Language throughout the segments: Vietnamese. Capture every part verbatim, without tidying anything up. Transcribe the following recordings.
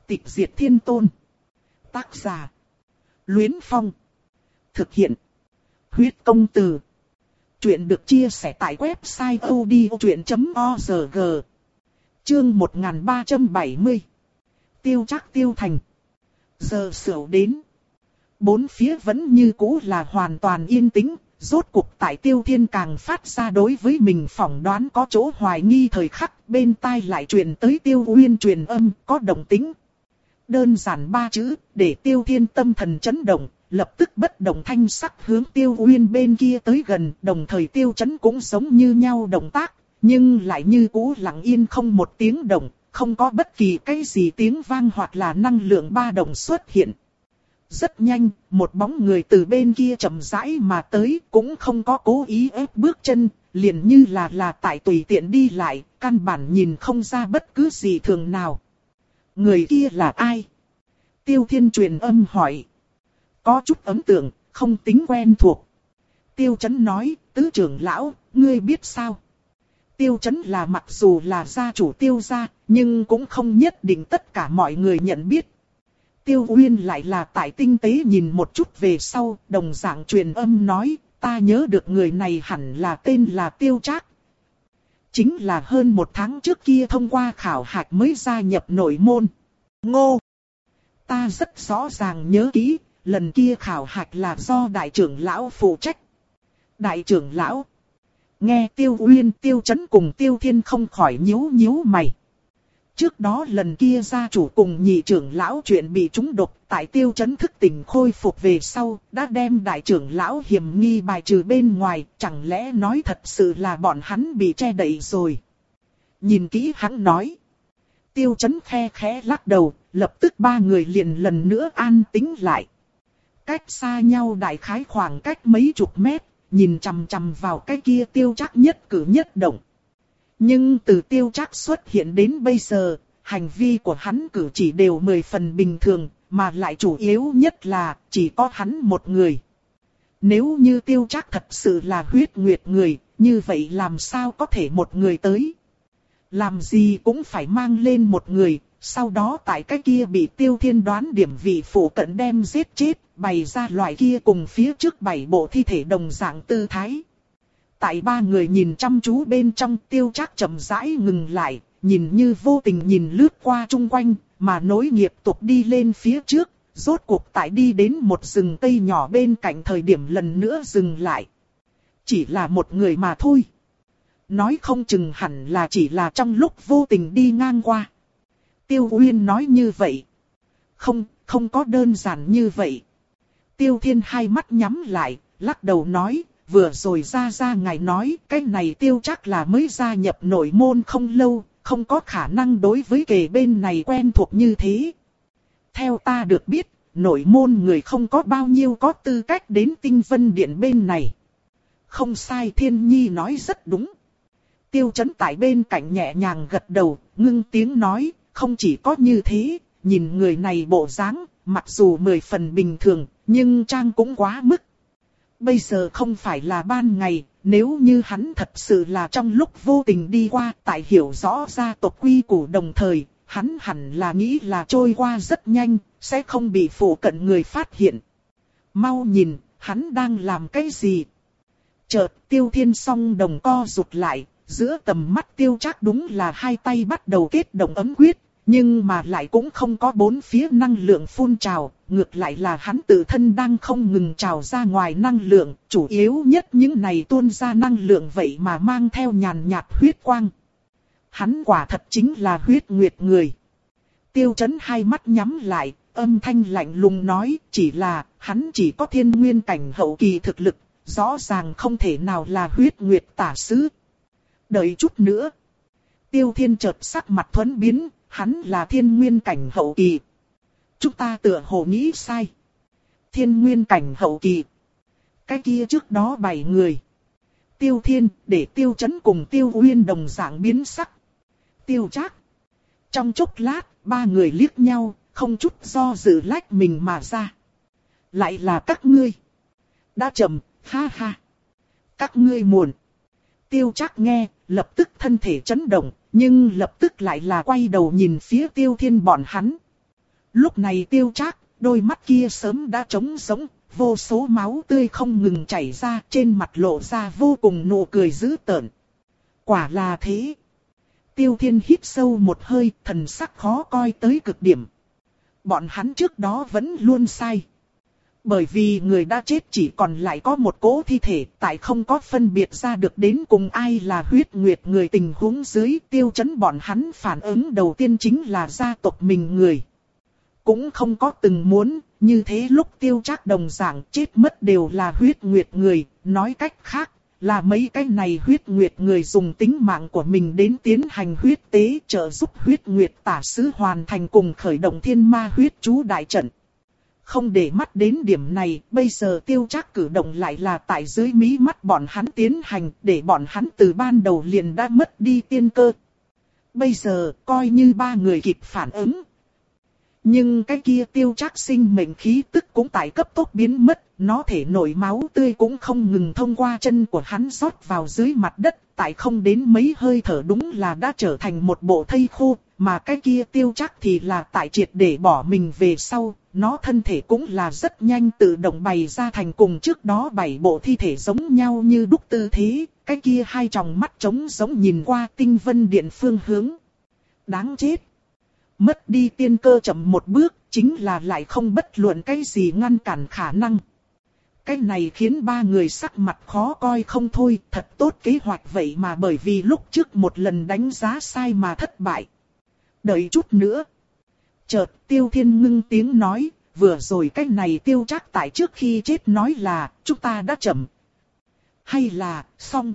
Tịch diệt thiên tôn. Tác giả. Luyến Phong. Thực hiện. Huyết công từ. Chuyện được chia sẻ tại website odchuyện chấm org. Chương một nghìn ba trăm bảy mươi. Tiêu Trác tiêu thành. Giờ sửu đến. Bốn phía vẫn như cũ là hoàn toàn yên tĩnh. Rốt cuộc tại Tiêu Thiên càng phát ra đối với mình phỏng đoán có chỗ hoài nghi thời khắc, bên tai lại truyền tới Tiêu Uyên truyền âm, có động tĩnh. Đơn giản ba chữ, để Tiêu Thiên tâm thần chấn động, lập tức bất động thanh sắc hướng Tiêu Uyên bên kia tới gần, đồng thời Tiêu Chấn cũng giống như nhau động tác, nhưng lại như cũ lặng yên không một tiếng động, không có bất kỳ cái gì tiếng vang hoặc là năng lượng ba động xuất hiện. Rất nhanh, một bóng người từ bên kia chậm rãi mà tới, cũng không có cố ý ép bước chân, liền như là là tại tùy tiện đi lại, căn bản nhìn không ra bất cứ gì thường nào. Người kia là ai? Tiêu Thiên truyền âm hỏi. Có chút ấn tượng, không tính quen thuộc. Tiêu Chấn nói, tứ trưởng lão, ngươi biết sao? Tiêu Chấn là mặc dù là gia chủ Tiêu gia, nhưng cũng không nhất định tất cả mọi người nhận biết. Tiêu Uyên lại là tại tinh tế nhìn một chút về sau, đồng dạng truyền âm nói, ta nhớ được người này hẳn là tên là Tiêu Trác. Chính là hơn một tháng trước kia thông qua khảo hạch mới gia nhập nội môn. Ngô! Ta rất rõ ràng nhớ kỹ, lần kia khảo hạch là do đại trưởng lão phụ trách. Đại trưởng lão! Nghe Tiêu Uyên, Tiêu Chấn cùng Tiêu Thiên không khỏi nhíu nhíu mày. Trước đó lần kia gia chủ cùng nhị trưởng lão chuyện bị trúng độc, tại Tiêu Chấn thức tỉnh khôi phục về sau, đã đem đại trưởng lão hiểm nghi bài trừ bên ngoài, chẳng lẽ nói thật sự là bọn hắn bị che đậy rồi. Nhìn kỹ hắn nói. Tiêu Chấn khe khẽ lắc đầu, lập tức ba người liền lần nữa an tĩnh lại. Cách xa nhau đại khái khoảng cách mấy chục mét, nhìn chằm chằm vào cái kia Tiêu Trác nhất cử nhất động. Nhưng từ Tiêu Trác xuất hiện đến bây giờ, hành vi của hắn cử chỉ đều mười phần bình thường, mà lại chủ yếu nhất là chỉ có hắn một người. Nếu như Tiêu Trác thật sự là huyết nguyệt người, như vậy làm sao có thể một người tới? Làm gì cũng phải mang lên một người, sau đó tại cái kia bị Tiêu Thiên đoán điểm vị phụ cận đem giết chết, bày ra loại kia cùng phía trước bảy bộ thi thể đồng dạng tư thái. Tại ba người nhìn chăm chú bên trong, Tiêu Trác chậm rãi ngừng lại, nhìn như vô tình nhìn lướt qua chung quanh, mà nối nghiệp tục đi lên phía trước, rốt cuộc tại đi đến một rừng cây nhỏ bên cạnh thời điểm lần nữa dừng lại. Chỉ là một người mà thôi. Nói không chừng hẳn là chỉ là trong lúc vô tình đi ngang qua. Tiêu Uyên nói như vậy. Không, không có đơn giản như vậy. Tiêu Thiên hai mắt nhắm lại, lắc đầu nói. Vừa rồi ra ra ngài nói, cái này Tiêu Trác là mới gia nhập nội môn không lâu, không có khả năng đối với kề bên này quen thuộc như thế. Theo ta được biết, nội môn người không có bao nhiêu có tư cách đến Tinh Vân Điện bên này. Không sai, Thiên Nhi nói rất đúng. Tiêu Chấn tại bên cạnh nhẹ nhàng gật đầu, ngưng tiếng nói, không chỉ có như thế, nhìn người này bộ dáng, mặc dù mười phần bình thường, nhưng trang cũng quá mức. Bây giờ không phải là ban ngày, nếu như hắn thật sự là trong lúc vô tình đi qua, tại hiểu rõ gia tộc quy củ đồng thời, hắn hẳn là nghĩ là trôi qua rất nhanh, sẽ không bị phụ cận người phát hiện. Mau nhìn, hắn đang làm cái gì? Chợt Tiêu Thiên song đồng co rụt lại, giữa tầm mắt Tiêu Trác đúng là hai tay bắt đầu kết động ấm quyết. Nhưng mà lại cũng không có bốn phía năng lượng phun trào, ngược lại là hắn tự thân đang không ngừng trào ra ngoài năng lượng, chủ yếu nhất những này tuôn ra năng lượng vậy mà mang theo nhàn nhạt huyết quang. Hắn quả thật chính là huyết nguyệt người. Tiêu Chấn hai mắt nhắm lại, âm thanh lạnh lùng nói, chỉ là hắn chỉ có thiên nguyên cảnh hậu kỳ thực lực, rõ ràng không thể nào là huyết nguyệt tả sứ. Đợi chút nữa. Tiêu Thiên chợt sắc mặt thuẫn biến. Hắn là thiên nguyên cảnh hậu kỳ. Chúng ta tựa hồ nghĩ sai. Thiên nguyên cảnh hậu kỳ. Cái kia trước đó bảy người. Tiêu Thiên để Tiêu Chấn cùng Tiêu Uyên đồng dạng biến sắc. Tiêu Trác. Trong chốc lát, ba người liếc nhau, không chút do dự lách mình mà ra. Lại là các ngươi. Đã chậm, ha ha. Các ngươi muộn. Tiêu Trác nghe, lập tức thân thể chấn động. Nhưng lập tức lại là quay đầu nhìn phía Tiêu Thiên bọn hắn. Lúc này Tiêu Trác, đôi mắt kia sớm đã trống rỗng, vô số máu tươi không ngừng chảy ra, trên mặt lộ ra vô cùng nụ cười dữ tợn. Quả là thế. Tiêu Thiên hít sâu một hơi, thần sắc khó coi tới cực điểm. Bọn hắn trước đó vẫn luôn sai. Bởi vì người đã chết chỉ còn lại có một cỗ thi thể, tại không có phân biệt ra được đến cùng ai là huyết nguyệt người tình huống dưới, Tiêu Chấn bọn hắn phản ứng đầu tiên chính là gia tộc mình người. Cũng không có từng muốn, như thế lúc Tiêu Trác đồng dạng chết mất đều là huyết nguyệt người, nói cách khác, là mấy cái này huyết nguyệt người dùng tính mạng của mình đến tiến hành huyết tế trợ giúp huyết nguyệt tả sứ hoàn thành cùng khởi động thiên ma huyết chú đại trận. Không để mắt đến điểm này, bây giờ Tiêu Trác cử động lại là tại dưới mí mắt bọn hắn tiến hành, để bọn hắn từ ban đầu liền đã mất đi tiên cơ. Bây giờ, coi như ba người kịp phản ứng. Nhưng cái kia Tiêu Trác sinh mệnh khí tức cũng tại cấp tốc biến mất, nó thể nổi máu tươi cũng không ngừng thông qua chân của hắn rót vào dưới mặt đất, tại không đến mấy hơi thở đúng là đã trở thành một bộ thây khô, mà cái kia Tiêu Trác thì là tại triệt để bỏ mình về sau, nó thân thể cũng là rất nhanh tự động bày ra thành cùng trước đó bảy bộ thi thể giống nhau như đúc tư thế, cái kia hai tròng mắt trống giống nhìn qua tinh vân điện phương hướng. Đáng chết! Mất đi tiên cơ chậm một bước, chính là lại không bất luận cái gì ngăn cản khả năng. Cái này khiến ba người sắc mặt khó coi không thôi, thật tốt kế hoạch vậy mà bởi vì lúc trước một lần đánh giá sai mà thất bại. Đợi chút nữa. Chợt Tiêu Thiên ngưng tiếng nói, vừa rồi cái này Tiêu Trác tại trước khi chết nói là, chúng ta đã chậm. Hay là, xong.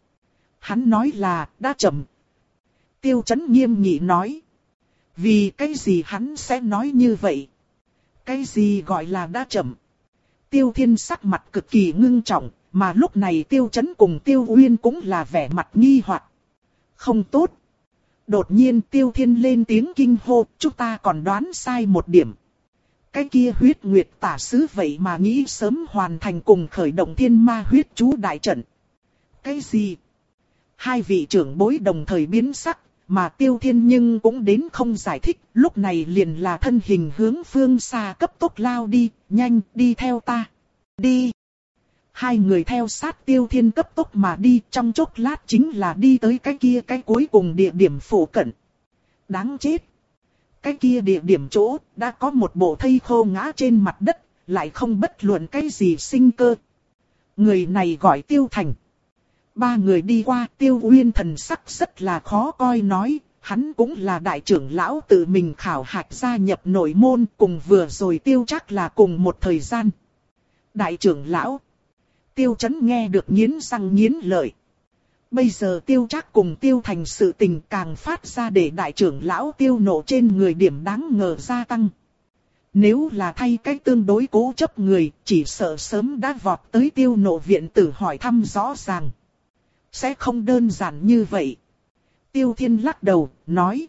Hắn nói là, đã chậm. Tiêu Chấn nghiêm nghị nói. Vì cái gì hắn sẽ nói như vậy? Cái gì gọi là đã chậm? Tiêu Thiên sắc mặt cực kỳ ngưng trọng, mà lúc này Tiêu Chấn cùng Tiêu Uyên cũng là vẻ mặt nghi hoặc. Không tốt. Đột nhiên Tiêu Thiên lên tiếng kinh hô, chúng ta còn đoán sai một điểm. Cái kia huyết nguyệt tả sứ vậy mà nghĩ sớm hoàn thành cùng khởi động thiên ma huyết chú đại trận. Cái gì? Hai vị trưởng bối đồng thời biến sắc. Mà Tiêu Thiên nhưng cũng đến không giải thích, lúc này liền là thân hình hướng phương xa cấp tốc lao đi, nhanh đi theo ta. Đi. Hai người theo sát Tiêu Thiên cấp tốc mà đi, trong chốc lát chính là đi tới cái kia cái cuối cùng địa điểm phổ cận. Đáng chết. Cái kia địa điểm chỗ, đã có một bộ thây khô ngã trên mặt đất, lại không bất luận cái gì sinh cơ. Người này gọi Tiêu Thành. Ba người đi qua, Tiêu Uyên thần sắc rất là khó coi nói, hắn cũng là đại trưởng lão tự mình khảo hạch gia nhập nội môn, cùng vừa rồi Tiêu Trác là cùng một thời gian. Đại trưởng lão. Tiêu Chấn nghe được nghiến răng nghiến lợi. Bây giờ Tiêu Trác cùng Tiêu Thành sự tình càng phát ra để đại trưởng lão Tiêu nộ trên người điểm đáng ngờ gia tăng. Nếu là thay cách tương đối cố chấp người, chỉ sợ sớm đã vọt tới Tiêu nộ viện tử hỏi thăm rõ ràng. Sẽ không đơn giản như vậy. Tiêu Thiên lắc đầu, nói.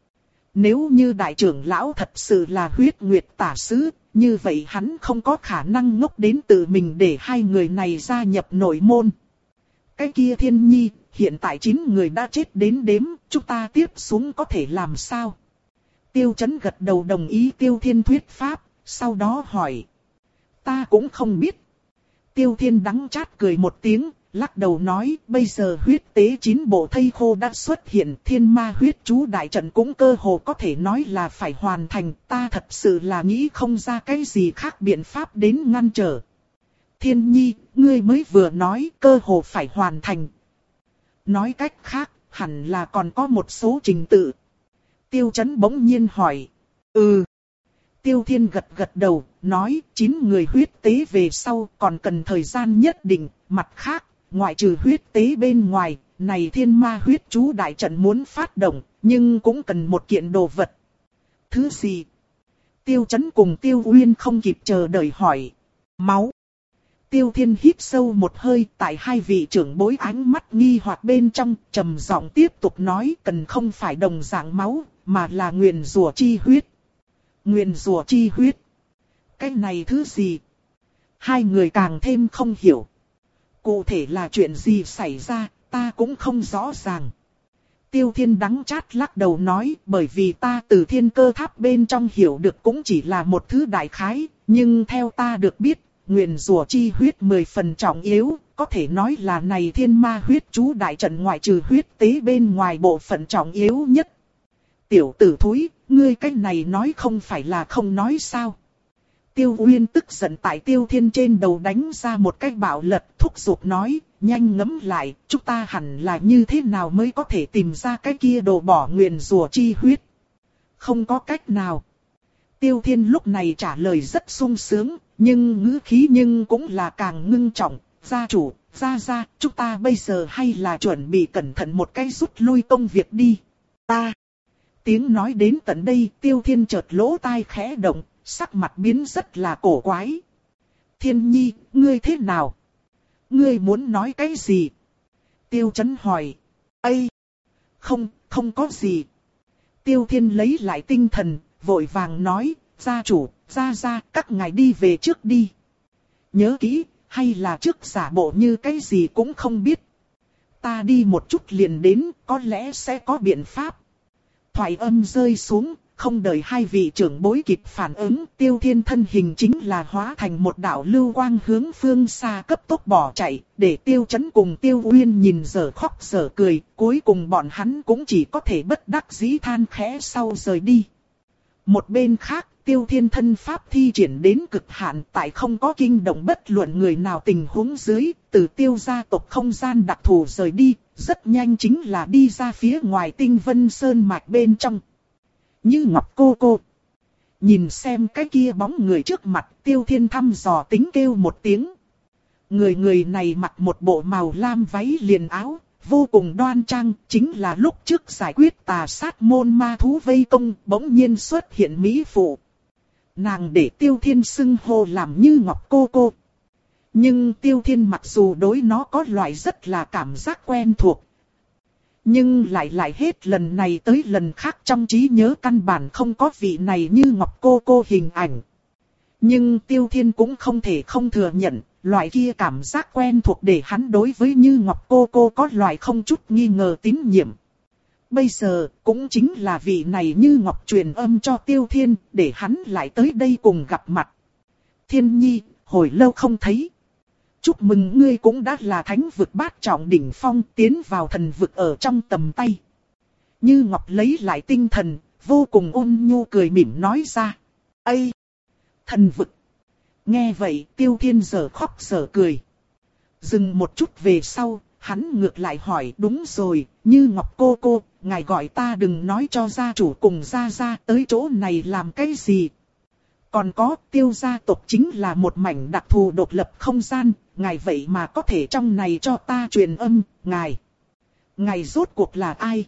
Nếu như đại trưởng lão thật sự là huyết nguyệt tả sứ, như vậy hắn không có khả năng ngốc đến tự mình để hai người này gia nhập nội môn. Cái kia Thiên Nhi, hiện tại chín người đã chết đến đếm, chúng ta tiếp xuống có thể làm sao? Tiêu Chấn gật đầu đồng ý Tiêu Thiên thuyết pháp, sau đó hỏi. Ta cũng không biết. Tiêu Thiên đắng chát cười một tiếng. Lắc đầu nói, bây giờ huyết tế chín bộ thây khô đã xuất hiện, thiên ma huyết chú đại trận cũng cơ hồ có thể nói là phải hoàn thành, ta thật sự là nghĩ không ra cái gì khác biện pháp đến ngăn trở. Thiên Nhi, ngươi mới vừa nói cơ hồ phải hoàn thành. Nói cách khác, hẳn là còn có một số trình tự. Tiêu Chấn bỗng nhiên hỏi, ừ. Tiêu Thiên gật gật đầu, nói, chín người huyết tế về sau còn cần thời gian nhất định, mặt khác. Ngoại trừ huyết tế bên ngoài, này thiên ma huyết chú đại trận muốn phát động, nhưng cũng cần một kiện đồ vật. Thứ gì? Tiêu Chấn cùng Tiêu Uyên không kịp chờ đợi hỏi. Máu. Tiêu Thiên hít sâu một hơi, tại hai vị trưởng bối ánh mắt nghi hoặc bên trong, trầm giọng tiếp tục nói cần không phải đồng dạng máu, mà là nguyền rủa chi huyết. Nguyền rủa chi huyết. Cái này thứ gì? Hai người càng thêm không hiểu. Cụ thể là chuyện gì xảy ra, ta cũng không rõ ràng. Tiêu Thiên đắng chát lắc đầu nói, bởi vì ta từ thiên cơ tháp bên trong hiểu được cũng chỉ là một thứ đại khái, nhưng theo ta được biết, nguyền rủa chi huyết mười phần trọng yếu, có thể nói là này thiên ma huyết chú đại trận ngoại trừ huyết tế bên ngoài bộ phận trọng yếu nhất. Tiểu tử thúi, ngươi cái này nói không phải là không nói sao. Tiêu Uyên tức giận tại Tiêu Thiên trên đầu đánh ra một cái bạo lật, thúc giục nói, nhanh ngẫm lại, chúng ta hẳn là như thế nào mới có thể tìm ra cái kia đồ bỏ nguyền rủa chi huyết. Không có cách nào. Tiêu Thiên lúc này trả lời rất sung sướng, nhưng ngữ khí nhưng cũng là càng ngưng trọng. Gia chủ, gia gia, chúng ta bây giờ hay là chuẩn bị cẩn thận một cái rút lui công việc đi. Ta. Tiếng nói đến tận đây, Tiêu Thiên chợt lỗ tai khẽ động, sắc mặt biến rất là cổ quái. Thiên Nhi, ngươi thế nào? Ngươi muốn nói cái gì? Tiêu Chấn hỏi. Ây! Không, không có gì. Tiêu Thiên lấy lại tinh thần, vội vàng nói, gia chủ, gia gia, các ngài đi về trước đi. Nhớ kỹ, hay là trước giả bộ như cái gì cũng không biết. Ta đi một chút liền đến, có lẽ sẽ có biện pháp. Thoại âm rơi xuống, không đợi hai vị trưởng bối kịp phản ứng, Tiêu Thiên thân hình chính là hóa thành một đạo lưu quang hướng phương xa cấp tốc bỏ chạy, để Tiêu Chấn cùng Tiêu Uyên nhìn dở khóc dở cười, cuối cùng bọn hắn cũng chỉ có thể bất đắc dĩ than khẽ sau rời đi. Một bên khác, Tiêu Thiên thân pháp thi triển đến cực hạn, tại không có kinh động bất luận người nào tình huống dưới, từ Tiêu gia tộc không gian đặc thù rời đi, rất nhanh chính là đi ra phía ngoài Tinh Vân Sơn mạch bên trong. Như Ngọc cô cô. Nhìn xem cái kia bóng người trước mặt, Tiêu Thiên thăm dò tính kêu một tiếng. Người người này mặc một bộ màu lam váy liền áo, vô cùng đoan trang, chính là lúc trước giải quyết tà sát môn ma thú vây công, bỗng nhiên xuất hiện mỹ phụ. Nàng để Tiêu Thiên xưng hô làm Như Ngọc cô cô. Nhưng Tiêu Thiên mặc dù đối nó có loại rất là cảm giác quen thuộc, nhưng lại lại hết lần này tới lần khác trong trí nhớ căn bản không có vị này Như Ngọc cô cô hình ảnh. Nhưng Tiêu Thiên cũng không thể không thừa nhận, loại kia cảm giác quen thuộc để hắn đối với Như Ngọc cô cô có loại không chút nghi ngờ tín nhiệm. Bây giờ, cũng chính là vị này Như Ngọc truyền âm cho Tiêu Thiên, để hắn lại tới đây cùng gặp mặt. Thiên Nhi, hồi lâu không thấy. Chúc mừng ngươi cũng đã là thánh vực bát trọng đỉnh phong, tiến vào thần vực ở trong tầm tay. Như Ngọc lấy lại tinh thần, vô cùng ôn nhu cười mỉm nói ra. Ây! Thần vực! Nghe vậy, Tiêu Thiên giờ khóc giờ cười. Dừng một chút về sau, hắn ngược lại hỏi, đúng rồi, Như Ngọc cô cô, ngài gọi ta đừng nói cho gia chủ cùng gia gia tới chỗ này làm cái gì. Còn có, Tiêu gia tộc chính là một mảnh đặc thù độc lập không gian, ngài vậy mà có thể trong này cho ta truyền âm, ngài. Ngài rốt cuộc là ai?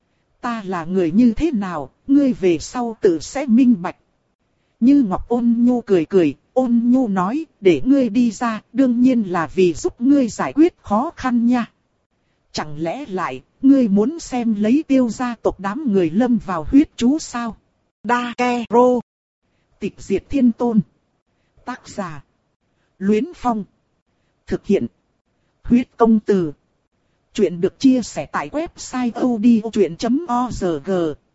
Ta là người như thế nào, ngươi về sau tự sẽ minh bạch. Như Ngọc ôn nhu cười cười, ôn nhu nói, để ngươi đi ra, đương nhiên là vì giúp ngươi giải quyết khó khăn nha. Chẳng lẽ lại, ngươi muốn xem lấy Tiêu gia tộc đám người lâm vào huyết chú sao? Đa Ke Rô. Tịch diệt thiên tôn. Tác giả. Luyến Phong. Thực hiện. Huyết công từ. Chuyện được chia sẻ tại website odchuyện chấm org.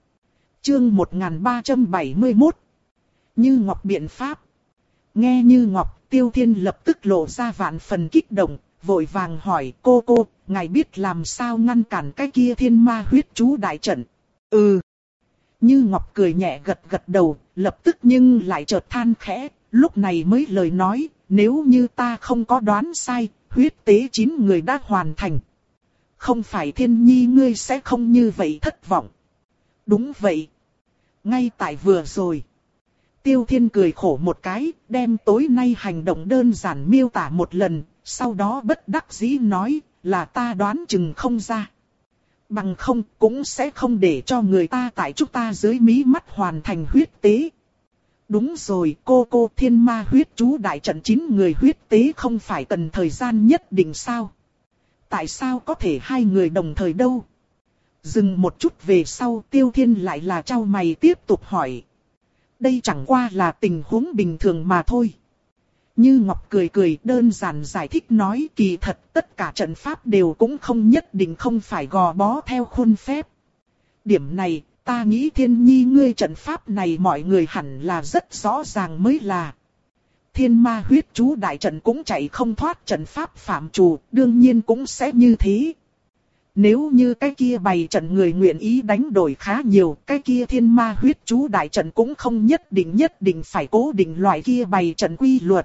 Chương một nghìn ba trăm bảy mươi mốt. Như Ngọc biện pháp. Nghe Như Ngọc, Tiêu Thiên lập tức lộ ra vạn phần kích động, vội vàng hỏi cô cô, ngài biết làm sao ngăn cản cái kia thiên ma huyết chú đại trận? Ừ. Như Ngọc cười nhẹ gật gật đầu, lập tức nhưng lại chợt than khẽ, lúc này mới lời nói, nếu như ta không có đoán sai, huyết tế chín người đã hoàn thành. Không phải Thiên Nhi ngươi sẽ không như vậy thất vọng. Đúng vậy. Ngay tại vừa rồi. Tiêu Thiên cười khổ một cái, đem tối nay hành động đơn giản miêu tả một lần, sau đó bất đắc dĩ nói, là ta đoán chừng không ra. Bằng không cũng sẽ không để cho người ta tại chúng ta dưới mí mắt hoàn thành huyết tế. Đúng rồi cô cô, thiên ma huyết chú đại trận chín người huyết tế không phải cần thời gian nhất định sao? Tại sao có thể hai người đồng thời đâu? Dừng một chút về sau Tiêu Thiên lại là trao mày tiếp tục hỏi. Đây chẳng qua là tình huống bình thường mà thôi. Như Ngọc cười cười đơn giản giải thích nói, kỳ thật tất cả trận pháp đều cũng không nhất định không phải gò bó theo khuôn phép. điểm này, ta nghĩ Thiên Nhi ngươi trận pháp này mọi người hẳn là rất rõ ràng mới là. Thiên ma huyết chú đại trận cũng chạy không thoát trận pháp phạm trù, đương nhiên cũng sẽ như thế. Nếu như cái kia bày trận người nguyện ý đánh đổi khá nhiều, cái kia thiên ma huyết chú đại trận cũng không nhất định nhất định phải cố định loại kia bày trận quy luật.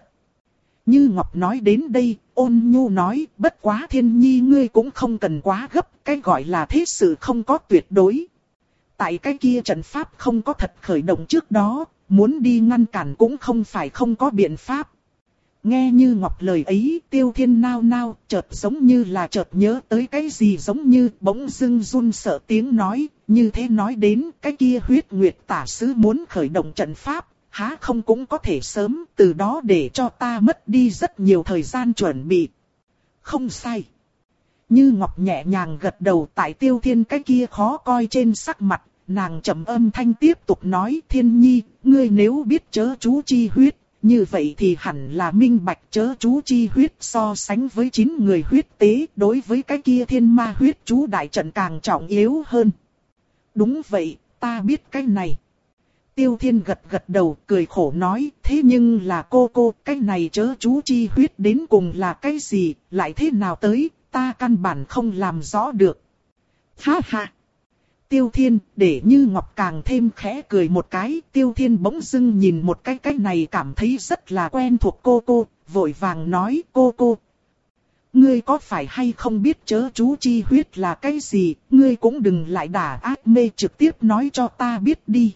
Như Ngọc nói đến đây, Ôn Nhu nói, bất quá Thiên Nhi ngươi cũng không cần quá gấp, cái gọi là thế sự không có tuyệt đối. Tại cái kia trận pháp không có thật khởi động trước đó, muốn đi ngăn cản cũng không phải không có biện pháp. Nghe Như Ngọc lời ấy, Tiêu Thiên nao nao, chợt giống như là chợt nhớ tới cái gì giống như bỗng dưng run sợ tiếng nói, như thế nói đến cái kia huyết nguyệt tả sứ muốn khởi động trận pháp, há không cũng có thể sớm, từ đó để cho ta mất đi rất nhiều thời gian chuẩn bị. Không sai. Như Ngọc nhẹ nhàng gật đầu, tại Tiêu Thiên cái kia khó coi trên sắc mặt, nàng trầm âm thanh tiếp tục nói, Thiên Nhi, ngươi nếu biết chớ chú chi huyết, như vậy thì hẳn là minh bạch chớ chú chi huyết so sánh với chín người huyết tế, đối với cái kia thiên ma huyết chú đại trận càng trọng yếu hơn. Đúng vậy, ta biết cái này. Tiêu Thiên gật gật đầu, cười khổ nói, thế nhưng là cô cô, cái này chớ chú chi huyết đến cùng là cái gì, lại thế nào tới, ta căn bản không làm rõ được. Ha ha! Tiêu Thiên, để Như Ngọc càng thêm khẽ cười một cái, Tiêu Thiên bỗng dưng nhìn một cái cái này cảm thấy rất là quen thuộc cô cô, vội vàng nói, cô cô. Ngươi có phải hay không biết chớ chú chi huyết là cái gì, ngươi cũng đừng lại đả ác mê trực tiếp nói cho ta biết đi.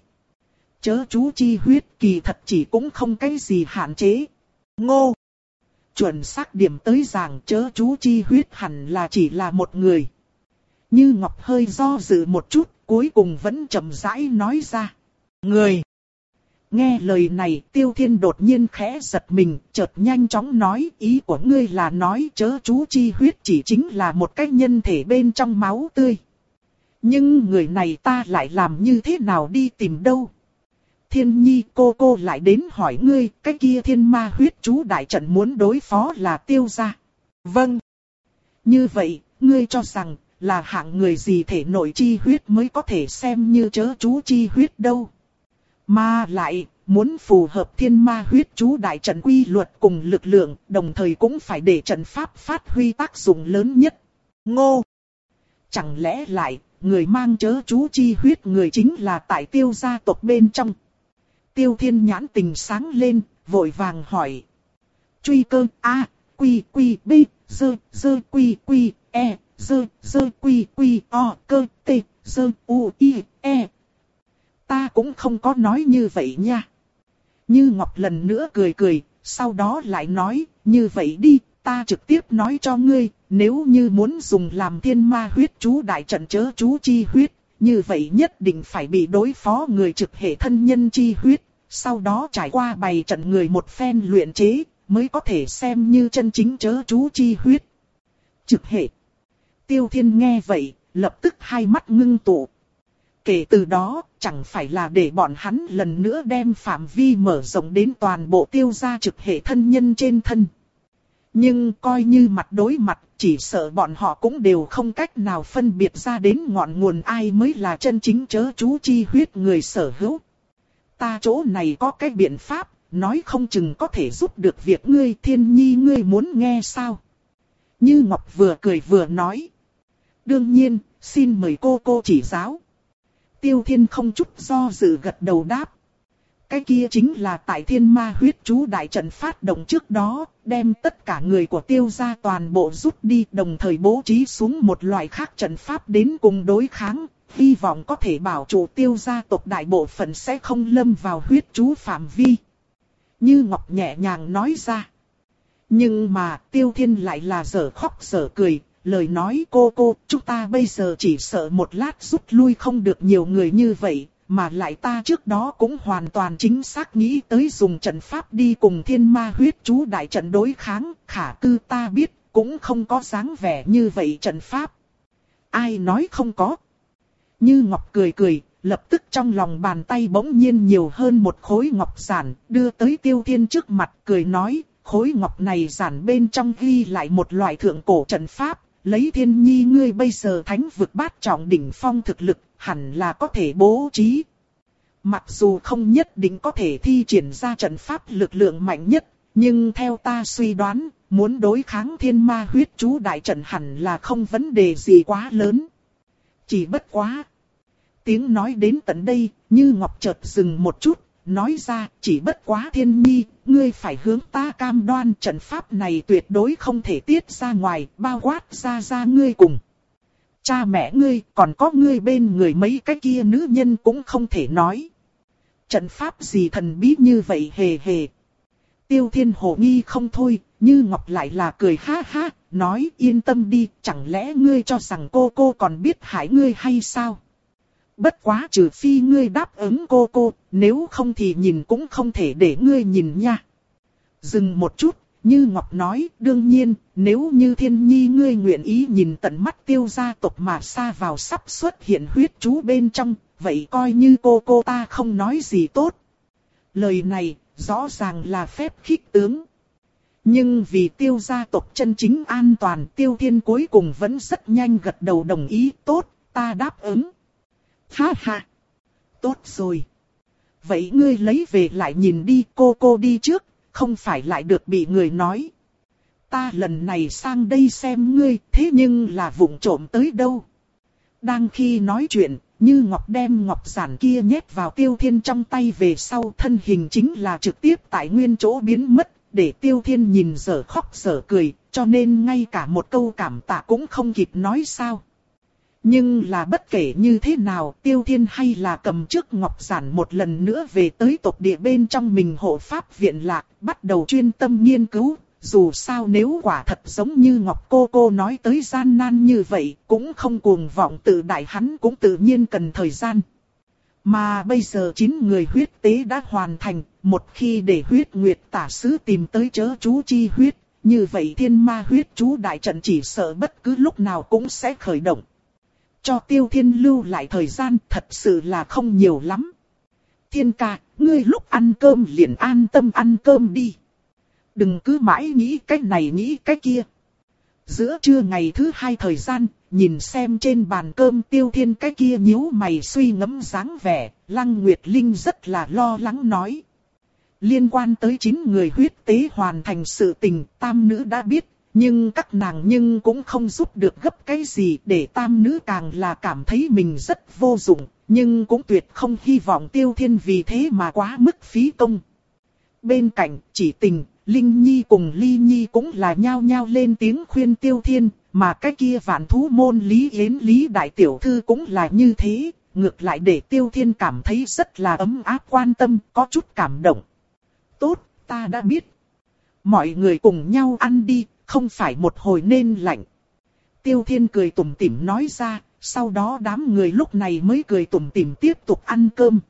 Chớ chú chi huyết kỳ thật chỉ cũng không cái gì hạn chế. Ngô! Chuẩn xác điểm tới rằng chớ chú chi huyết hẳn là chỉ là một người. Như Ngọc hơi do dự một chút, cuối cùng vẫn chậm rãi nói ra. Người! Nghe lời này, Tiêu Thiên đột nhiên khẽ giật mình, chợt nhanh chóng nói, ý của ngươi là nói chớ chú chi huyết chỉ chính là một cái nhân thể bên trong máu tươi. Nhưng người này ta lại làm như thế nào đi tìm đâu? Thiên Nhi cô cô lại đến hỏi ngươi, cái kia thiên ma huyết chú đại trận muốn đối phó là Tiêu gia. Vâng. Như vậy, ngươi cho rằng là hạng người gì thể nội chi huyết mới có thể xem như chớ chú chi huyết đâu? Mà lại, muốn phù hợp thiên ma huyết chú đại trận quy luật cùng lực lượng, đồng thời cũng phải để trận pháp phát huy tác dụng lớn nhất. Ngô! Chẳng lẽ lại, người mang chớ chú chi huyết người chính là tại Tiêu gia tộc bên trong? Tiêu Thiên nhãn tình sáng lên, vội vàng hỏi. Truy cơ A, quy quy B, dơ, dơ quy quy E, dơ, dơ quy quy O, cơ T, dơ U I E. Ta cũng không có nói như vậy nha. Như Ngọc lần nữa cười cười, sau đó lại nói, như vậy đi, ta trực tiếp nói cho ngươi, nếu như muốn dùng làm thiên ma huyết chú đại trận chớ chú chi huyết, như vậy nhất định phải bị đối phó người trực hệ thân nhân chi huyết, sau đó trải qua bày trận người một phen luyện chế, mới có thể xem như chân chính chớ chú chi huyết. Trực hệ. Tiêu Thiên nghe vậy, lập tức hai mắt ngưng tụ. Kể từ đó, chẳng phải là để bọn hắn lần nữa đem phạm vi mở rộng đến toàn bộ Tiêu gia trực hệ thân nhân trên thân. Nhưng coi như mặt đối mặt, chỉ sợ bọn họ cũng đều không cách nào phân biệt ra đến ngọn nguồn ai mới là chân chính chớ chú chi huyết người sở hữu. Ta chỗ này có cái biện pháp, nói không chừng có thể giúp được việc ngươi. Thiên Nhi ngươi muốn nghe sao? Như Ngọc vừa cười vừa nói. Đương nhiên, xin mời cô cô chỉ giáo. Tiêu Thiên không chút do dự gật đầu đáp. Cái kia chính là tại thiên ma huyết chú đại trận phát động trước đó, đem tất cả người của Tiêu gia toàn bộ rút đi, đồng thời bố trí xuống một loại khác trận pháp đến cùng đối kháng, hy vọng có thể bảo trụ Tiêu gia tộc đại bộ phận sẽ không lâm vào huyết chú phạm vi. Như Ngọc nhẹ nhàng nói ra. Nhưng mà Tiêu Thiên lại là giở khóc giở cười, lời nói cô cô, chúng ta bây giờ chỉ sợ một lát rút lui không được nhiều người như vậy. Mà lại ta trước đó cũng hoàn toàn chính xác nghĩ tới dùng trận pháp đi cùng thiên ma huyết chú đại trận đối kháng, khả cư ta biết, cũng không có dáng vẻ như vậy trận pháp. Ai nói không có? Như Ngọc cười cười, lập tức trong lòng bàn tay bỗng nhiên nhiều hơn một khối ngọc giản, đưa tới Tiêu Thiên trước mặt, cười nói, khối ngọc này giản bên trong ghi lại một loại thượng cổ trận pháp, lấy Thiên Nhi ngươi bây giờ thánh vực bát trọng đỉnh phong thực lực, hẳn là có thể bố trí. Mặc dù không nhất định có thể thi triển ra trận pháp lực lượng mạnh nhất, nhưng theo ta suy đoán, muốn đối kháng thiên ma huyết chú đại trận hẳn là không vấn đề gì quá lớn. Chỉ bất quá. Tiếng nói đến tận đây, Như Ngọc chợt dừng một chút, nói ra, chỉ bất quá Thiên Nhi, ngươi phải hướng ta cam đoan trận pháp này tuyệt đối không thể tiết ra ngoài, bao quát ra ra ngươi cùng. Cha mẹ ngươi, còn có ngươi bên người mấy cái kia nữ nhân cũng không thể nói. Trận pháp gì thần bí như vậy hề hề. Tiêu Thiên hồ nghi không thôi, Như Ngọc lại là cười ha ha, nói yên tâm đi, chẳng lẽ ngươi cho rằng cô cô còn biết hại ngươi hay sao? Bất quá trừ phi ngươi đáp ứng cô cô, nếu không thì nhìn cũng không thể để ngươi nhìn nha. Dừng một chút, Như Ngọc nói, đương nhiên, nếu như Thiên Nhi ngươi nguyện ý nhìn tận mắt Tiêu gia tộc mà xa vào sắp xuất hiện huyết chú bên trong, vậy coi như cô cô ta không nói gì tốt. Lời này, rõ ràng là phép khích tướng. Nhưng vì Tiêu gia tộc chân chính an toàn, Tiêu Thiên cuối cùng vẫn rất nhanh gật đầu đồng ý, tốt, ta đáp ứng. Ha ha, tốt rồi. Vậy ngươi lấy về lại nhìn đi, cô cô đi trước, không phải lại được bị người nói. Ta lần này sang đây xem ngươi, thế nhưng là vụng trộm tới đâu. Đang khi nói chuyện, Như Ngọc đem ngọc giản kia nhét vào Tiêu Thiên trong tay về sau, thân hình chính là trực tiếp tại nguyên chỗ biến mất, để Tiêu Thiên nhìn dở khóc dở cười, cho nên ngay cả một câu cảm tạ cũng không kịp nói sao. Nhưng là bất kể như thế nào, Tiêu Thiên hay là cầm chiếc ngọc giản một lần nữa về tới tộc địa bên trong mình hộ pháp viện lạc, bắt đầu chuyên tâm nghiên cứu. Dù sao nếu quả thật giống như Ngọc cô cô nói tới gian nan như vậy, cũng không cuồng vọng tự đại, hắn cũng tự nhiên cần thời gian. Mà bây giờ chín người huyết tế đã hoàn thành, một khi để huyết nguyệt tả sứ tìm tới chớ chú chi huyết, như vậy thiên ma huyết chú đại trận chỉ sợ bất cứ lúc nào cũng sẽ khởi động. Cho Tiêu Thiên lưu lại thời gian thật sự là không nhiều lắm. Thiên ca, ngươi lúc ăn cơm liền an tâm ăn cơm đi. Đừng cứ mãi nghĩ cái này nghĩ cái kia. Giữa trưa ngày thứ hai thời gian, nhìn xem trên bàn cơm Tiêu Thiên cái kia nhíu mày suy ngẫm dáng vẻ, Lăng Nguyệt Linh rất là lo lắng nói. Liên quan tới chín người huyết tế hoàn thành sự tình, tam nữ đã biết, nhưng các nàng nhưng cũng không giúp được gấp cái gì, để tam nữ càng là cảm thấy mình rất vô dụng, nhưng cũng tuyệt không hy vọng Tiêu Thiên vì thế mà quá mức phí công. Bên cạnh, Chỉ Tình, Linh Nhi cùng Ly Nhi cũng là nhao nhao lên tiếng khuyên Tiêu Thiên, mà cái kia Vạn Thú môn Lý Yến Lý đại tiểu thư cũng là như thế, ngược lại để Tiêu Thiên cảm thấy rất là ấm áp quan tâm, có chút cảm động. Tốt, ta đã biết. Mọi người cùng nhau ăn đi, không phải một hồi nên lạnh. Tiêu Thiên cười tủm tỉm nói ra, sau đó đám người lúc này mới cười tủm tỉm tiếp tục ăn cơm.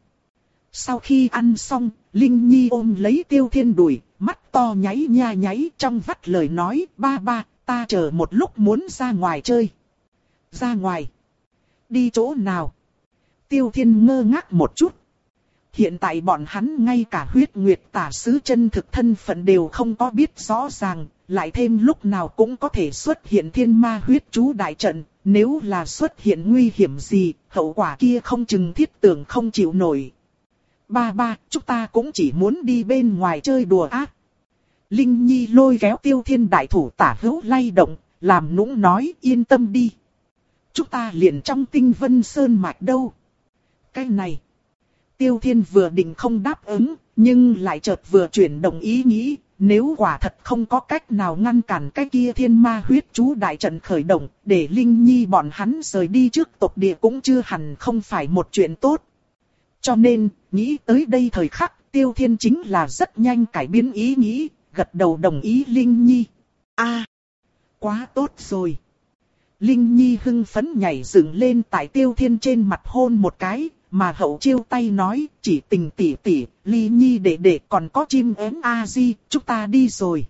Sau khi ăn xong, Linh Nhi ôm lấy Tiêu Thiên đùi, mắt to nháy nha nháy trong vắt lời nói, ba ba, ta chờ một lúc muốn ra ngoài chơi. Ra ngoài? Đi chỗ nào? Tiêu Thiên ngơ ngác một chút. Hiện tại bọn hắn ngay cả huyết nguyệt tả sứ chân thực thân phận đều không có biết rõ ràng, lại thêm lúc nào cũng có thể xuất hiện thiên ma huyết chú đại trận, nếu là xuất hiện nguy hiểm gì, hậu quả kia không chừng thiết tưởng không chịu nổi. Ba ba, chúng ta cũng chỉ muốn đi bên ngoài chơi đùa ác. Linh Nhi lôi kéo Tiêu Thiên đại thủ tả hữu lay động, làm nũng nói yên tâm đi. Chúng ta liền trong Tinh Vân Sơn mạch đâu. Cái này. Tiêu Thiên vừa định không đáp ứng, nhưng lại chợt vừa chuyển động ý nghĩ, nếu quả thật không có cách nào ngăn cản cái kia thiên ma huyết chú đại trận khởi động, để Linh Nhi bọn hắn rời đi trước tộc địa cũng chưa hẳn không phải một chuyện tốt. Cho nên, nghĩ tới đây thời khắc, Tiêu Thiên chính là rất nhanh cải biến ý nghĩ, gật đầu đồng ý Linh Nhi. A, à, quá tốt rồi. Linh Nhi hưng phấn nhảy dựng lên tại Tiêu Thiên trên mặt hôn một cái, mà hậu chiêu tay nói, Chỉ Tình tỷ tỷ, Ly Nhi đệ đệ còn có chim én a di, chúng ta đi rồi.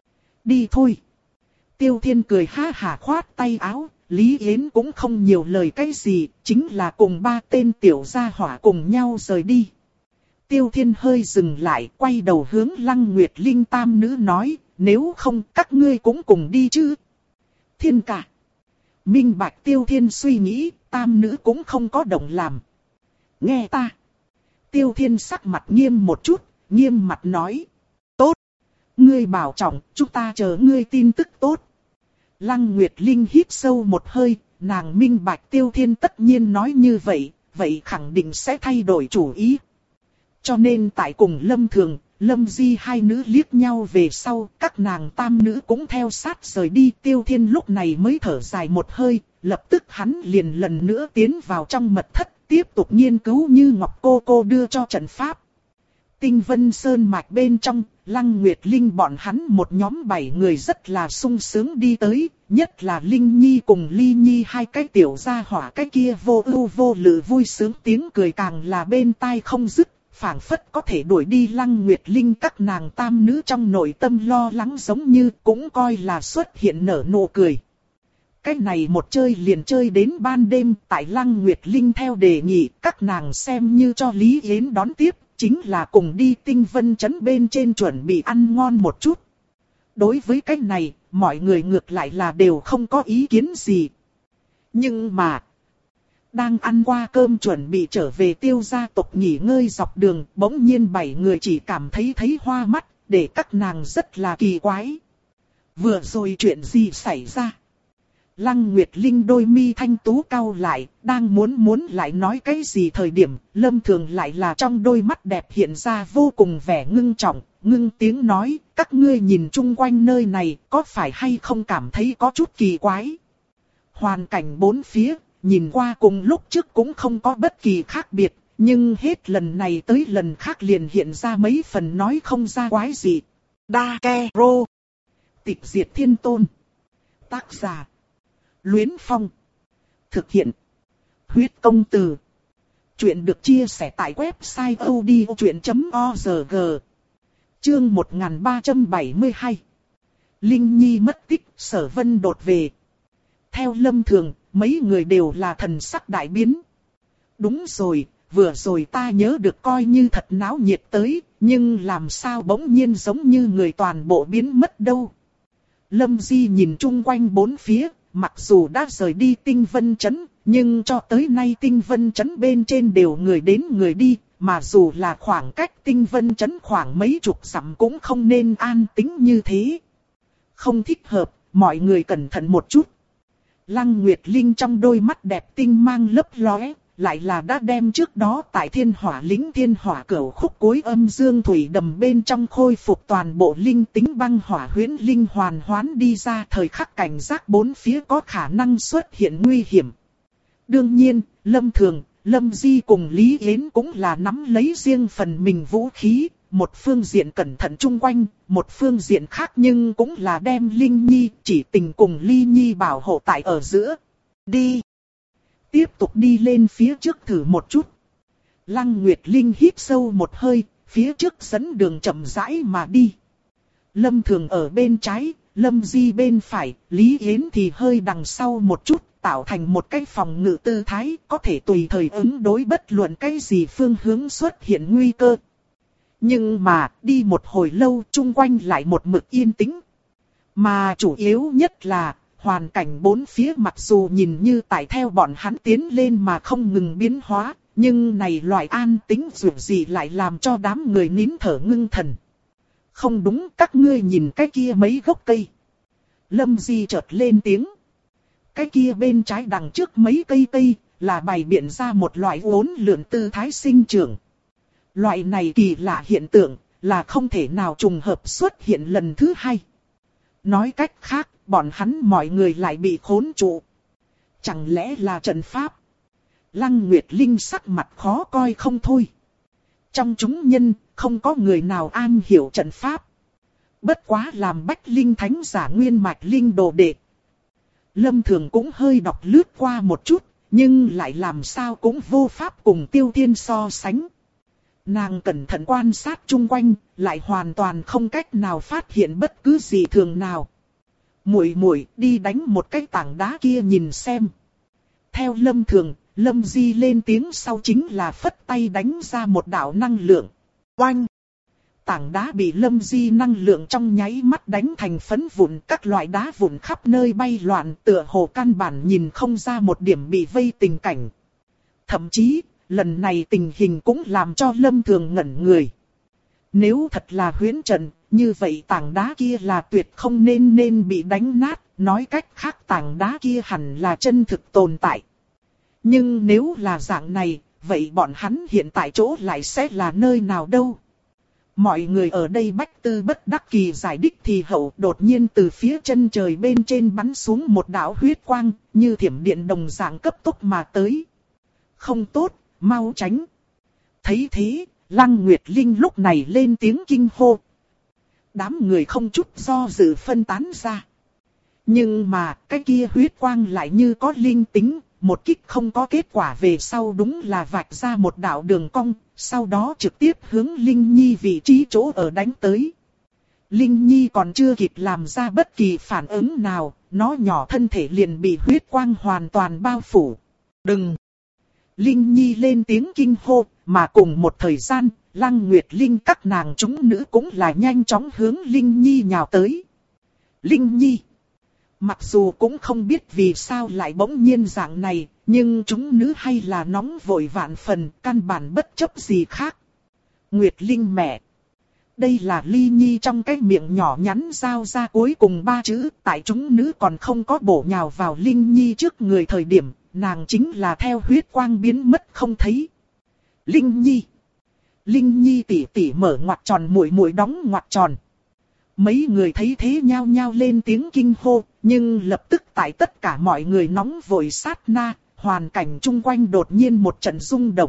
Đi thôi. Tiêu Thiên cười ha hả khoát tay áo, Lý Yến cũng không nhiều lời cái gì, chính là cùng ba tên tiểu gia hỏa cùng nhau rời đi. Tiêu Thiên hơi dừng lại, quay đầu hướng Lăng Nguyệt Linh tam nữ nói, nếu không các ngươi cũng cùng đi chứ. Thiên ca. Minh bạch Tiêu Thiên suy nghĩ, tam nữ cũng không có động làm. Nghe ta. Tiêu Thiên sắc mặt nghiêm một chút, nghiêm mặt nói. Tốt. Ngươi bảo trọng, chúng ta chờ ngươi tin tức tốt. Lăng Nguyệt Linh hít sâu một hơi, nàng minh bạch Tiêu Thiên tất nhiên nói như vậy, vậy khẳng định sẽ thay đổi chủ ý. Cho nên tại cùng Lâm Thường, Lâm Di hai nữ liếc nhau về sau, các nàng tam nữ cũng theo sát rời đi. Tiêu Thiên lúc này mới thở dài một hơi, lập tức hắn liền lần nữa tiến vào trong mật thất, tiếp tục nghiên cứu như Ngọc cô cô đưa cho trận pháp. Tinh Vân Sơn mạch bên trong, Lăng Nguyệt Linh bọn hắn một nhóm bảy người rất là sung sướng đi tới, nhất là Linh Nhi cùng Ly Nhi hai cái tiểu gia hỏa cái kia vô ưu vô lự vui sướng tiếng cười càng là bên tai không dứt, phảng phất có thể đuổi đi Lăng Nguyệt Linh các nàng tam nữ trong nội tâm lo lắng giống như cũng coi là xuất hiện nở nụ cười. Cái này một chơi liền chơi đến ban đêm, tại Lăng Nguyệt Linh theo đề nghị các nàng xem như cho Lý Yến đón tiếp. Chính là cùng đi Tinh Vân Trấn bên trên chuẩn bị ăn ngon một chút. Đối với cái này, mọi người ngược lại là đều không có ý kiến gì. Nhưng mà, đang ăn qua cơm chuẩn bị trở về Tiêu gia tộc nghỉ ngơi dọc đường, bỗng nhiên bảy người chỉ cảm thấy thấy hoa mắt, để các nàng rất là kỳ quái. Vừa rồi chuyện gì xảy ra? Lăng Nguyệt Linh đôi mi thanh tú cau lại, đang muốn muốn lại nói cái gì thời điểm, Lâm Thường lại là trong đôi mắt đẹp hiện ra vô cùng vẻ ngưng trọng, ngưng tiếng nói, các ngươi nhìn chung quanh nơi này, có phải hay không cảm thấy có chút kỳ quái? Hoàn cảnh bốn phía, nhìn qua cùng lúc trước cũng không có bất kỳ khác biệt, nhưng hết lần này tới lần khác liền hiện ra mấy phần nói không ra quái gì. Đa Ke Rô. Tịch Diệt Thiên Tôn. Tác giả Luyến Phong. Thực hiện Huyết Công Từ. Chuyện được chia sẻ tại website odchuyện chấm org. Chương một nghìn ba trăm bảy mươi hai. Linh Nhi mất tích, Sở Vân đột về. Theo Lâm Thường, mấy người đều là thần sắc đại biến. Đúng rồi, vừa rồi ta nhớ được coi như thật náo nhiệt tới, nhưng làm sao bỗng nhiên giống như người toàn bộ biến mất đâu. Lâm Di nhìn chung quanh bốn phía. Mặc dù đã rời đi Tinh Vân Trấn, nhưng cho tới nay Tinh Vân Trấn bên trên đều người đến người đi, mà dù là khoảng cách Tinh Vân Trấn khoảng mấy chục dặm cũng không nên an tĩnh như thế. Không thích hợp, mọi người cẩn thận một chút. Lăng Nguyệt Linh trong đôi mắt đẹp tinh mang lấp lóe, lại là đã đem trước đó tại Thiên Hỏa Lĩnh Thiên Hỏa Cửu Khúc cuối âm dương thủy đầm bên trong khôi phục toàn bộ linh tính băng hỏa huyễn linh hoàn hoán đi ra, thời khắc cảnh giác bốn phía có khả năng xuất hiện nguy hiểm. Đương nhiên, Lâm Thường, Lâm Di cùng Lý Yến cũng là nắm lấy riêng phần mình vũ khí, một phương diện cẩn thận chung quanh, một phương diện khác nhưng cũng là đem Linh Nhi chỉ tình cùng Ly Nhi bảo hộ tại ở giữa. Đi! Tiếp tục đi lên phía trước thử một chút. Lăng Nguyệt Linh hít sâu một hơi, phía trước dẫn đường chậm rãi mà đi. Lâm Thường ở bên trái, Lâm Di bên phải, Lý Yến thì hơi đằng sau một chút, tạo thành một cái phòng ngự tư thái, có thể tùy thời ứng đối bất luận cái gì phương hướng xuất hiện nguy cơ. Nhưng mà, đi một hồi lâu, chung quanh lại một mực yên tĩnh. Mà chủ yếu nhất là, hoàn cảnh bốn phía mặc dù nhìn như tại theo bọn hắn tiến lên mà không ngừng biến hóa, nhưng này loại an tĩnh dù gì lại làm cho đám người nín thở ngưng thần. Không đúng, các ngươi nhìn cái kia mấy gốc cây. Lâm Di chợt lên tiếng. Cái kia bên trái đằng trước mấy cây cây, là bày biện ra một loại uốn lượn tư thái sinh trưởng. Loại này kỳ lạ hiện tượng, là không thể nào trùng hợp xuất hiện lần thứ hai. Nói cách khác, bọn hắn mọi người lại bị khốn trụ. Chẳng lẽ là trận pháp? Lăng Nguyệt Linh sắc mặt khó coi không thôi. Trong chúng nhân, không có người nào an hiểu trận pháp. Bất quá làm Bách Linh Thánh giả nguyên mạch linh đồ đệ. Lâm Thường cũng hơi đọc lướt qua một chút, nhưng lại làm sao cũng vô pháp cùng Tiêu Thiên so sánh. Nàng cẩn thận quan sát chung quanh, lại hoàn toàn không cách nào phát hiện bất cứ gì thường nào. Muội muội đi đánh một cái tảng đá kia nhìn xem. Theo Lâm Thường, Lâm Di lên tiếng sau chính là phất tay đánh ra một đạo năng lượng. Oanh! tảng đá bị Lâm Di năng lượng trong nháy mắt đánh thành phấn vụn, các loại đá vụn khắp nơi bay loạn, tựa hồ căn bản nhìn không ra một điểm bị vây tình cảnh. Thậm chí, lần này tình hình cũng làm cho Lâm Thường ngẩn người. Nếu thật là huyễn trận, như vậy tảng đá kia là tuyệt không nên nên bị đánh nát, nói cách khác tảng đá kia hẳn là chân thực tồn tại. Nhưng nếu là dạng này, vậy bọn hắn hiện tại chỗ lại sẽ là nơi nào đâu? Mọi người ở đây bách tư bất đắc kỳ giải đích thì hậu, đột nhiên từ phía chân trời bên trên bắn xuống một đạo huyết quang, như thiểm điện đồng dạng cấp tốc mà tới. Không tốt, mau tránh. Thấy thế, Lăng Nguyệt Linh lúc này lên tiếng kinh hô. Đám người không chút do dự phân tán ra. Nhưng mà, cái kia huyết quang lại như có linh tính, một kích không có kết quả về sau đúng là vạch ra một đạo đường cong, sau đó trực tiếp hướng Linh Nhi vị trí chỗ ở đánh tới. Linh Nhi còn chưa kịp làm ra bất kỳ phản ứng nào, nó nhỏ thân thể liền bị huyết quang hoàn toàn bao phủ. Đừng! Linh Nhi lên tiếng kinh hô, mà cùng một thời gian, Lăng Nguyệt Linh các nàng chúng nữ cũng là nhanh chóng hướng Linh Nhi nhào tới. Linh Nhi! Mặc dù cũng không biết vì sao lại bỗng nhiên dạng này, nhưng chúng nữ hay là nóng vội vạn phần, căn bản bất chấp gì khác. Nguyệt Linh mẹ! Đây là Ly Nhi trong cái miệng nhỏ nhắn giao ra cuối cùng ba chữ, tại chúng nữ còn không có bổ nhào vào Linh Nhi trước người thời điểm, nàng chính là theo huyết quang biến mất không thấy. Linh Nhi! Linh Nhi tỉ tỉ mở ngoặc tròn muội muội đóng ngoặc tròn. Mấy người thấy thế nhao nhao lên tiếng kinh hô, nhưng lập tức tại tất cả mọi người nóng vội sát na, hoàn cảnh chung quanh đột nhiên một trận rung động.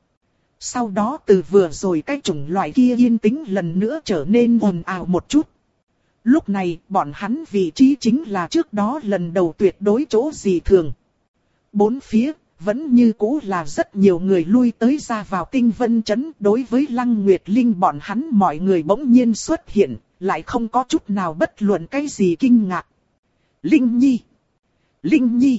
Sau đó từ vừa rồi cái chủng loại kia yên tĩnh lần nữa trở nên ồn ào một chút. Lúc này bọn hắn vị trí chính là trước đó lần đầu tuyệt đối chỗ gì thường. Bốn phía vẫn như cũ là rất nhiều người lui tới ra vào tinh vân trấn, đối với Lăng Nguyệt Linh bọn hắn mọi người bỗng nhiên xuất hiện, lại không có chút nào bất luận cái gì kinh ngạc. Linh Nhi! Linh Nhi!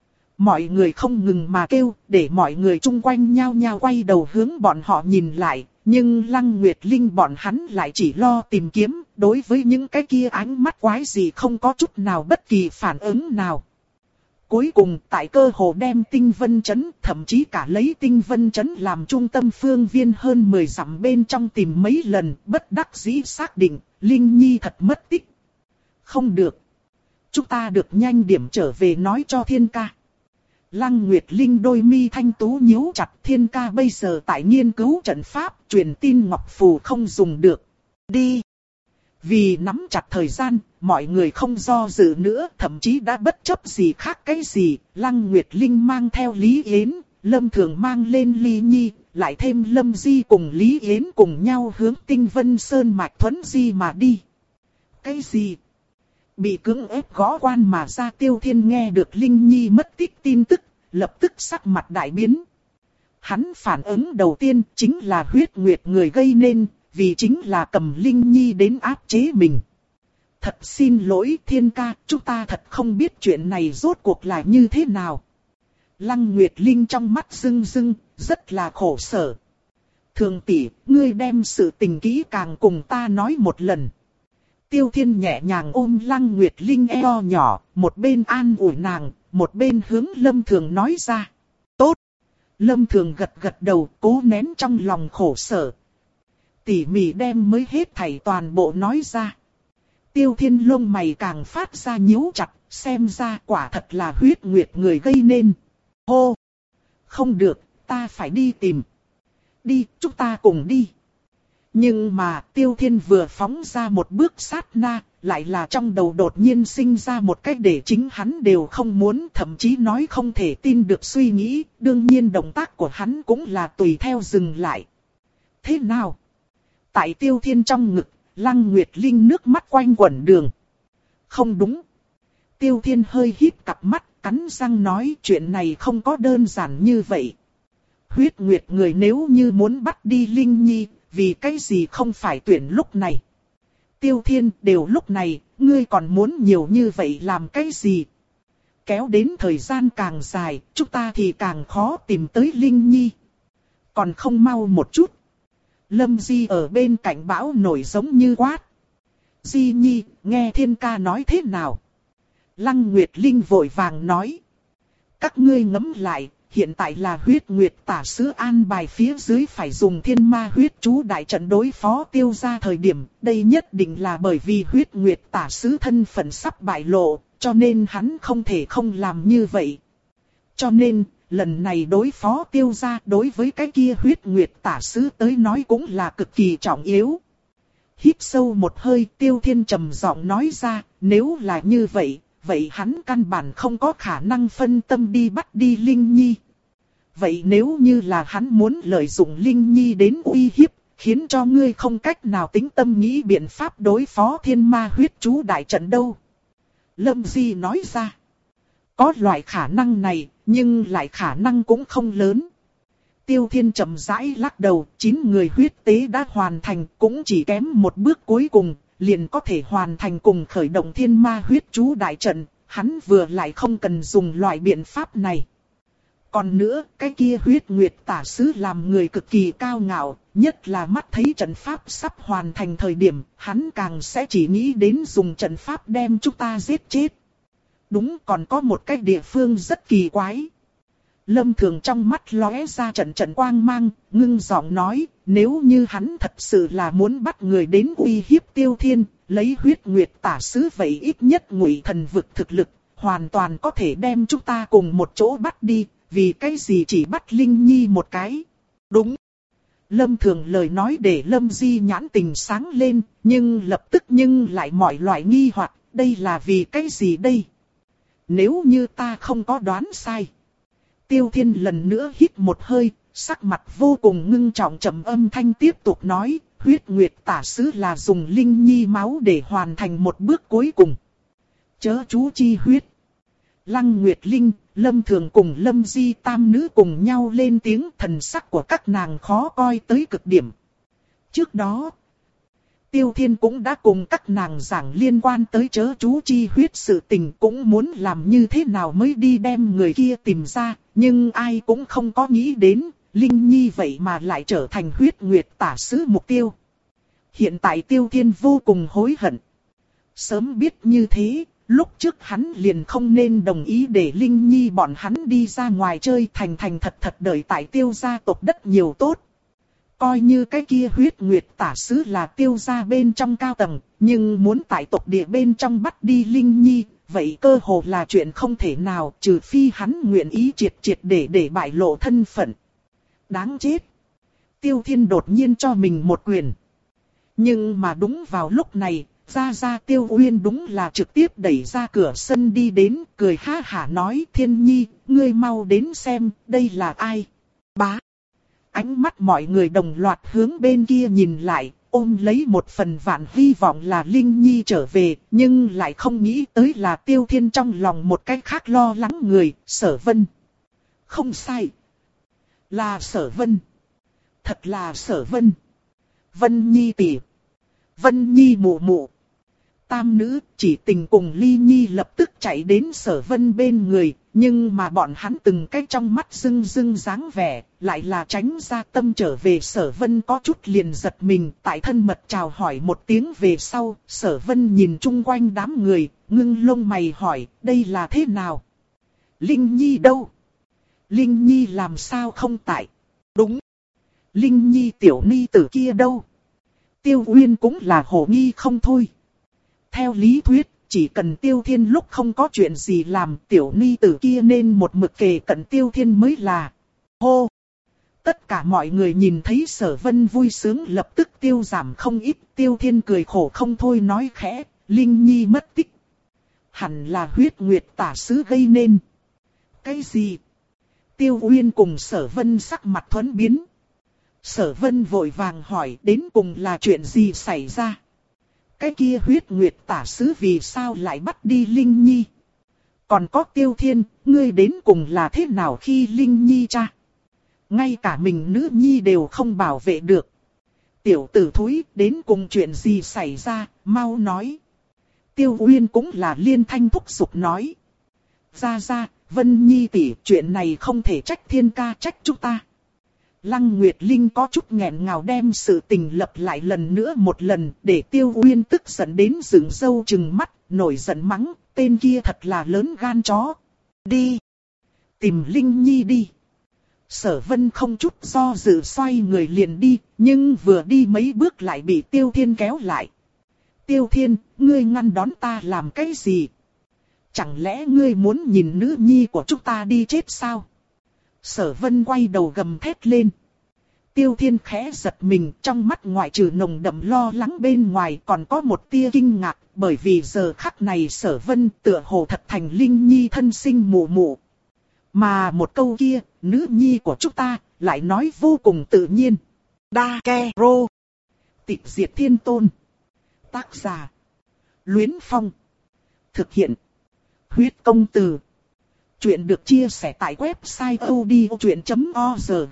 Mọi người không ngừng mà kêu, để mọi người chung quanh nhao nhao quay đầu hướng bọn họ nhìn lại, nhưng Lăng Nguyệt Linh bọn hắn lại chỉ lo tìm kiếm, đối với những cái kia ánh mắt quái gì không có chút nào bất kỳ phản ứng nào. Cuối cùng tại cơ hồ đem tinh vân trấn, thậm chí cả lấy tinh vân trấn làm trung tâm phương viên hơn mười dặm bên trong tìm mấy lần, bất đắc dĩ xác định, Linh Nhi thật mất tích. Không được. Chúng ta được nhanh điểm trở về nói cho Thiên ca. Lăng Nguyệt Linh đôi mi thanh tú nhíu chặt, Thiên ca bây giờ tại nghiên cứu trận pháp, truyền tin ngọc phù không dùng được. Đi. Vì nắm chặt thời gian, mọi người không do dự nữa, thậm chí đã bất chấp gì khác cái gì. Lăng Nguyệt Linh mang theo Lý Yến, Lâm Thường mang lên Ly Nhi, lại thêm Lâm Di cùng Lý Yến cùng nhau hướng Tinh Vân Sơn mạch thuấn di mà đi. Cái gì? Bị cưỡng ép gõ quan mà ra Tiêu Thiên nghe được Linh Nhi mất tích tin tức, lập tức sắc mặt đại biến. Hắn phản ứng đầu tiên chính là huyết nguyệt người gây nên, vì chính là cầm Linh Nhi đến áp chế mình. Thật xin lỗi Thiên ca, chúng ta thật không biết chuyện này rốt cuộc là như thế nào. Lăng Nguyệt Linh trong mắt rưng rưng, rất là khổ sở. Thường tỷ, ngươi đem sự tình kỹ càng cùng ta nói một lần. Tiêu Thiên nhẹ nhàng ôm Lăng Nguyệt Linh eo nhỏ, một bên an ủi nàng, một bên hướng Lâm Thường nói ra. Tốt. Lâm Thường gật gật đầu, cố nén trong lòng khổ sở. Tỉ mỉ đem mới hết thảy toàn bộ nói ra. Tiêu Thiên lông mày càng phát ra nhíu chặt, xem ra quả thật là huyết nguyệt người gây nên. Hô! Không được, ta phải đi tìm. Đi, chúng ta cùng đi. Nhưng mà Tiêu Thiên vừa phóng ra một bước sát na, lại là trong đầu đột nhiên sinh ra một cách để chính hắn đều không muốn, thậm chí nói không thể tin được suy nghĩ, đương nhiên động tác của hắn cũng là tùy theo dừng lại. Thế nào? Tại Tiêu Thiên trong ngực, Lăng Nguyệt Linh nước mắt quanh quẩn đường. Không đúng. Tiêu Thiên hơi híp cặp mắt, cắn răng nói chuyện này không có đơn giản như vậy. Huyết Nguyệt người nếu như muốn bắt đi Linh Nhi, vì cái gì không phải tuyển lúc này. Tiêu Thiên, đều lúc này, ngươi còn muốn nhiều như vậy làm cái gì? Kéo đến thời gian càng dài, chúng ta thì càng khó tìm tới Linh Nhi. Còn không mau một chút. Lâm Di ở bên cạnh bão nổi giống như quát. Di Nhi, nghe thiên ca nói thế nào? Lăng Nguyệt Linh vội vàng nói. Các ngươi ngẫm lại, hiện tại là huyết nguyệt tả sứ an bài phía dưới phải dùng thiên ma huyết chú đại trận đối phó Tiêu gia thời điểm. Đây nhất định là bởi vì huyết nguyệt tả sứ thân phận sắp bại lộ, cho nên hắn không thể không làm như vậy. Cho nên, lần này đối phó Tiêu gia đối với cái kia huyết nguyệt tả sứ tới nói cũng là cực kỳ trọng yếu. Hít sâu một hơi, Tiêu Thiên trầm giọng nói ra, nếu là như vậy, vậy hắn căn bản không có khả năng phân tâm đi bắt đi Linh Nhi. Vậy nếu như là hắn muốn lợi dụng Linh Nhi đến uy hiếp, khiến cho ngươi không cách nào tính tâm nghĩ biện pháp đối phó thiên ma huyết chú đại trận đâu? Lâm Di nói ra, có loại khả năng này, nhưng lại khả năng cũng không lớn. Tiêu Thiên chậm rãi lắc đầu, chín người huyết tế đã hoàn thành, cũng chỉ kém một bước cuối cùng, liền có thể hoàn thành cùng khởi động thiên ma huyết chú đại trận, hắn vừa lại không cần dùng loại biện pháp này. Còn nữa, cái kia huyết nguyệt tả sứ làm người cực kỳ cao ngạo, nhất là mắt thấy trận pháp sắp hoàn thành thời điểm, hắn càng sẽ chỉ nghĩ đến dùng trận pháp đem chúng ta giết chết. Đúng, còn có một cái địa phương rất kỳ quái. Lâm Thường trong mắt lóe ra trận trận quang mang, ngưng giọng nói, nếu như hắn thật sự là muốn bắt người đến uy hiếp Tiêu Thiên, lấy huyết nguyệt tả sứ vậy ít nhất Ngụy Thần vực thực lực, hoàn toàn có thể đem chúng ta cùng một chỗ bắt đi, vì cái gì chỉ bắt Linh Nhi một cái. Đúng. Lâm Thường lời nói để Lâm Di nhãn tình sáng lên, nhưng lập tức nhưng lại mọi loại nghi hoặc, đây là vì cái gì đây? Nếu như ta không có đoán sai. Tiêu Thiên lần nữa hít một hơi, sắc mặt vô cùng ngưng trọng trầm âm thanh tiếp tục nói, huyết nguyệt tả sứ là dùng Linh Nhi máu để hoàn thành một bước cuối cùng. Chớ chú chi huyết. Lăng Nguyệt Linh, Lâm Thường cùng Lâm Di tam nữ cùng nhau lên tiếng, thần sắc của các nàng khó coi tới cực điểm. Trước đó, Tiêu Thiên cũng đã cùng các nàng giảng liên quan tới chớ chú chi huyết sự tình, cũng muốn làm như thế nào mới đi đem người kia tìm ra, nhưng ai cũng không có nghĩ đến, Linh Nhi vậy mà lại trở thành huyết nguyệt tả sứ mục tiêu. Hiện tại Tiêu Thiên vô cùng hối hận. Sớm biết như thế, lúc trước hắn liền không nên đồng ý để Linh Nhi bọn hắn đi ra ngoài chơi, thành thành thật thật đợi tại Tiêu gia tộc đất nhiều tốt. Coi như cái kia huyết nguyệt tả sứ là Tiêu gia bên trong cao tầng, nhưng muốn tại tộc địa bên trong bắt đi Linh Nhi, vậy cơ hồ là chuyện không thể nào, trừ phi hắn nguyện ý triệt triệt để để bại lộ thân phận. Đáng chết. Tiêu Thiên đột nhiên cho mình một quyền. Nhưng mà đúng vào lúc này, Gia Gia Tiêu Uyên đúng là trực tiếp đẩy ra cửa sân đi đến, cười ha hả nói, Thiên Nhi, ngươi mau đến xem, đây là ai? Bá. Ánh mắt mọi người đồng loạt hướng bên kia nhìn lại, ôm lấy một phần vạn hy vọng là Linh Nhi trở về, nhưng lại không nghĩ tới là Tiêu Thiên trong lòng một cái khác lo lắng người, Sở Vân. Không sai. Là Sở Vân. Thật là Sở Vân. Vân Nhi tỷ. Vân Nhi mụ mụ. Tam nữ chỉ tình cùng Ly Nhi lập tức chạy đến Sở Vân bên người, nhưng mà bọn hắn từng cái trong mắt rưng rưng dáng vẻ, lại là tránh ra tâm trở về. Sở Vân có chút liền giật mình, tại thân mật chào hỏi một tiếng về sau, Sở Vân nhìn chung quanh đám người, ngưng lông mày hỏi, đây là thế nào? Linh Nhi đâu? Linh Nhi làm sao không tại? Đúng. Linh Nhi tiểu ni tử kia đâu? Tiêu Uyên cũng là hồ nghi không thôi. Theo lý thuyết, chỉ cần Tiêu Thiên lúc không có chuyện gì làm, tiểu ni tử kia nên một mực kề cận Tiêu Thiên mới là. Hô! Tất cả mọi người nhìn thấy Sở Vân vui sướng lập tức tiêu giảm không ít. Tiêu Thiên cười khổ không thôi nói khẽ, Linh Nhi mất tích. Hẳn là huyết nguyệt tả sứ gây nên. Cái gì? Tiêu Uyên cùng Sở Vân sắc mặt thuẫn biến. Sở Vân vội vàng hỏi, đến cùng là chuyện gì xảy ra? Cái kia huyết nguyệt tả sứ vì sao lại bắt đi Linh Nhi? Còn có Tiêu Thiên, ngươi đến cùng là thế nào khi Linh Nhi cha? Ngay cả mình nữ nhi đều không bảo vệ được. Tiểu tử thúi, đến cùng chuyện gì xảy ra, mau nói. Tiêu Uyên cũng là liên thanh thúc giục nói. Ra ra, Vân Nhi tỷ, chuyện này không thể trách Thiên ca trách chúng ta. Lăng Nguyệt Linh có chút nghẹn ngào đem sự tình lập lại lần nữa một lần, để Tiêu Uyên tức giận đến dựng râu trừng mắt, nổi giận mắng, tên kia thật là lớn gan chó. Đi! Tìm Linh Nhi đi! Sở Vân không chút do dự xoay người liền đi, nhưng vừa đi mấy bước lại bị Tiêu Thiên kéo lại. Tiêu Thiên, ngươi ngăn đón ta làm cái gì? Chẳng lẽ ngươi muốn nhìn nữ nhi của chúng ta đi chết sao? Sở Vân quay đầu gầm thét lên. Tiêu Thiên khẽ giật mình, trong mắt ngoại trừ nồng đậm lo lắng bên ngoài còn có một tia kinh ngạc, bởi vì giờ khắc này Sở Vân tựa hồ thật thành Linh Nhi thân sinh mụ mụ. Mà một câu kia, nữ nhi của chúng ta, lại nói vô cùng tự nhiên. Đa Ke Rô. Tịch Diệt Thiên Tôn. Tác giả. Luyến Phong. Thực hiện. Huyết Công Từ. Chuyện được chia sẻ tại website odchuyện chấm org.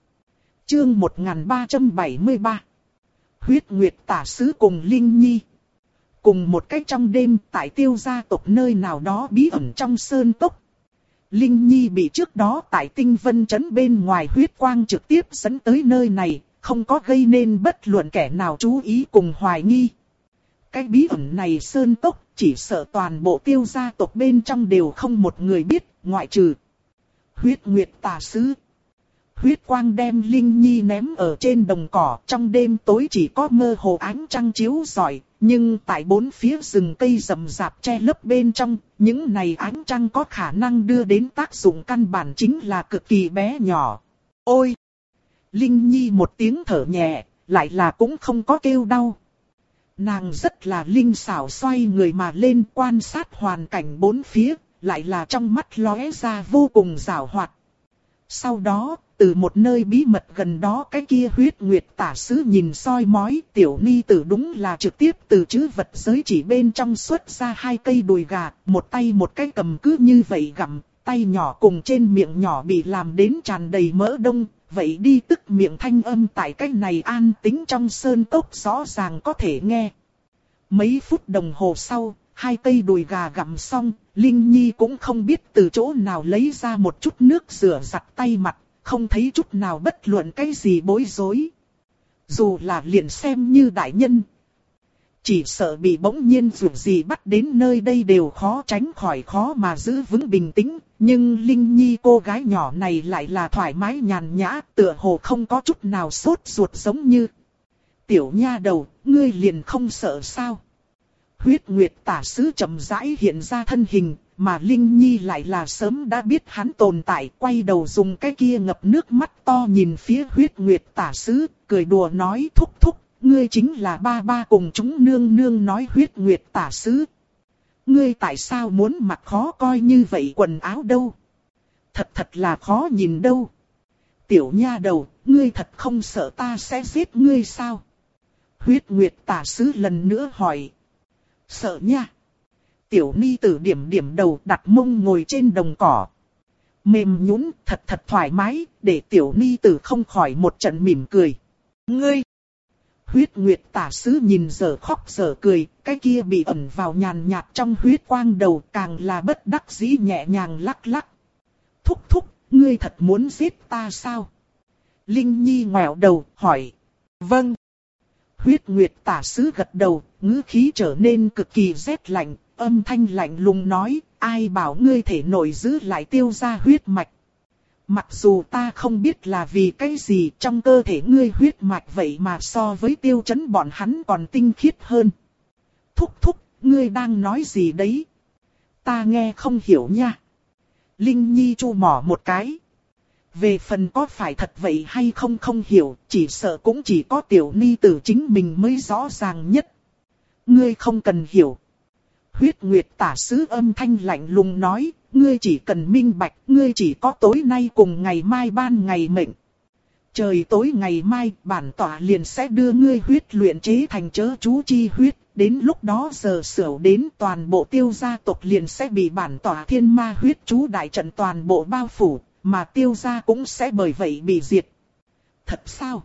Chương một nghìn ba trăm bảy mươi ba. Huyết Nguyệt Tả Sứ cùng Linh Nhi. Cùng một cách trong đêm tại Tiêu gia tộc nơi nào đó bí ẩn trong sơn cốc. Linh Nhi bị trước đó tại Tinh Vân Trấn bên ngoài huyết quang trực tiếp dẫn tới nơi này, không có gây nên bất luận kẻ nào chú ý cùng hoài nghi. Cái bí ẩn này sơn cốc, chỉ sợ toàn bộ Tiêu gia tộc bên trong đều không một người biết, ngoại trừ Huyết Nguyệt Tả Sứ. Huyết quang đem Linh Nhi ném ở trên đồng cỏ, trong đêm tối chỉ có mơ hồ ánh trăng chiếu rọi, nhưng tại bốn phía rừng cây rậm rạp che lấp bên trong, những này ánh trăng có khả năng đưa đến tác dụng căn bản chính là cực kỳ bé nhỏ. Ôi! Linh Nhi một tiếng thở nhẹ, lại là cũng không có kêu đau. Nàng rất là linh xảo xoay người mà lên quan sát hoàn cảnh bốn phía, lại là trong mắt lóe ra vô cùng giảo hoạt. Sau đó, từ một nơi bí mật gần đó cái kia Huyết Nguyệt Tả Sứ nhìn soi mói, tiểu ni tử đúng là trực tiếp từ trữ vật giới chỉ bên trong xuất ra hai cây đùi gà, một tay một cái cầm cứ như vậy gặm, tay nhỏ cùng trên miệng nhỏ bị làm đến tràn đầy mỡ đông, vậy đi tức miệng thanh âm tại cái này an tĩnh trong sơn cốc rõ ràng có thể nghe. Mấy phút đồng hồ sau, hai cây đùi gà gặm xong, Linh Nhi cũng không biết từ chỗ nào lấy ra một chút nước rửa giặt tay mặt, không thấy chút nào bất luận cái gì bối rối. Dù là liền xem như đại nhân, chỉ sợ bị bỗng nhiên dù gì bắt đến nơi đây đều khó tránh khỏi khó mà giữ vững bình tĩnh. Nhưng Linh Nhi cô gái nhỏ này lại là thoải mái nhàn nhã, tựa hồ không có chút nào sốt ruột giống như. Tiểu nha đầu, ngươi liền không sợ sao? Huyết Nguyệt Tả Sứ chậm rãi hiện ra thân hình, mà Linh Nhi lại là sớm đã biết hắn tồn tại, quay đầu dùng cái kia ngập nước mắt to nhìn phía Huyết Nguyệt Tả Sứ, cười đùa nói thúc thúc, ngươi chính là ba ba cùng chúng nương nương nói Huyết Nguyệt Tả Sứ. Ngươi tại sao muốn mặc khó coi như vậy quần áo đâu? Thật thật là khó nhìn đâu. Tiểu nha đầu, ngươi thật không sợ ta sẽ giết ngươi sao? Huyết Nguyệt Tả Sứ lần nữa hỏi. Sợ nha. Tiểu ni tử điểm điểm đầu đặt mông ngồi trên đồng cỏ. Mềm nhũn thật thật thoải mái, để tiểu ni tử không khỏi một trận mỉm cười. Ngươi! Huyết Nguyệt Tả Sứ nhìn giờ khóc giờ cười, cái kia bị ẩn vào nhàn nhạt trong huyết quang đầu càng là bất đắc dĩ nhẹ nhàng lắc lắc. Thúc thúc, ngươi thật muốn giết ta sao? Linh Nhi ngoẹo đầu, hỏi. Vâng. Huyết Nguyệt Tả Sứ gật đầu, ngữ khí trở nên cực kỳ rét lạnh, âm thanh lạnh lùng nói, ai bảo ngươi thể nội giữ lại Tiêu gia huyết mạch. Mặc dù ta không biết là vì cái gì trong cơ thể ngươi huyết mạch vậy mà so với Tiêu Chấn bọn hắn còn tinh khiết hơn. Thúc thúc, ngươi đang nói gì đấy? Ta nghe không hiểu nha. Linh Nhi chu mỏ một cái. Về phần có phải thật vậy hay không không hiểu, chỉ sợ cũng chỉ có tiểu ni tử chính mình mới rõ ràng nhất. Ngươi không cần hiểu. Huyết Nguyệt Tả Sứ âm thanh lạnh lùng nói, ngươi chỉ cần minh bạch, ngươi chỉ có tối nay cùng ngày mai ban ngày mệnh. Trời tối ngày mai, bản tỏa liền sẽ đưa ngươi huyết luyện chế thành chớ chú chi huyết, đến lúc đó giờ sửa đến toàn bộ Tiêu gia tộc liền sẽ bị bản tỏa thiên ma huyết chú đại trận toàn bộ bao phủ, mà Tiêu gia cũng sẽ bởi vậy bị diệt. Thật sao?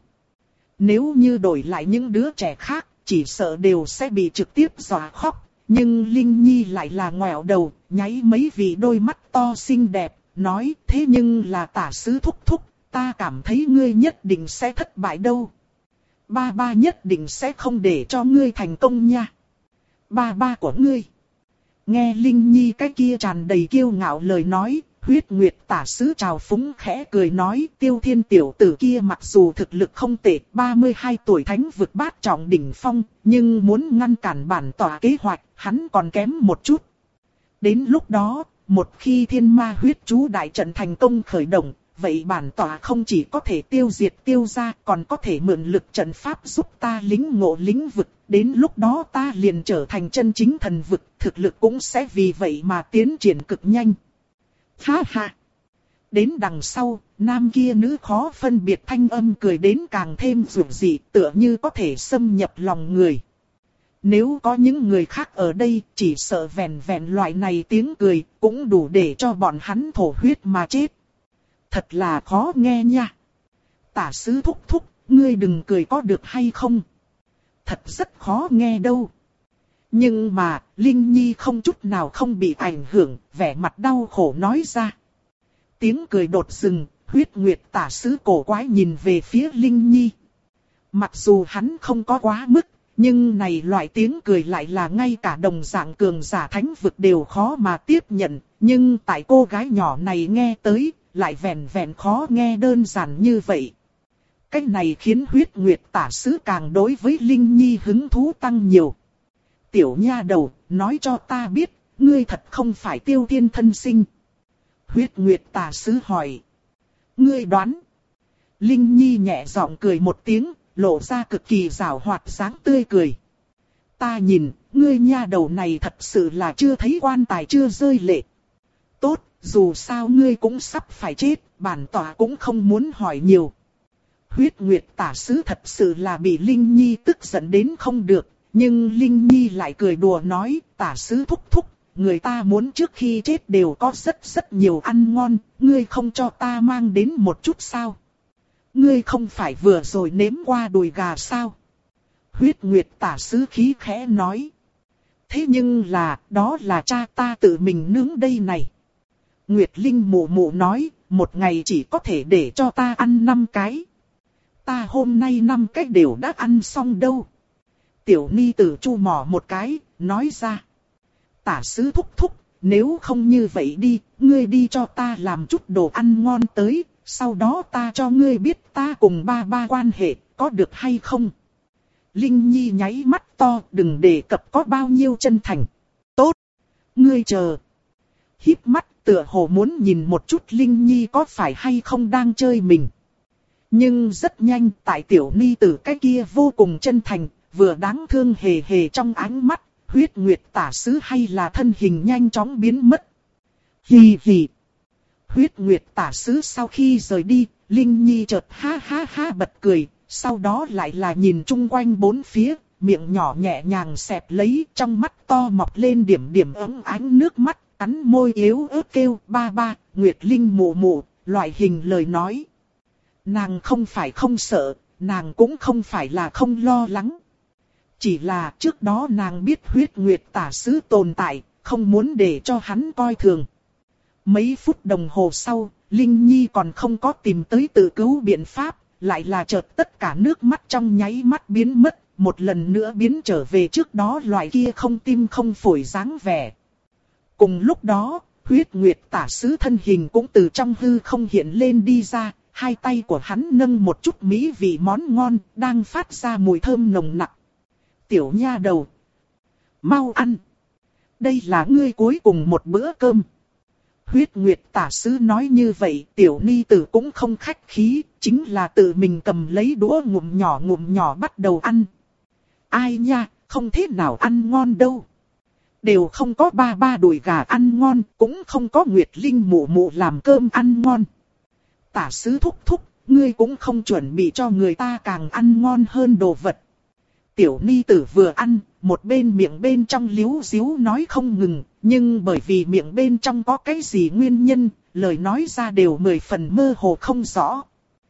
Nếu như đổi lại những đứa trẻ khác, chỉ sợ đều sẽ bị trực tiếp dọa khóc. Nhưng Linh Nhi lại là ngoẹo đầu, nháy mấy vị đôi mắt to xinh đẹp, nói thế nhưng là Tả Sứ thúc thúc, ta cảm thấy ngươi nhất định sẽ thất bại đâu. Ba ba nhất định sẽ không để cho ngươi thành công nha. Ba ba của ngươi. Nghe Linh Nhi cái kia tràn đầy kiêu ngạo lời nói, Huyết Nguyệt tả sứ trào phúng khẽ cười nói, Tiêu Thiên tiểu tử kia mặc dù thực lực không tệ, ba mươi hai tuổi thánh vực bát trọng đỉnh phong, nhưng muốn ngăn cản bản tỏa kế hoạch, hắn còn kém một chút. Đến lúc đó, một khi thiên ma huyết chú đại trận thành công khởi động, vậy bản tỏa không chỉ có thể tiêu diệt tiêu gia, còn có thể mượn lực trận pháp giúp ta lĩnh ngộ lĩnh vực, đến lúc đó ta liền trở thành chân chính thần vực, thực lực cũng sẽ vì vậy mà tiến triển cực nhanh. Ha ha! Đến đằng sau, nam kia nữ khó phân biệt thanh âm cười đến càng thêm dữ dị, tựa như có thể xâm nhập lòng người. Nếu có những người khác ở đây, chỉ sợ vẹn vẹn loại này tiếng cười, cũng đủ để cho bọn hắn thổ huyết mà chết. Thật là khó nghe nha. Tả sứ thúc thúc, ngươi đừng cười có được hay không? Thật rất khó nghe đâu. Nhưng mà, Linh Nhi không chút nào không bị ảnh hưởng, vẻ mặt đau khổ nói ra. Tiếng cười đột dừng, Huyết Nguyệt tả sứ cổ quái nhìn về phía Linh Nhi. Mặc dù hắn không có quá mức, nhưng này loại tiếng cười lại là ngay cả đồng dạng cường giả thánh vực đều khó mà tiếp nhận. Nhưng tại cô gái nhỏ này nghe tới, lại vẹn vẹn khó nghe đơn giản như vậy. Cái này khiến Huyết Nguyệt tả sứ càng đối với Linh Nhi hứng thú tăng nhiều. Tiểu nha đầu, nói cho ta biết, ngươi thật không phải Tiêu Thiên thân sinh. Huyết Nguyệt tả sứ hỏi. Ngươi đoán. Linh Nhi nhẹ giọng cười một tiếng, lộ ra cực kỳ giảo hoạt dáng tươi cười. Ta nhìn, ngươi nha đầu này thật sự là chưa thấy quan tài chưa rơi lệ. Tốt, dù sao ngươi cũng sắp phải chết, bản tỏa cũng không muốn hỏi nhiều. Huyết Nguyệt tả sứ thật sự là bị Linh Nhi tức giận đến không được, nhưng Linh Nhi lại cười đùa nói, tả sứ thúc thúc, người ta muốn trước khi chết đều có rất rất nhiều ăn ngon, ngươi không cho ta mang đến một chút sao? Ngươi không phải vừa rồi nếm qua đùi gà sao? Huyết Nguyệt tả sứ khí khẽ nói. Thế nhưng là, đó là cha ta tự mình nướng đây này. Nguyệt Linh mụ mụ nói, một ngày chỉ có thể để cho ta ăn năm cái. Ta hôm nay năm cái đều đã ăn xong đâu. Tiểu ni tử chu mỏ một cái, nói ra. Tả sứ thúc thúc, nếu không như vậy đi, ngươi đi cho ta làm chút đồ ăn ngon tới, sau đó ta cho ngươi biết ta cùng ba ba quan hệ, có được hay không? Linh Nhi nháy mắt to, đừng đề cập có bao nhiêu chân thành. Tốt, ngươi chờ. Híp mắt tựa hồ muốn nhìn một chút Linh Nhi có phải hay không đang chơi mình. Nhưng rất nhanh, tại tiểu ni tử cái kia vô cùng chân thành, vừa đáng thương hề hề trong ánh mắt, Huyết Nguyệt tả sứ hay là thân hình nhanh chóng biến mất. Hì hì. Huyết Nguyệt tả sứ sau khi rời đi, Linh Nhi chợt ha ha ha bật cười, sau đó lại là nhìn chung quanh bốn phía, miệng nhỏ nhẹ nhàng xẹp lấy, trong mắt to mọc lên điểm điểm ấm ánh nước mắt, cắn môi yếu ớt kêu ba ba, Nguyệt Linh mụ mụ, loại hình lời nói. Nàng không phải không sợ, nàng cũng không phải là không lo lắng. Chỉ là trước đó nàng biết Huyết Nguyệt tả sứ tồn tại, không muốn để cho hắn coi thường. Mấy phút đồng hồ sau, Linh Nhi còn không có tìm tới tự cứu biện pháp, lại là chợt tất cả nước mắt trong nháy mắt biến mất, một lần nữa biến trở về trước đó loại kia không tim không phổi dáng vẻ. Cùng lúc đó, Huyết Nguyệt tả sứ thân hình cũng từ trong hư không hiện lên đi ra, hai tay của hắn nâng một chút mỹ vị món ngon, đang phát ra mùi thơm nồng nặc. Tiểu nha đầu, mau ăn. Đây là ngươi cuối cùng một bữa cơm. Huyết Nguyệt tả sứ nói như vậy, tiểu ni tử cũng không khách khí, chính là tự mình cầm lấy đũa ngụm nhỏ ngụm nhỏ bắt đầu ăn. Ai nha, không thế nào ăn ngon đâu. Đều không có ba ba đùi gà ăn ngon, cũng không có Nguyệt Linh mụ mụ làm cơm ăn ngon. Tả sứ thúc thúc, ngươi cũng không chuẩn bị cho người ta càng ăn ngon hơn đồ vật. Tiểu ni tử vừa ăn, một bên miệng bên trong líu díu nói không ngừng, nhưng bởi vì miệng bên trong có cái gì nguyên nhân, lời nói ra đều mười phần mơ hồ không rõ.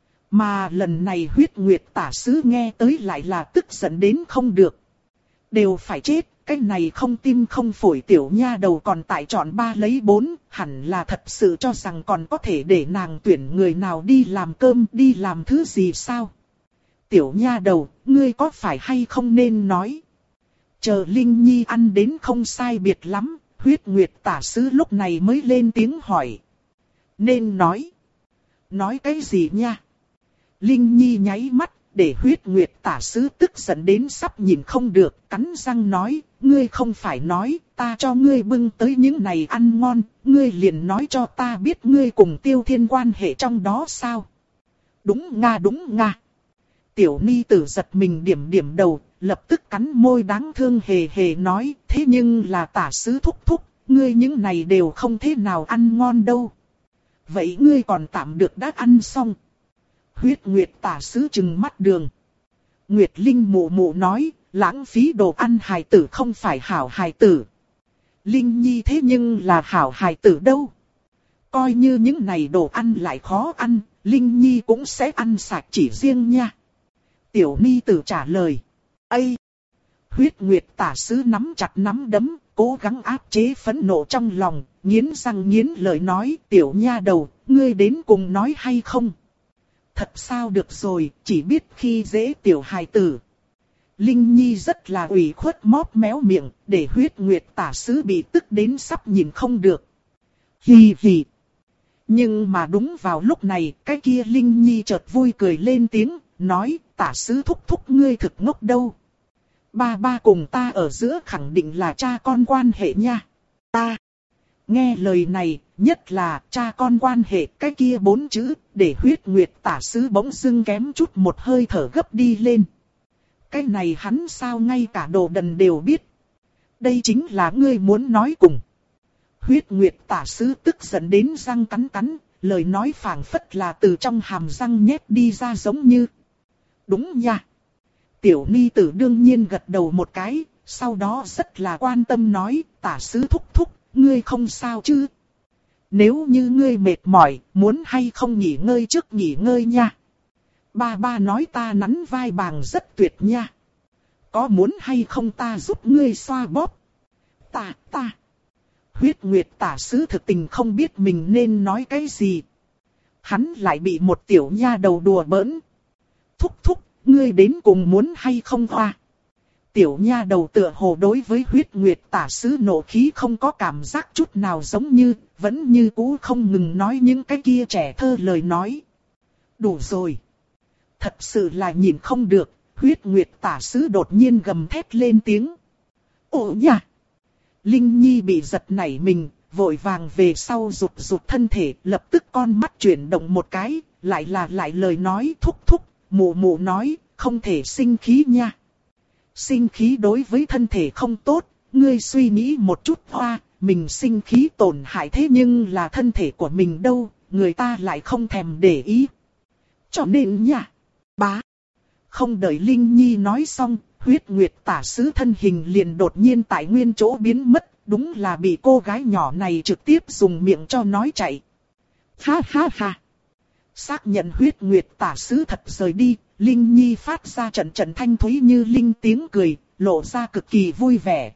Mà lần này Huyết Nguyệt tả sứ nghe tới lại là tức giận đến không được. Đều phải chết, cái này không tim không phổi tiểu nha đầu còn tại chọn ba lấy bốn, hẳn là thật sự cho rằng còn có thể để nàng tuyển người nào đi làm cơm, đi làm thứ gì sao? Tiểu nha đầu, ngươi có phải hay không nên nói? Chờ Linh Nhi ăn đến không sai biệt lắm, Huyết Nguyệt tả sứ lúc này mới lên tiếng hỏi. Nên nói. Nói cái gì nha? Linh Nhi nháy mắt, để Huyết Nguyệt tả sứ tức giận đến sắp nhìn không được, cắn răng nói, ngươi không phải nói, ta cho ngươi bưng tới những này ăn ngon, ngươi liền nói cho ta biết ngươi cùng Tiêu Thiên quan hệ trong đó sao? Đúng nga đúng nga. Tiểu ni tử giật mình điểm điểm đầu, lập tức cắn môi đáng thương hề hề nói, thế nhưng là tả sứ thúc thúc, ngươi những này đều không thế nào ăn ngon đâu. Vậy ngươi còn tạm được đã ăn xong. Huyết Nguyệt tả sứ trừng mắt đường. Nguyệt Linh mụ mụ nói, lãng phí đồ ăn hài tử không phải hảo hài tử. Linh Nhi thế nhưng là hảo hài tử đâu. Coi như những này đồ ăn lại khó ăn, Linh Nhi cũng sẽ ăn sạch chỉ riêng nha. Tiểu ni tử trả lời. Ây! Huyết Nguyệt tả sứ nắm chặt nắm đấm, cố gắng áp chế phẫn nộ trong lòng, nghiến răng nghiến lợi nói, tiểu nha đầu, ngươi đến cùng nói hay không? Thật sao được rồi, chỉ biết khi dễ tiểu hài tử. Linh Nhi rất là ủy khuất móp méo miệng, để Huyết Nguyệt tả sứ bị tức đến sắp nhìn không được. Hì hì. Nhưng mà đúng vào lúc này, cái kia Linh Nhi chợt vui cười lên tiếng, nói, tả sứ thúc thúc ngươi thực ngốc đâu. Ba ba cùng ta ở giữa khẳng định là cha con quan hệ nha. Ta. Nghe lời này, nhất là cha con quan hệ, cái kia bốn chữ, để Huyết Nguyệt tả sứ bỗng dưng kém chút một hơi thở gấp đi lên. Cái này hắn sao ngay cả đồ đần đều biết. Đây chính là ngươi muốn nói cùng. Huyết Nguyệt tả sứ tức giận đến răng cắn cắn, lời nói phảng phất là từ trong hàm răng nhét đi ra giống như. Đúng nha. Tiểu ni tử đương nhiên gật đầu một cái, sau đó rất là quan tâm nói, tả sứ thúc thúc, ngươi không sao chứ? Nếu như ngươi mệt mỏi, muốn hay không nghỉ ngơi trước nghỉ ngơi nha. Ba ba nói ta nắn vai bàng rất tuyệt nha. Có muốn hay không ta giúp ngươi xoa bóp? Ta, ta. Huyết Nguyệt tả sứ thực tình không biết mình nên nói cái gì. Hắn lại bị một tiểu nha đầu đùa bỡn. Thúc thúc, ngươi đến cùng muốn hay không hoa? Tiểu nha đầu tựa hồ đối với Huyết Nguyệt tả sứ nộ khí không có cảm giác chút nào giống như, vẫn như cũ không ngừng nói những cái kia trẻ thơ lời nói. Đủ rồi. Thật sự là nhìn không được, Huyết Nguyệt tả sứ đột nhiên gầm thét lên tiếng. Ồ nha! Linh Nhi bị giật nảy mình, vội vàng về sau rụt rụt thân thể, lập tức con mắt chuyển động một cái, lại là lại lời nói thúc thúc, mụ mụ nói, không thể sinh khí nha. Sinh khí đối với thân thể không tốt, ngươi suy nghĩ một chút hoa, mình sinh khí tổn hại thế nhưng là thân thể của mình đâu, người ta lại không thèm để ý. Cho nên nha, bá. Không đợi Linh Nhi nói xong, Huyết Nguyệt tả sứ thân hình liền đột nhiên tại nguyên chỗ biến mất, đúng là bị cô gái nhỏ này trực tiếp dùng miệng cho nói chạy. Ha ha ha. Xác nhận Huyết Nguyệt tả sứ thật rời đi, Linh Nhi phát ra trận trận thanh thúy như linh tiếng cười, lộ ra cực kỳ vui vẻ.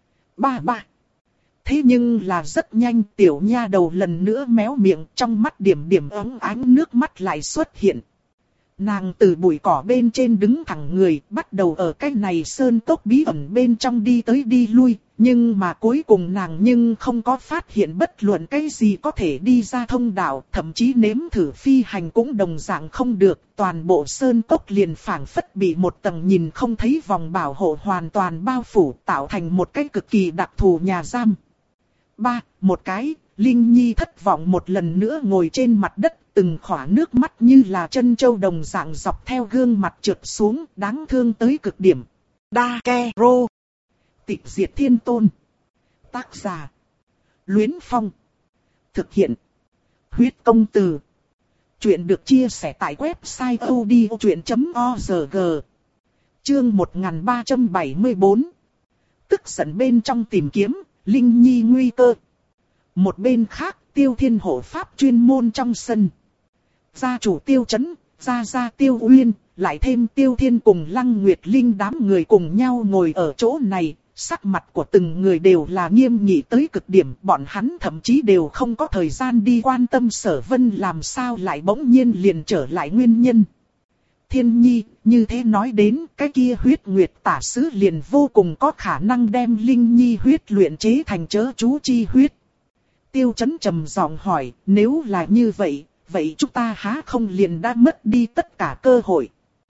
Ba ba. Thế nhưng là rất nhanh tiểu nha đầu lần nữa méo miệng, trong mắt điểm điểm óng ánh nước mắt lại xuất hiện. Nàng từ bụi cỏ bên trên đứng thẳng người, bắt đầu ở cái này sơn cốc bí ẩn bên trong đi tới đi lui, nhưng mà cuối cùng nàng nhưng không có phát hiện bất luận cái gì có thể đi ra thông đạo, thậm chí nếm thử phi hành cũng đồng dạng không được, toàn bộ sơn cốc liền phảng phất bị một tầng nhìn không thấy vòng bảo hộ hoàn toàn bao phủ, tạo thành một cái cực kỳ đặc thù nhà giam. Ba, một cái, Linh Nhi thất vọng một lần nữa ngồi trên mặt đất, từng khỏa nước mắt như là chân châu đồng dạng dọc theo gương mặt trượt xuống, đáng thương tới cực điểm. Đa Ke Rô. Tịch Diệt Thiên Tôn. Tác giả: Luyến Phong. Thực hiện: Huyết Công Từ. Chuyện được chia sẻ tại website odchuyện chấm org. Chương một nghìn ba trăm bảy mươi tư. Tức giận bên trong tìm kiếm, Linh Nhi nguy cơ. Một bên khác, Tiêu Thiên hộ pháp chuyên môn trong sân. Gia chủ Tiêu Chấn, gia gia Tiêu Uyên, lại thêm Tiêu Thiên cùng Lăng Nguyệt Linh đám người cùng nhau ngồi ở chỗ này, sắc mặt của từng người đều là nghiêm nghị tới cực điểm, bọn hắn thậm chí đều không có thời gian đi quan tâm Sở Vân làm sao lại bỗng nhiên liền trở lại nguyên nhân. Thiên Nhi, như thế nói đến, cái kia huyết nguyệt tả sứ liền vô cùng có khả năng đem Linh Nhi huyết luyện chế thành chớ chú chi huyết. Tiêu Chấn trầm giọng hỏi, nếu là như vậy, vậy chúng ta há không liền đã mất đi tất cả cơ hội.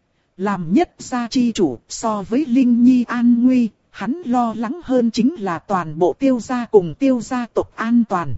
Làm nhất gia chi chủ, so với Linh Nhi an nguy, hắn lo lắng hơn chính là toàn bộ Tiêu gia cùng Tiêu gia tộc an toàn.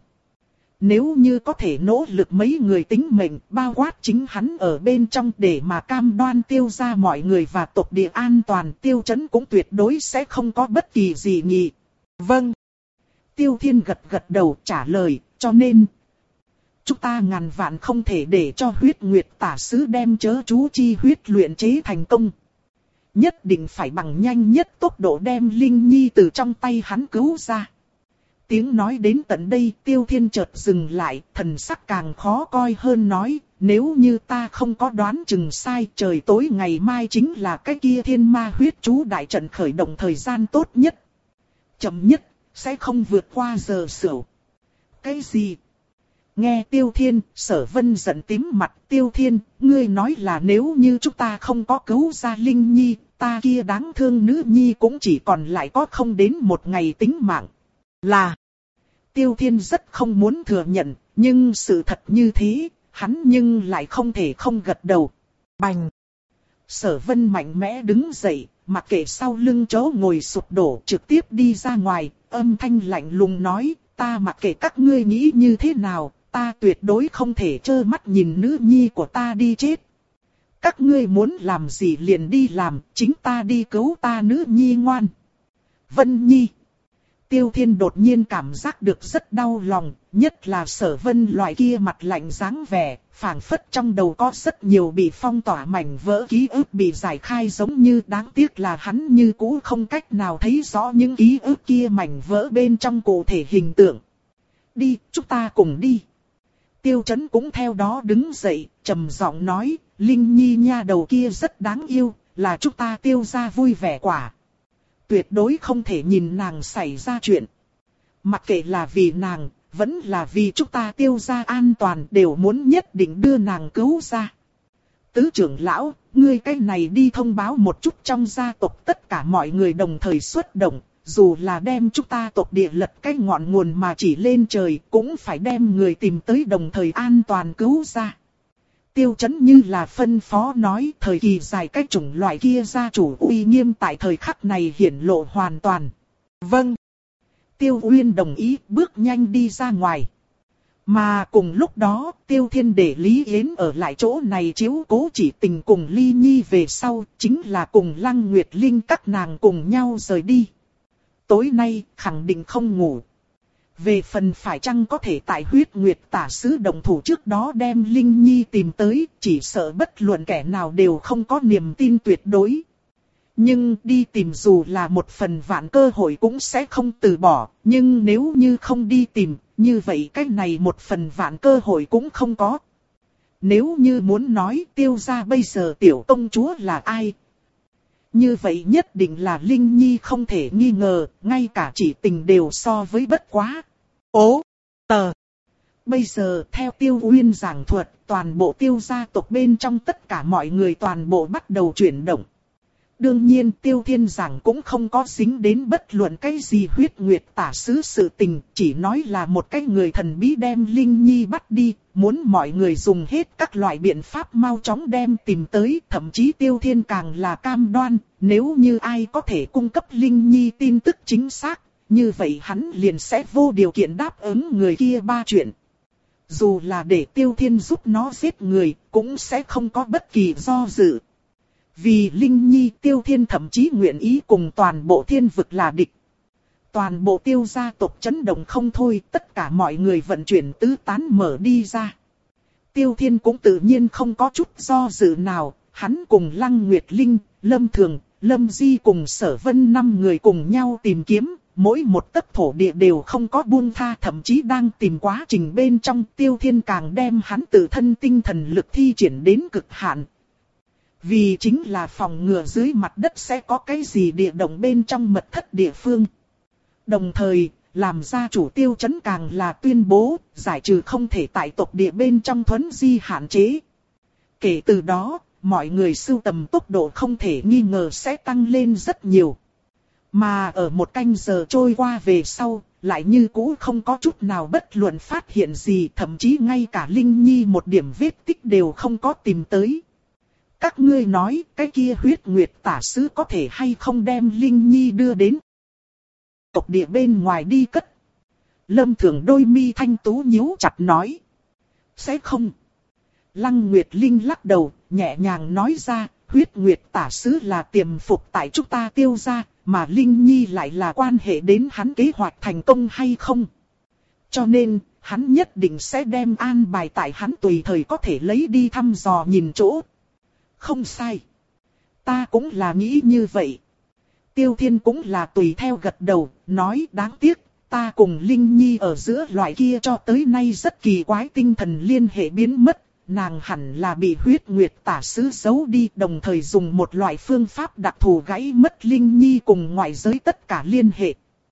Nếu như có thể nỗ lực mấy người tính mệnh, bao quát chính hắn ở bên trong để mà cam đoan Tiêu gia mọi người và tộc địa an toàn, Tiêu Chấn cũng tuyệt đối sẽ không có bất kỳ gì nghị. Vâng. Tiêu Thiên gật gật đầu trả lời, cho nên chúng ta ngàn vạn không thể để cho huyết nguyệt tả sứ đem chớ chú chi huyết luyện chế thành công. Nhất định phải bằng nhanh nhất tốc độ đem Linh Nhi từ trong tay hắn cứu ra. Tiếng nói đến tận đây, Tiêu Thiên chợt dừng lại, thần sắc càng khó coi hơn nói, nếu như ta không có đoán chừng sai, trời tối ngày mai chính là cái kia thiên ma huyết chú đại trận khởi động thời gian tốt nhất. Chậm nhất, sẽ không vượt qua giờ sửu. Cái gì? Nghe Tiêu Thiên, Sở Vân giận tím mặt. Tiêu Thiên, ngươi nói là nếu như chúng ta không có cứu ra Linh Nhi, ta kia đáng thương nữ nhi cũng chỉ còn lại có không đến một ngày tính mạng. Là, Tiêu Thiên rất không muốn thừa nhận, nhưng sự thật như thế, hắn nhưng lại không thể không gật đầu. Bành! Sở Vân mạnh mẽ đứng dậy, mặc kệ sau lưng chỗ ngồi sụp đổ, trực tiếp đi ra ngoài, âm thanh lạnh lùng nói, ta mặc kệ các ngươi nghĩ như thế nào, ta tuyệt đối không thể trơ mắt nhìn nữ nhi của ta đi chết. Các ngươi muốn làm gì liền đi làm, chính ta đi cứu ta nữ nhi ngoan. Vân Nhi. Tiêu Thiên đột nhiên cảm giác được rất đau lòng, nhất là Sở Vân loại kia mặt lạnh dáng vẻ, phảng phất trong đầu có rất nhiều bị phong tỏa mảnh vỡ ký ức bị giải khai giống như, đáng tiếc là hắn như cũ không cách nào thấy rõ những ký ức kia mảnh vỡ bên trong cụ thể hình tượng. Đi, chúng ta cùng đi. Tiêu Chấn cũng theo đó đứng dậy, trầm giọng nói, Linh Nhi nha đầu kia rất đáng yêu, là chúng ta Tiêu gia vui vẻ quả. Tuyệt đối không thể nhìn nàng xảy ra chuyện. Mặc kệ là vì nàng, vẫn là vì chúng ta Tiêu gia an toàn, đều muốn nhất định đưa nàng cứu ra. Tứ trưởng lão, ngươi cái này đi thông báo một chút trong gia tộc, tất cả mọi người đồng thời xuất động, dù là đem chúng ta tộc địa lật cái ngọn nguồn mà chỉ lên trời, cũng phải đem người tìm tới đồng thời an toàn cứu ra. Tiêu Chấn như là phân phó nói, thời kỳ dài cái chủng loại kia gia chủ uy nghiêm tại thời khắc này hiển lộ hoàn toàn. Vâng. Tiêu Uyên đồng ý, bước nhanh đi ra ngoài. Mà cùng lúc đó, Tiêu Thiên để Lý Yến ở lại chỗ này chiếu cố chỉ tình cùng Ly Nhi về sau, chính là cùng Lăng Nguyệt Linh các nàng cùng nhau rời đi. Tối nay, khẳng định không ngủ. Về phần phải chăng có thể tại huyết nguyệt tả sứ đồng thủ trước đó đem Linh Nhi tìm tới, chỉ sợ bất luận kẻ nào đều không có niềm tin tuyệt đối. Nhưng đi tìm dù là một phần vạn cơ hội cũng sẽ không từ bỏ, nhưng nếu như không đi tìm, như vậy cái này một phần vạn cơ hội cũng không có. Nếu như muốn nói Tiêu gia bây giờ tiểu công chúa là ai? Như vậy nhất định là Linh Nhi không thể nghi ngờ, ngay cả chỉ tình đều so với bất quá. Ố, tờ. Bây giờ theo Tiêu Uyên giảng thuật, toàn bộ Tiêu gia tộc bên trong tất cả mọi người toàn bộ bắt đầu chuyển động. Đương nhiên Tiêu Thiên giảng cũng không có dính đến bất luận cái gì huyết nguyệt tả sứ sự tình, chỉ nói là một cái người thần bí đem Linh Nhi bắt đi, muốn mọi người dùng hết các loại biện pháp mau chóng đem tìm tới, thậm chí Tiêu Thiên càng là cam đoan, nếu như ai có thể cung cấp Linh Nhi tin tức chính xác, như vậy hắn liền sẽ vô điều kiện đáp ứng người kia ba chuyện. Dù là để Tiêu Thiên giúp nó giết người, cũng sẽ không có bất kỳ do dự. Vì Linh Nhi, Tiêu Thiên thậm chí nguyện ý cùng toàn bộ thiên vực là địch. Toàn bộ Tiêu gia tộc chấn động không thôi, tất cả mọi người vận chuyển tứ tán mở đi ra. Tiêu Thiên cũng tự nhiên không có chút do dự nào, hắn cùng Lăng Nguyệt Linh, Lâm Thường, Lâm Di cùng Sở Vân năm người cùng nhau tìm kiếm, mỗi một tấc thổ địa đều không có buông tha, thậm chí đang tìm quá trình bên trong. Tiêu Thiên càng đem hắn tự thân tinh thần lực thi triển đến cực hạn. Vì chính là phòng ngừa dưới mặt đất sẽ có cái gì địa động bên trong mật thất địa phương. Đồng thời, làm gia chủ Tiêu Chấn càng là tuyên bố, giải trừ không thể tại tộc địa bên trong thuấn di hạn chế. Kể từ đó, mọi người sưu tầm tốc độ không thể nghi ngờ sẽ tăng lên rất nhiều. Mà ở một canh giờ trôi qua về sau, lại như cũ không có chút nào bất luận phát hiện gì, thậm chí ngay cả Linh Nhi một điểm vết tích đều không có tìm tới. Các ngươi nói, cái kia huyết nguyệt tả sứ có thể hay không đem Linh Nhi đưa đến tộc địa bên ngoài đi cất? Lâm Thường đôi mi thanh tú nhíu chặt nói. Sẽ không. Lăng Nguyệt Linh lắc đầu, nhẹ nhàng nói ra, huyết nguyệt tả sứ là tiềm phục tại chúng ta Tiêu gia, mà Linh Nhi lại là quan hệ đến hắn kế hoạch thành công hay không. Cho nên, hắn nhất định sẽ đem an bài tại hắn tùy thời có thể lấy đi thăm dò nhìn chỗ. Không sai. Ta cũng là nghĩ như vậy. Tiêu Thiên cũng là tùy theo gật đầu, nói đáng tiếc, ta cùng Linh Nhi ở giữa loại kia cho tới nay rất kỳ quái tinh thần liên hệ biến mất. Nàng hẳn là bị huyết nguyệt tả sứ giấu đi, đồng thời dùng một loại phương pháp đặc thù gãy mất Linh Nhi cùng ngoại giới tất cả liên hệ.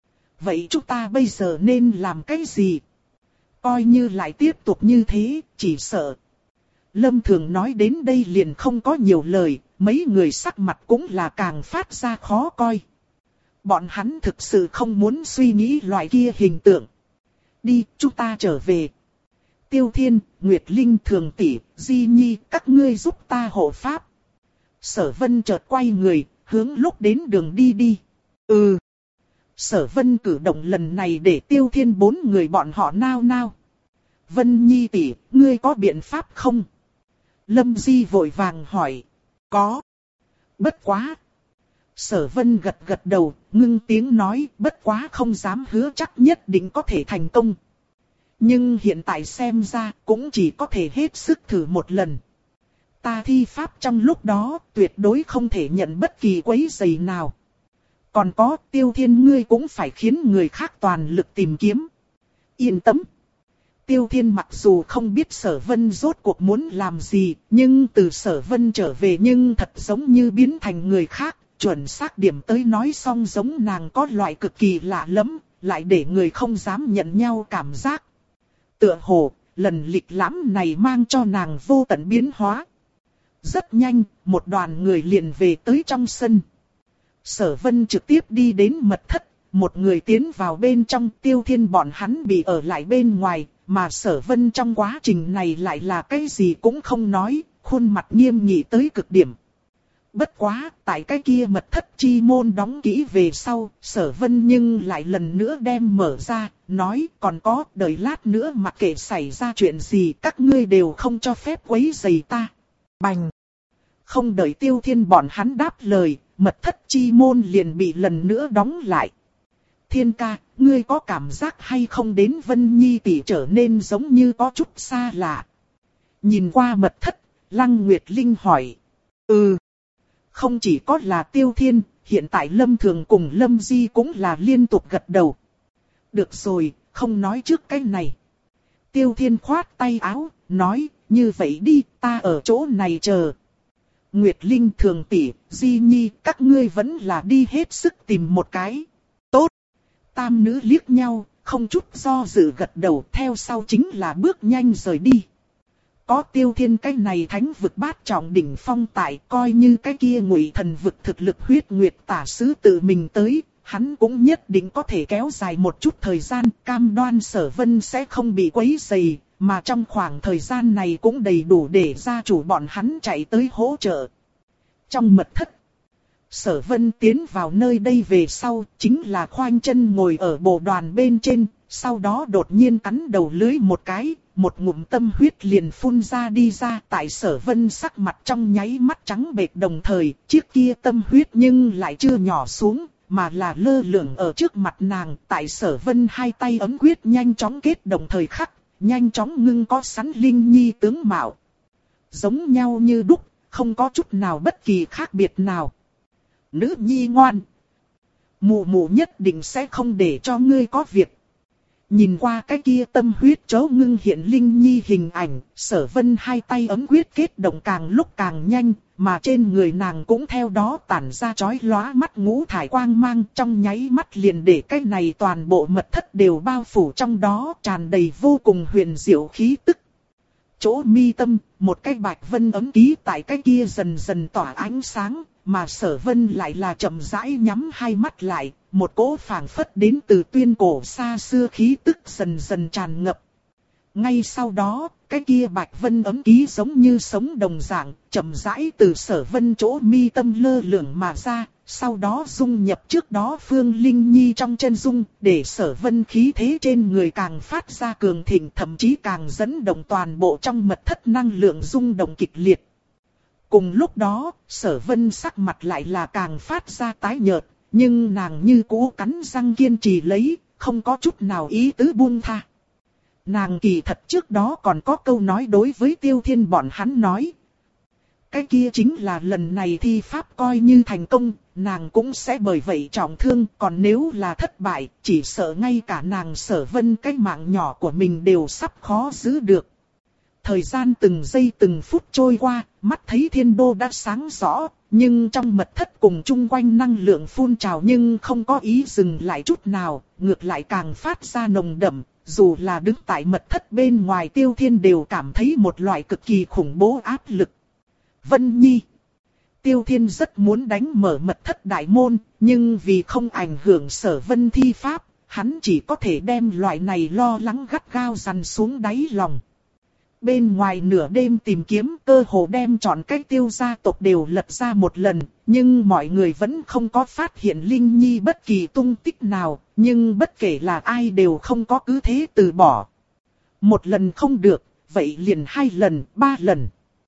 Vậy chúng ta bây giờ nên làm cái gì? Coi như lại tiếp tục như thế, chỉ sợ. Lâm Thường nói đến đây liền không có nhiều lời, mấy người sắc mặt cũng là càng phát ra khó coi. Bọn hắn thực sự không muốn suy nghĩ loại kia hình tượng. Đi, chúng ta trở về. Tiêu Thiên, Nguyệt Linh Thường tỷ, Di Nhi, các ngươi giúp ta hộ pháp. Sở Vân chợt quay người, hướng lúc đến đường đi đi. Ừ. Sở Vân cử động lần này để Tiêu Thiên bốn người bọn họ nao nao. Vân Nhi tỷ, ngươi có biện pháp không? Lâm Di vội vàng hỏi. Có. Bất quá. Sở Vân gật gật đầu, ngưng tiếng nói, bất quá không dám hứa chắc nhất định có thể thành công. Nhưng hiện tại xem ra cũng chỉ có thể hết sức thử một lần. Ta thi pháp trong lúc đó tuyệt đối không thể nhận bất kỳ quấy rầy nào. Còn có Tiêu Thiên ngươi cũng phải khiến người khác toàn lực tìm kiếm. Yên tâm. Tiêu Thiên mặc dù không biết Sở Vân rốt cuộc muốn làm gì, nhưng từ Sở Vân trở về nhưng thật giống như biến thành người khác, chuẩn xác điểm tới nói xong giống nàng có loại cực kỳ lạ lẫm, lại để người không dám nhận nhau cảm giác. Tựa hồ, lần lịch lãm này mang cho nàng vô tận biến hóa. Rất nhanh, một đoàn người liền về tới trong sân. Sở Vân trực tiếp đi đến mật thất, một người tiến vào bên trong, Tiêu Thiên bọn hắn bị ở lại bên ngoài, mà Sở Vân trong quá trình này lại là cái gì cũng không nói, khuôn mặt nghiêm nghị tới cực điểm. Bất quá, tại cái kia mật thất chi môn đóng kỹ về sau, Sở Vân nhưng lại lần nữa đem mở ra, nói còn có, đợi lát nữa mặc kệ xảy ra chuyện gì các ngươi đều không cho phép quấy rầy ta. Bành! Không đợi Tiêu Thiên bọn hắn đáp lời, mật thất chi môn liền bị lần nữa đóng lại. Thiên ca, ngươi có cảm giác hay không đến Vân Nhi tỷ trở nên giống như có chút xa lạ. Nhìn qua mật thất, Lăng Nguyệt Linh hỏi. Ừ. Không chỉ có là Tiêu Thiên, hiện tại Lâm Thường cùng Lâm Di cũng là liên tục gật đầu. Được rồi, không nói trước cái này. Tiêu Thiên khoát tay áo, nói, như vậy đi, ta ở chỗ này chờ. Nguyệt Linh Thường tỷ, Di Nhi, các ngươi vẫn là đi hết sức tìm một cái. Tốt. Tam nữ liếc nhau, không chút do dự gật đầu, theo sau chính là bước nhanh rời đi. Có Tiêu Thiên cái này thánh vực bát trọng đỉnh phong tại, coi như cái kia Ngụy Thần vực thực lực huyết nguyệt tả sứ tự mình tới, hắn cũng nhất định có thể kéo dài một chút thời gian, cam đoan Sở Vân sẽ không bị quấy rầy, mà trong khoảng thời gian này cũng đầy đủ để gia chủ bọn hắn chạy tới hỗ trợ. Trong mật thất, Sở Vân tiến vào nơi đây về sau, chính là khoanh chân ngồi ở bộ đoàn bên trên, sau đó đột nhiên cắn đầu lưỡi một cái, một ngụm tâm huyết liền phun ra đi ra, tại Sở Vân sắc mặt trong nháy mắt trắng bệch, đồng thời, chiếc kia tâm huyết nhưng lại chưa nhỏ xuống, mà là lơ lửng ở trước mặt nàng, tại Sở Vân hai tay ấm quyết nhanh chóng kết đồng thời khắc, nhanh chóng ngưng có sẵn Linh Nhi tướng mạo. Giống nhau như đúc, không có chút nào bất kỳ khác biệt nào. Nữ nhi ngoan, mụ mụ nhất định sẽ không để cho ngươi có việc. Nhìn qua cái kia tâm huyết chấu ngưng hiện Linh Nhi hình ảnh, Sở Vân hai tay ấm quyết kết động càng lúc càng nhanh, mà trên người nàng cũng theo đó tản ra chói lóa mắt ngũ thải quang mang, trong nháy mắt liền để cái này toàn bộ mật thất đều bao phủ trong đó, tràn đầy vô cùng huyền diệu khí tức. Chỗ mi tâm, một cái bạch vân ấm ký tại cái kia dần dần tỏa ánh sáng, mà Sở Vân lại là chậm rãi nhắm hai mắt lại, một cỗ phảng phất đến từ tuyên cổ xa xưa khí tức dần dần tràn ngập. Ngay sau đó, cái kia bạch vân ấm ký giống như sống đồng dạng, chậm rãi từ Sở Vân chỗ mi tâm lơ lửng mà ra, sau đó dung nhập trước đó Phương Linh Nhi trong chân dung, để Sở Vân khí thế trên người càng phát ra cường thịnh, thậm chí càng dẫn động toàn bộ trong mật thất năng lượng rung động kịch liệt. Cùng lúc đó, Sở Vân sắc mặt lại là càng phát ra tái nhợt, nhưng nàng như cũ cắn răng kiên trì lấy, không có chút nào ý tứ buông tha. Nàng kỳ thật trước đó còn có câu nói đối với Tiêu Thiên bọn hắn nói. Cái kia chính là lần này thi pháp coi như thành công, nàng cũng sẽ bởi vậy trọng thương, còn nếu là thất bại, chỉ sợ ngay cả nàng Sở Vân cái mạng nhỏ của mình đều sắp khó giữ được. Thời gian từng giây từng phút trôi qua, mắt thấy thiên đô đã sáng rõ, nhưng trong mật thất cùng chung quanh năng lượng phun trào nhưng không có ý dừng lại chút nào, ngược lại càng phát ra nồng đậm, dù là đứng tại mật thất bên ngoài Tiêu Thiên đều cảm thấy một loại cực kỳ khủng bố áp lực. Vân Nhi. Tiêu Thiên rất muốn đánh mở mật thất đại môn, nhưng vì không ảnh hưởng Sở Vân thi pháp, hắn chỉ có thể đem loại này lo lắng gắt gao dằn xuống đáy lòng. Bên ngoài nửa đêm tìm kiếm cơ hồ đem trọn cái Tiêu gia tộc đều lật ra một lần, nhưng mọi người vẫn không có phát hiện Linh Nhi bất kỳ tung tích nào, nhưng bất kể là ai đều không có cứ thế từ bỏ. Một lần không được, vậy liền hai lần, ba lần.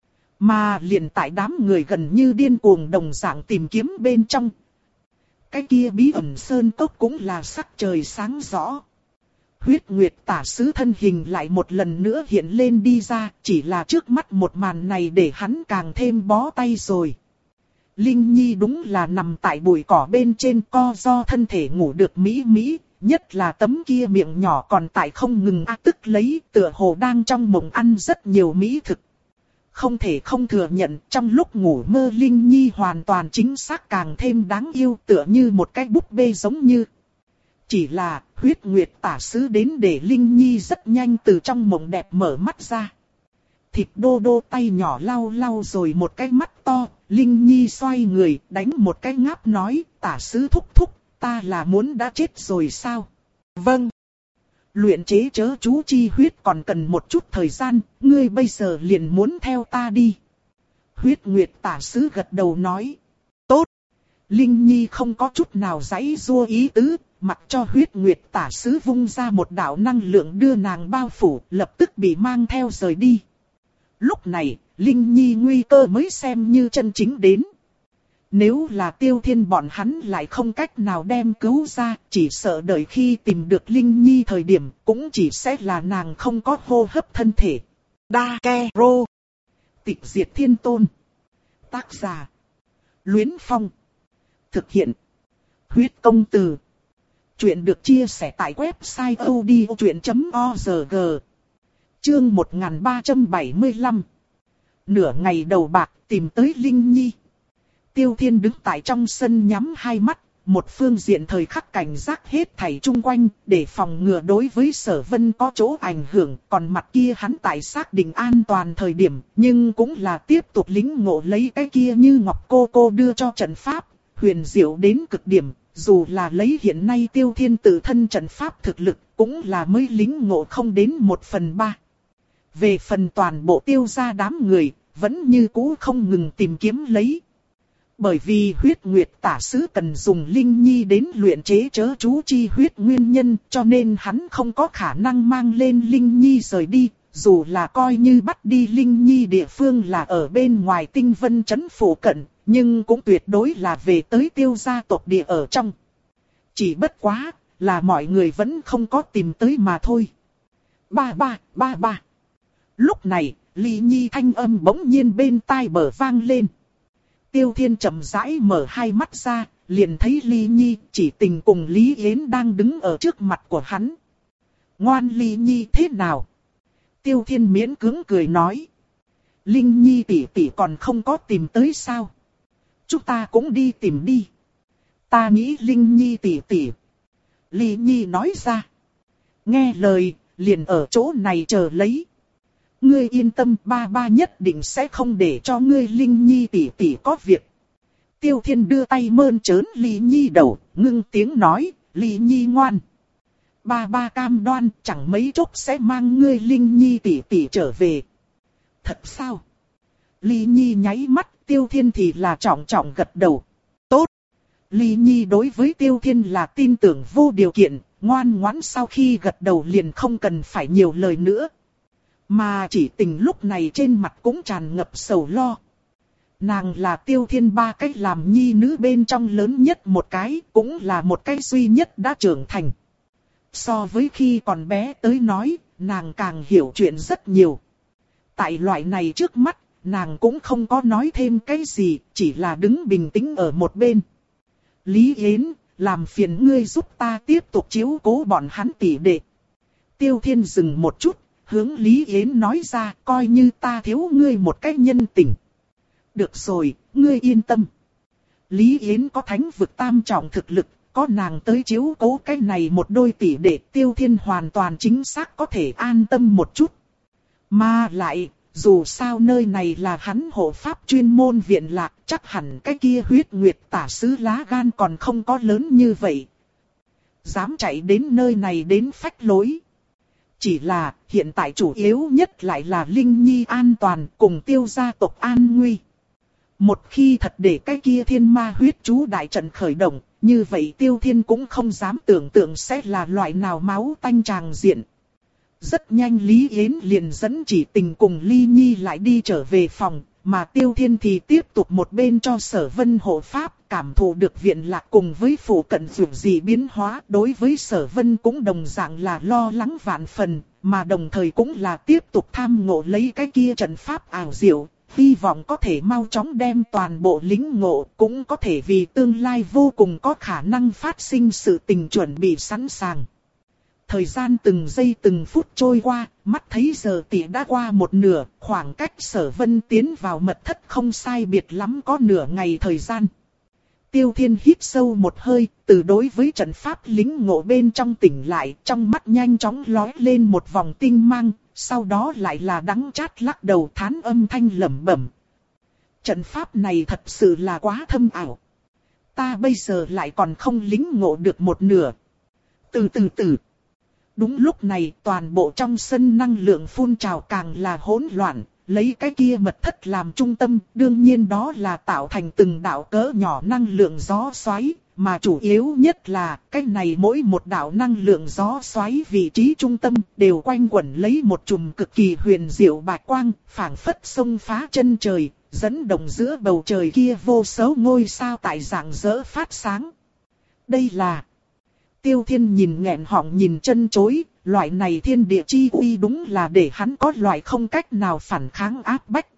Mà liền tại đám người gần như điên cuồng đồng dạng tìm kiếm bên trong. Cái kia bí ẩn sơn cốc cũng là sắc trời sáng rõ. Huyết Nguyệt tả sứ thân hình lại một lần nữa hiện lên đi ra, chỉ là trước mắt một màn này để hắn càng thêm bó tay rồi. Linh Nhi đúng là nằm tại bụi cỏ bên trên co do thân thể ngủ được mỹ mỹ, nhất là tấm kia miệng nhỏ còn tại không ngừng a tức lấy, tựa hồ đang trong mộng ăn rất nhiều mỹ thực. Không thể không thừa nhận, trong lúc ngủ mơ Linh Nhi hoàn toàn chính xác càng thêm đáng yêu, tựa như một cái búp bê giống như. Chỉ là, Huyết Nguyệt tả sứ đến để Linh Nhi rất nhanh từ trong mộng đẹp mở mắt ra. Thịt đô đô tay nhỏ lau lau rồi một cái mắt to, Linh Nhi xoay người, đánh một cái ngáp nói, tả sứ thúc thúc, ta là muốn đã chết rồi sao? Vâng. Luyện chế chớ chú chi huyết còn cần một chút thời gian, ngươi bây giờ liền muốn theo ta đi. Huyết Nguyệt tả sứ gật đầu nói. Tốt. Linh Nhi không có chút nào giãy giụa ý tứ, mặc cho Huyết Nguyệt tả sứ vung ra một đạo năng lượng đưa nàng bao phủ, lập tức bị mang theo rời đi. Lúc này, Linh Nhi nguy cơ mới xem như chân chính đến. Nếu là Tiêu Thiên bọn hắn lại không cách nào đem cứu ra, chỉ sợ đợi khi tìm được Linh Nhi thời điểm, cũng chỉ sẽ là nàng không có hô hấp thân thể. Dakero. Tịch diệt thiên tôn. Tác giả. Luyến Phong. Thực hiện. Huyết công từ. Chuyện được chia sẻ tại website odchuyện chấm org. Chương một nghìn ba trăm bảy mươi lăm. Nửa ngày đầu bạc tìm tới Linh Nhi. Tiêu Thiên đứng tại trong sân nhắm hai mắt, một phương diện thời khắc cảnh giác hết thảy chung quanh, để phòng ngừa đối với Sở Vân có chỗ ảnh hưởng, còn mặt kia hắn tại xác định an toàn thời điểm, nhưng cũng là tiếp tục lĩnh ngộ lấy cái kia như ngọc cô cô đưa cho trận pháp, huyền diệu đến cực điểm, dù là lấy hiện nay Tiêu Thiên tự thân trận pháp thực lực, cũng là mới lĩnh ngộ không đến một phần ba. Về phần toàn bộ Tiêu gia đám người, vẫn như cũ không ngừng tìm kiếm lấy. Bởi vì Huyết Nguyệt tả sứ cần dùng Linh Nhi đến luyện chế chớ chú chi huyết nguyên nhân, cho nên hắn không có khả năng mang lên Linh Nhi rời đi, dù là coi như bắt đi Linh Nhi địa phương là ở bên ngoài tinh vân trấn phủ cận, nhưng cũng tuyệt đối là về tới Tiêu gia tộc địa ở trong. Chỉ bất quá, là mọi người vẫn không có tìm tới mà thôi. Ba ba, ba ba. Lúc này, Lý Nhi thanh âm bỗng nhiên bên tai bờ vang lên. Tiêu Thiên chậm rãi mở hai mắt ra, liền thấy Lý Nhi chỉ tình cùng Lý Yến đang đứng ở trước mặt của hắn. Ngoan Ly Nhi thế nào? Tiêu Thiên miễn cưỡng cười nói. Linh Nhi tỷ tỷ còn không có tìm tới sao? Chúng ta cũng đi tìm đi. Ta nghĩ Linh Nhi tỷ tỷ. Ly Nhi nói ra. Nghe lời, liền ở chỗ này chờ lấy. Ngươi yên tâm, ba ba nhất định sẽ không để cho ngươi Linh Nhi tỷ tỷ có việc. Tiêu Thiên đưa tay mơn trớn Ly Nhi đầu, ngưng tiếng nói, Ly Nhi ngoan. Ba ba cam đoan chẳng mấy chốc sẽ mang ngươi Linh Nhi tỷ tỷ trở về. Thật sao? Ly Nhi nháy mắt, Tiêu Thiên thì là trọng trọng gật đầu. Tốt. Ly Nhi đối với Tiêu Thiên là tin tưởng vô điều kiện, ngoan ngoãn sau khi gật đầu liền không cần phải nhiều lời nữa. Mà chỉ tình lúc này trên mặt cũng tràn ngập sầu lo. Nàng là Tiêu Thiên ba cái làm nhi nữ bên trong lớn nhất một cái, cũng là một cái duy nhất đã trưởng thành. So với khi còn bé tới nói, nàng càng hiểu chuyện rất nhiều. Tại loại này trước mắt, nàng cũng không có nói thêm cái gì, chỉ là đứng bình tĩnh ở một bên. Lý Yến, làm phiền ngươi giúp ta tiếp tục chiếu cố bọn hắn tỷ đệ. Tiêu Thiên dừng một chút, hướng Lý Yến nói ra, coi như ta thiếu ngươi một cái nhân tình. Được rồi, ngươi yên tâm. Lý Yến có thánh vực tam trọng thực lực, có nàng tới chiếu cố cái này một đôi tỷ đệ, Tiêu Thiên hoàn toàn chính xác có thể an tâm một chút. Mà lại, dù sao nơi này là hắn hộ pháp chuyên môn viện lạc, chắc hẳn cái kia huyết nguyệt tả sứ lá gan còn không có lớn như vậy. Dám chạy đến nơi này đến phách lối. Chỉ là, hiện tại chủ yếu nhất lại là Linh Nhi an toàn cùng Tiêu gia tộc an nguy. Một khi thật để cái kia thiên ma huyết chú đại trận khởi động, như vậy Tiêu Thiên cũng không dám tưởng tượng sẽ là loại nào máu tanh tràng diện. Rất nhanh Lý Yến liền dẫn chỉ tình cùng Ly Nhi lại đi trở về phòng, mà Tiêu Thiên thì tiếp tục một bên cho Sở Vân hộ pháp, cảm thụ được viện lạc cùng với phụ cận dù gì biến hóa. Đối với Sở Vân cũng đồng dạng là lo lắng vạn phần, mà đồng thời cũng là tiếp tục tham ngộ lấy cái kia trận pháp ảo diệu, hy vọng có thể mau chóng đem toàn bộ lĩnh ngộ, cũng có thể vì tương lai vô cùng có khả năng phát sinh sự tình chuẩn bị sẵn sàng. Thời gian từng giây từng phút trôi qua, mắt thấy giờ tỷ đã qua một nửa, khoảng cách Sở Vân tiến vào mật thất không sai biệt lắm có nửa ngày thời gian. Tiêu Thiên hít sâu một hơi, từ đối với trận pháp lĩnh ngộ bên trong tỉnh lại, trong mắt nhanh chóng lóe lên một vòng tinh mang, sau đó lại là đắng chát lắc đầu thán âm thanh lẩm bẩm. Trận pháp này thật sự là quá thâm ảo. Ta bây giờ lại còn không lĩnh ngộ được một nửa. Từ từ từ. Đúng lúc này toàn bộ trong sân năng lượng phun trào càng là hỗn loạn, lấy cái kia mật thất làm trung tâm, đương nhiên đó là tạo thành từng đạo cỡ nhỏ năng lượng gió xoáy, mà chủ yếu nhất là cái này mỗi một đạo năng lượng gió xoáy vị trí trung tâm đều quanh quẩn lấy một chùm cực kỳ huyền diệu bạch quang, phảng phất xông phá chân trời, dẫn động giữa bầu trời kia vô số ngôi sao tại rạng rỡ phát sáng. Đây là... Tiêu Thiên nhìn nghẹn họng nhìn chân chối, loại này thiên địa chi uy đúng là để hắn có loại không cách nào phản kháng áp bách.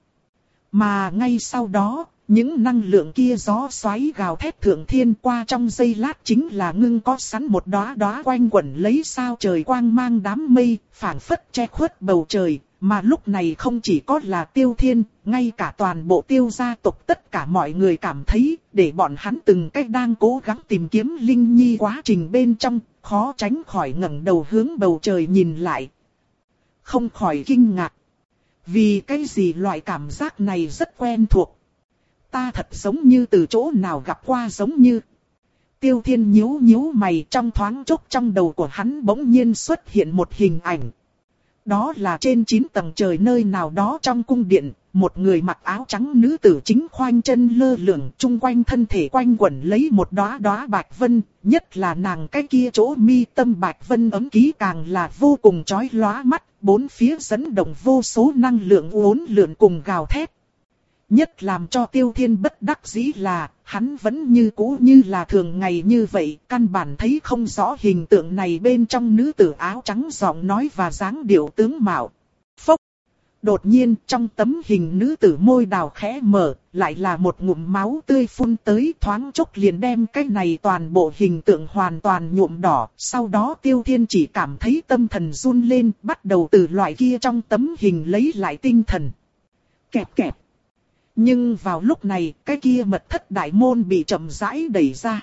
Mà ngay sau đó, những năng lượng kia gió xoáy gào thét thượng thiên qua trong giây lát chính là ngưng có sẵn một đóa đóa quanh quẩn lấy sao trời quang mang đám mây, phảng phất che khuất bầu trời. Mà lúc này không chỉ có là Tiêu Thiên, ngay cả toàn bộ Tiêu gia tộc tất cả mọi người cảm thấy, để bọn hắn từng cách đang cố gắng tìm kiếm Linh Nhi quá trình bên trong, khó tránh khỏi ngẩng đầu hướng bầu trời nhìn lại. Không khỏi kinh ngạc. Vì cái gì loại cảm giác này rất quen thuộc. Ta thật giống như từ chỗ nào gặp qua giống như. Tiêu Thiên nhíu nhíu mày, trong thoáng chốc trong đầu của hắn bỗng nhiên xuất hiện một hình ảnh. Đó là trên chín tầng trời nơi nào đó trong cung điện, một người mặc áo trắng nữ tử chính khoanh chân lơ lửng, chung quanh thân thể quanh quẩn lấy một đóa đóa bạch vân, nhất là nàng cái kia chỗ mi tâm bạch vân ấm ký càng là vô cùng chói lóa mắt, bốn phía dẫn động vô số năng lượng uốn lượn cùng gào thét. Nhất làm cho Tiêu Thiên bất đắc dĩ là, hắn vẫn như cũ như là thường ngày như vậy, căn bản thấy không rõ hình tượng này bên trong nữ tử áo trắng giọng nói và dáng điệu tướng mạo. Phốc! Đột nhiên trong tấm hình nữ tử môi đào khẽ mở, lại là một ngụm máu tươi phun tới, thoáng chốc liền đem cái này toàn bộ hình tượng hoàn toàn nhuộm đỏ. Sau đó Tiêu Thiên chỉ cảm thấy tâm thần run lên, bắt đầu từ loại kia trong tấm hình lấy lại tinh thần. Kẹp kẹp. Nhưng vào lúc này, cái kia mật thất đại môn bị chậm rãi đẩy ra.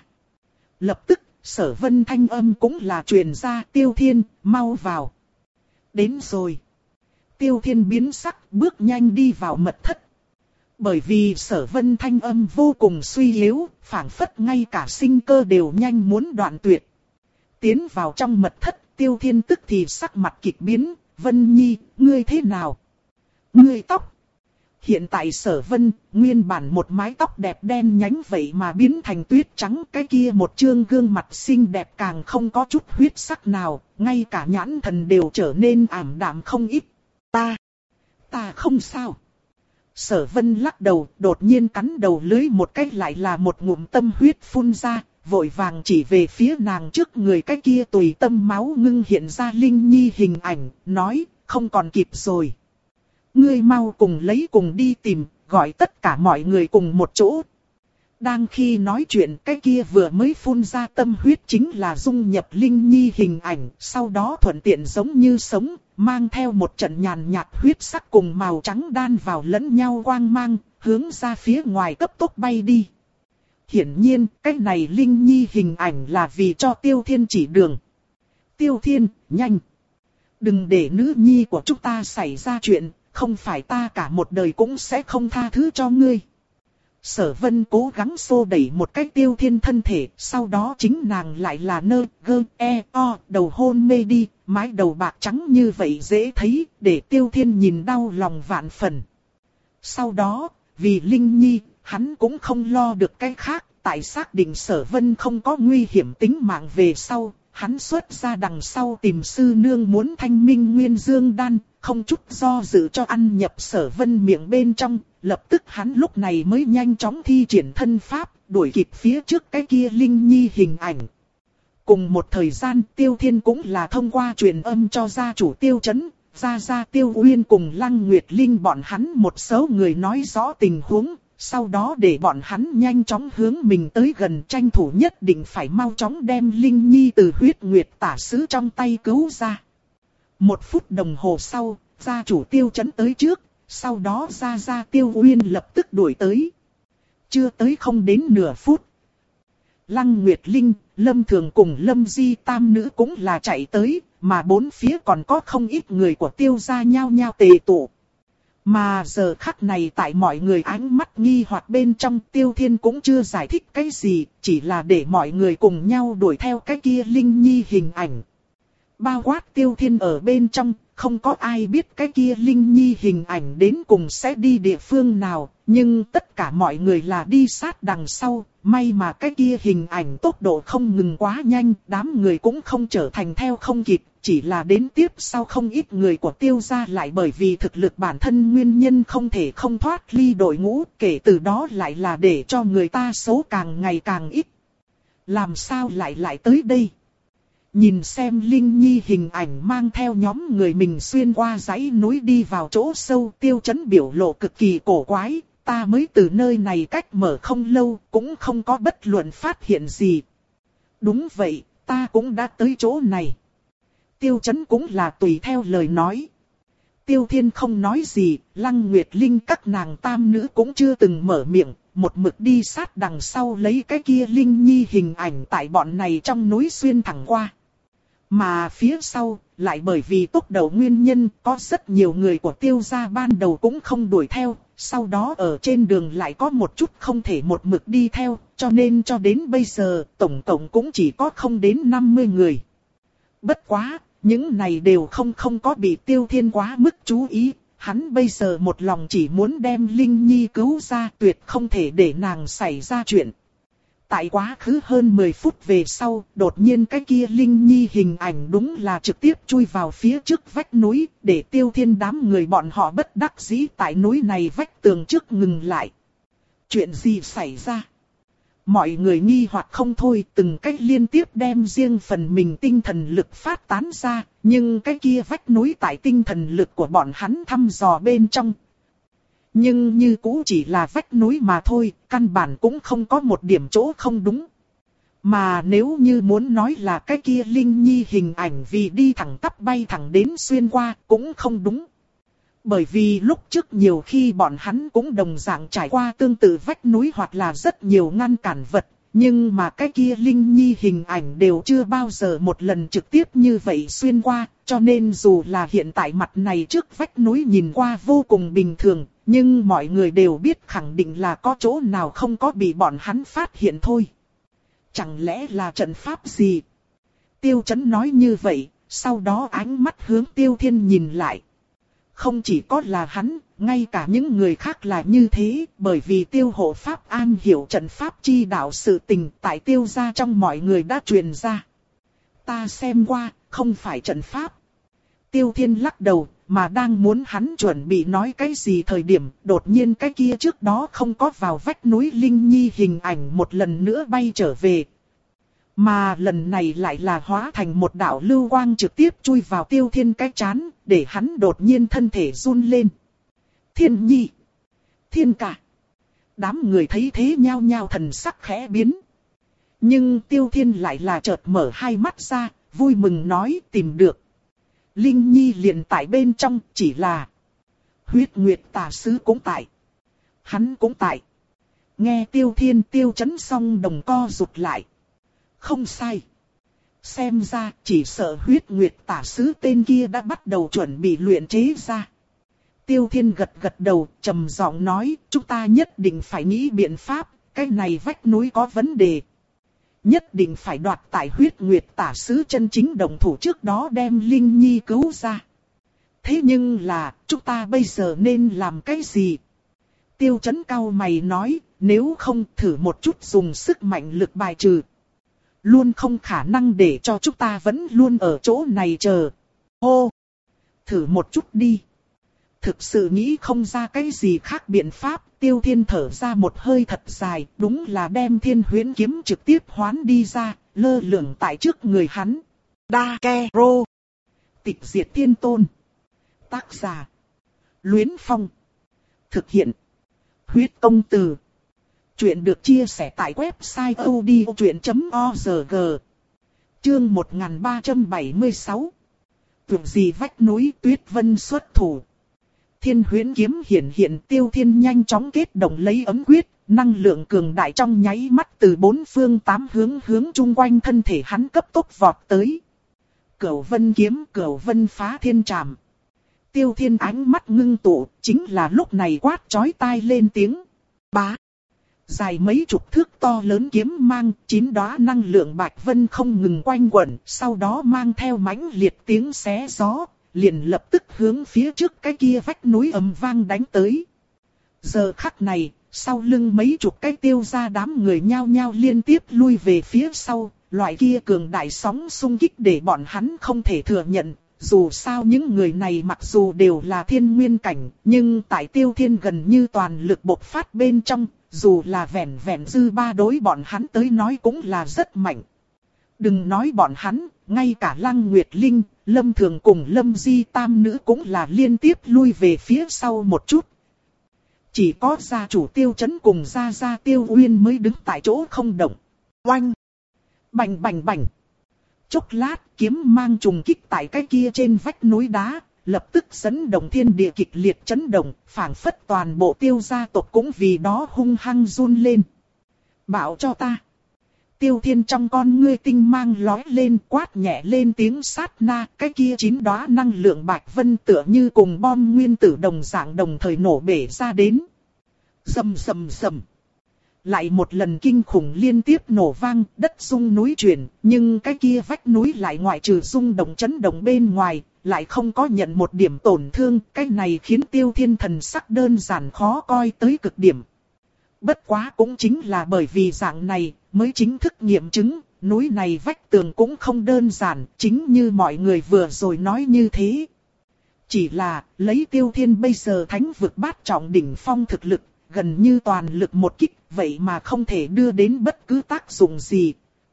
Lập tức, Sở Vân thanh âm cũng là truyền ra, Tiêu Thiên, mau vào. Đến rồi. Tiêu Thiên biến sắc, bước nhanh đi vào mật thất. Bởi vì Sở Vân thanh âm vô cùng suy yếu, phảng phất ngay cả sinh cơ đều nhanh muốn đoạn tuyệt. Tiến vào trong mật thất, Tiêu Thiên tức thì sắc mặt kịch biến, Vân Nhi, ngươi thế nào? Ngươi tóc. Hiện tại Sở Vân, nguyên bản một mái tóc đẹp đen nhánh vậy mà biến thành tuyết trắng, cái kia một trương gương mặt xinh đẹp càng không có chút huyết sắc nào, ngay cả nhãn thần đều trở nên ảm đạm không ít. Ta, ta không sao. Sở Vân lắc đầu, đột nhiên cắn đầu lưỡi một cái, lại là một ngụm tâm huyết phun ra, vội vàng chỉ về phía nàng trước người cái kia tùy tâm máu ngưng hiện ra Linh Nhi hình ảnh, nói, không còn kịp rồi. Ngươi mau cùng lấy cùng đi tìm, gọi tất cả mọi người cùng một chỗ. Đang khi nói chuyện, cái kia vừa mới phun ra tâm huyết chính là dung nhập Linh Nhi hình ảnh, sau đó thuận tiện giống như sống, mang theo một trận nhàn nhạt huyết sắc cùng màu trắng đan vào lẫn nhau quang mang, hướng ra phía ngoài cấp tốc bay đi. Hiển nhiên, cái này Linh Nhi hình ảnh là vì cho Tiêu Thiên chỉ đường. Tiêu Thiên, nhanh! Đừng để nữ nhi của chúng ta xảy ra chuyện, không phải ta cả một đời cũng sẽ không tha thứ cho ngươi. Sở Vân cố gắng xô đẩy một cái Tiêu Thiên thân thể, sau đó chính nàng lại là nơ, gơ, e, o, đầu hôn mê đi, mái đầu bạc trắng như vậy dễ thấy, để Tiêu Thiên nhìn đau lòng vạn phần. Sau đó, vì Linh Nhi, hắn cũng không lo được cái khác, tại xác định Sở Vân không có nguy hiểm tính mạng về sau, hắn xuất ra đằng sau tìm sư nương muốn thanh minh nguyên dương đan, không chút do dự cho ăn nhập Sở Vân miệng bên trong, lập tức hắn lúc này mới nhanh chóng thi triển thân pháp, đuổi kịp phía trước cái kia Linh Nhi hình ảnh. Cùng một thời gian, Tiêu Thiên cũng là thông qua truyền âm cho gia chủ Tiêu Chấn, gia gia Tiêu Uyên cùng Lăng Nguyệt Linh bọn hắn một số người nói rõ tình huống, sau đó để bọn hắn nhanh chóng hướng mình tới gần, tranh thủ nhất định phải mau chóng đem Linh Nhi từ huyết nguyệt tả sứ trong tay cứu ra. Một phút đồng hồ sau, gia chủ Tiêu Chấn tới trước, sau đó gia gia Tiêu Uyên lập tức đuổi tới. Chưa tới không đến nửa phút. Lăng Nguyệt Linh, Lâm Thường cùng Lâm Di tam nữ cũng là chạy tới, mà bốn phía còn có không ít người của Tiêu gia nhao nhao tề tụ. Mà giờ khắc này tại mọi người ánh mắt nghi hoặc bên trong, Tiêu Thiên cũng chưa giải thích cái gì, chỉ là để mọi người cùng nhau đuổi theo cái kia Linh Nhi hình ảnh. Bao quát Tiêu Thiên ở bên trong, không có ai biết cái kia Linh Nhi hình ảnh đến cùng sẽ đi địa phương nào, nhưng tất cả mọi người là đi sát đằng sau, may mà cái kia hình ảnh tốc độ không ngừng quá nhanh, đám người cũng không trở thành theo không kịp, chỉ là đến tiếp sau không ít người của Tiêu gia lại bởi vì thực lực bản thân nguyên nhân không thể không thoát ly đội ngũ, kể từ đó lại là để cho người ta số càng ngày càng ít. Làm sao lại lại tới đây? Nhìn xem Linh Nhi hình ảnh mang theo nhóm người mình xuyên qua dãy núi đi vào chỗ sâu, Tiêu Chấn biểu lộ cực kỳ cổ quái, ta mới từ nơi này cách mở không lâu, cũng không có bất luận phát hiện gì. Đúng vậy, ta cũng đã tới chỗ này. Tiêu Chấn cũng là tùy theo lời nói. Tiêu Thiên không nói gì, Lăng Nguyệt Linh các nàng tam nữ cũng chưa từng mở miệng, một mực đi sát đằng sau lấy cái kia Linh Nhi hình ảnh tại bọn này trong núi xuyên thẳng qua. Mà phía sau, lại bởi vì tốc độ nguyên nhân, có rất nhiều người của Tiêu gia ban đầu cũng không đuổi theo, sau đó ở trên đường lại có một chút không thể một mực đi theo, cho nên cho đến bây giờ, tổng cộng cũng chỉ có không đến năm mươi người. Bất quá, những này đều không không có bị Tiêu Thiên quá mức chú ý, hắn bây giờ một lòng chỉ muốn đem Linh Nhi cứu ra, tuyệt không thể để nàng xảy ra chuyện. Tại quá khứ hơn mười phút về sau, đột nhiên cái kia Linh Nhi hình ảnh đúng là trực tiếp chui vào phía trước vách núi, để Tiêu Thiên đám người bọn họ bất đắc dĩ tại núi này vách tường trước ngừng lại. Chuyện gì xảy ra? Mọi người nghi hoặc không thôi, từng cách liên tiếp đem riêng phần mình tinh thần lực phát tán ra, nhưng cái kia vách núi tại tinh thần lực của bọn hắn thăm dò bên trong. Nhưng như cũ chỉ là vách núi mà thôi, căn bản cũng không có một điểm chỗ không đúng. Mà nếu như muốn nói là cái kia Linh Nhi hình ảnh vì đi thẳng tắp bay thẳng đến xuyên qua, cũng không đúng. Bởi vì lúc trước nhiều khi bọn hắn cũng đồng dạng trải qua tương tự vách núi hoặc là rất nhiều ngăn cản vật, nhưng mà cái kia Linh Nhi hình ảnh đều chưa bao giờ một lần trực tiếp như vậy xuyên qua, cho nên dù là hiện tại mặt này trước vách núi nhìn qua vô cùng bình thường, nhưng mọi người đều biết khẳng định là có chỗ nào không có bị bọn hắn phát hiện thôi. Chẳng lẽ là trận pháp gì? Tiêu Chấn nói như vậy, sau đó ánh mắt hướng Tiêu Thiên nhìn lại. Không chỉ có là hắn, ngay cả những người khác là như thế, bởi vì Tiêu hộ pháp an hiểu trận pháp chi đạo sự tình tại Tiêu gia trong mọi người đã truyền ra. Ta xem qua, không phải trận pháp. Tiêu Thiên lắc đầu, mà đang muốn hắn chuẩn bị nói cái gì thời điểm, đột nhiên cái kia trước đó không có vào vách núi Linh Nhi hình ảnh một lần nữa bay trở về. Mà lần này lại là hóa thành một đạo lưu quang trực tiếp chui vào Tiêu Thiên cái trán, để hắn đột nhiên thân thể run lên. Thiên Nhi! Thiên Ca! Đám người thấy thế nhao nhao thần sắc khẽ biến. Nhưng Tiêu Thiên lại là chợt mở hai mắt ra, vui mừng nói tìm được. Linh Nhi liền tại bên trong, chỉ là Huyết Nguyệt Tà Sứ cũng tại. Hắn cũng tại. Nghe Tiêu Thiên Tiêu Chấn xong đồng co rụt lại. Không sai. Xem ra chỉ sợ Huyết Nguyệt Tà Sứ tên kia đã bắt đầu chuẩn bị luyện chế ra. Tiêu Thiên gật gật đầu, trầm giọng nói, chúng ta nhất định phải nghĩ biện pháp, cái này vách núi có vấn đề. Nhất định phải đoạt tại Huyết Nguyệt Tà Sứ chân chính đồng thủ trước đó đem Linh Nhi cứu ra. Thế nhưng là, chúng ta bây giờ nên làm cái gì? Tiêu Chấn cau mày nói, nếu không thử một chút dùng sức mạnh lực bài trừ. Luôn không khả năng để cho chúng ta vẫn luôn ở chỗ này chờ. Hô! Thử một chút đi. Thực sự nghĩ không ra cái gì khác biện pháp, Tiêu Thiên thở ra một hơi thật dài, đúng là đem Thiên Huyễn kiếm trực tiếp hoán đi ra, lơ lửng tại trước người hắn. Đa Ke Rô. Tịch diệt tiên tôn. Tác giả. Luyến Phong. Thực hiện. Huyết công từ. Chuyện được chia sẻ tại website odchuyện chấm org. Chương một nghìn ba trăm bảy mươi sáu. Vượt gì vách núi Tuyết Vân xuất thủ. Thiên Huyễn kiếm hiển hiện, Tiêu Thiên nhanh chóng kết động lấy ấm quyết, năng lượng cường đại trong nháy mắt từ bốn phương tám hướng hướng chung quanh thân thể hắn cấp tốc vọt tới. Cửu Vân kiếm, Cửu Vân phá thiên trảm. Tiêu Thiên ánh mắt ngưng tụ, chính là lúc này quát chói tai lên tiếng. Bá! Dài mấy chục thước to lớn kiếm mang, chín đóa năng lượng bạch vân không ngừng quanh quẩn, sau đó mang theo mãnh liệt tiếng xé gió, liền lập tức hướng phía trước cái kia vách núi ầm vang đánh tới. Giờ khắc này, sau lưng mấy chục cái Tiêu gia đám người nhao nhao liên tiếp lui về phía sau, loại kia cường đại sóng xung kích để bọn hắn không thể thừa nhận. Dù sao những người này mặc dù đều là thiên nguyên cảnh, nhưng tại Tiêu Thiên gần như toàn lực bộc phát bên trong, dù là vẹn vẹn dư ba đối bọn hắn tới nói cũng là rất mạnh. Đừng nói bọn hắn, ngay cả Lăng Nguyệt Linh, Lâm Thường cùng Lâm Di tam nữ cũng là liên tiếp lui về phía sau một chút. Chỉ có gia chủ Tiêu Chấn cùng gia gia Tiêu Uyên mới đứng tại chỗ không động. Oanh! Bành bành bành! Chốc lát kiếm mang trùng kích tại cái kia trên vách núi đá, lập tức dẫn động thiên địa kịch liệt chấn động, phảng phất toàn bộ Tiêu gia tộc cũng vì đó hung hăng run lên. Bảo cho ta! Tiêu Thiên trong con ngươi tinh mang lói lên, quát nhẹ lên tiếng sát na, cái kia chín đóa năng lượng bạch vân tựa như cùng bom nguyên tử đồng dạng đồng thời nổ bể ra đến. Rầm rầm rầm. Lại một lần kinh khủng liên tiếp nổ vang, đất rung núi chuyển, nhưng cái kia vách núi lại ngoại trừ rung động chấn động bên ngoài, lại không có nhận một điểm tổn thương, cái này khiến Tiêu Thiên thần sắc đơn giản khó coi tới cực điểm. Bất quá cũng chính là bởi vì dạng này, mới chính thức nghiệm chứng, núi này vách tường cũng không đơn giản, chính như mọi người vừa rồi nói như thế. Chỉ là, lấy Tiêu Thiên bây giờ thánh vực bát trọng đỉnh phong thực lực, gần như toàn lực một kích, vậy mà không thể đưa đến bất cứ tác dụng gì.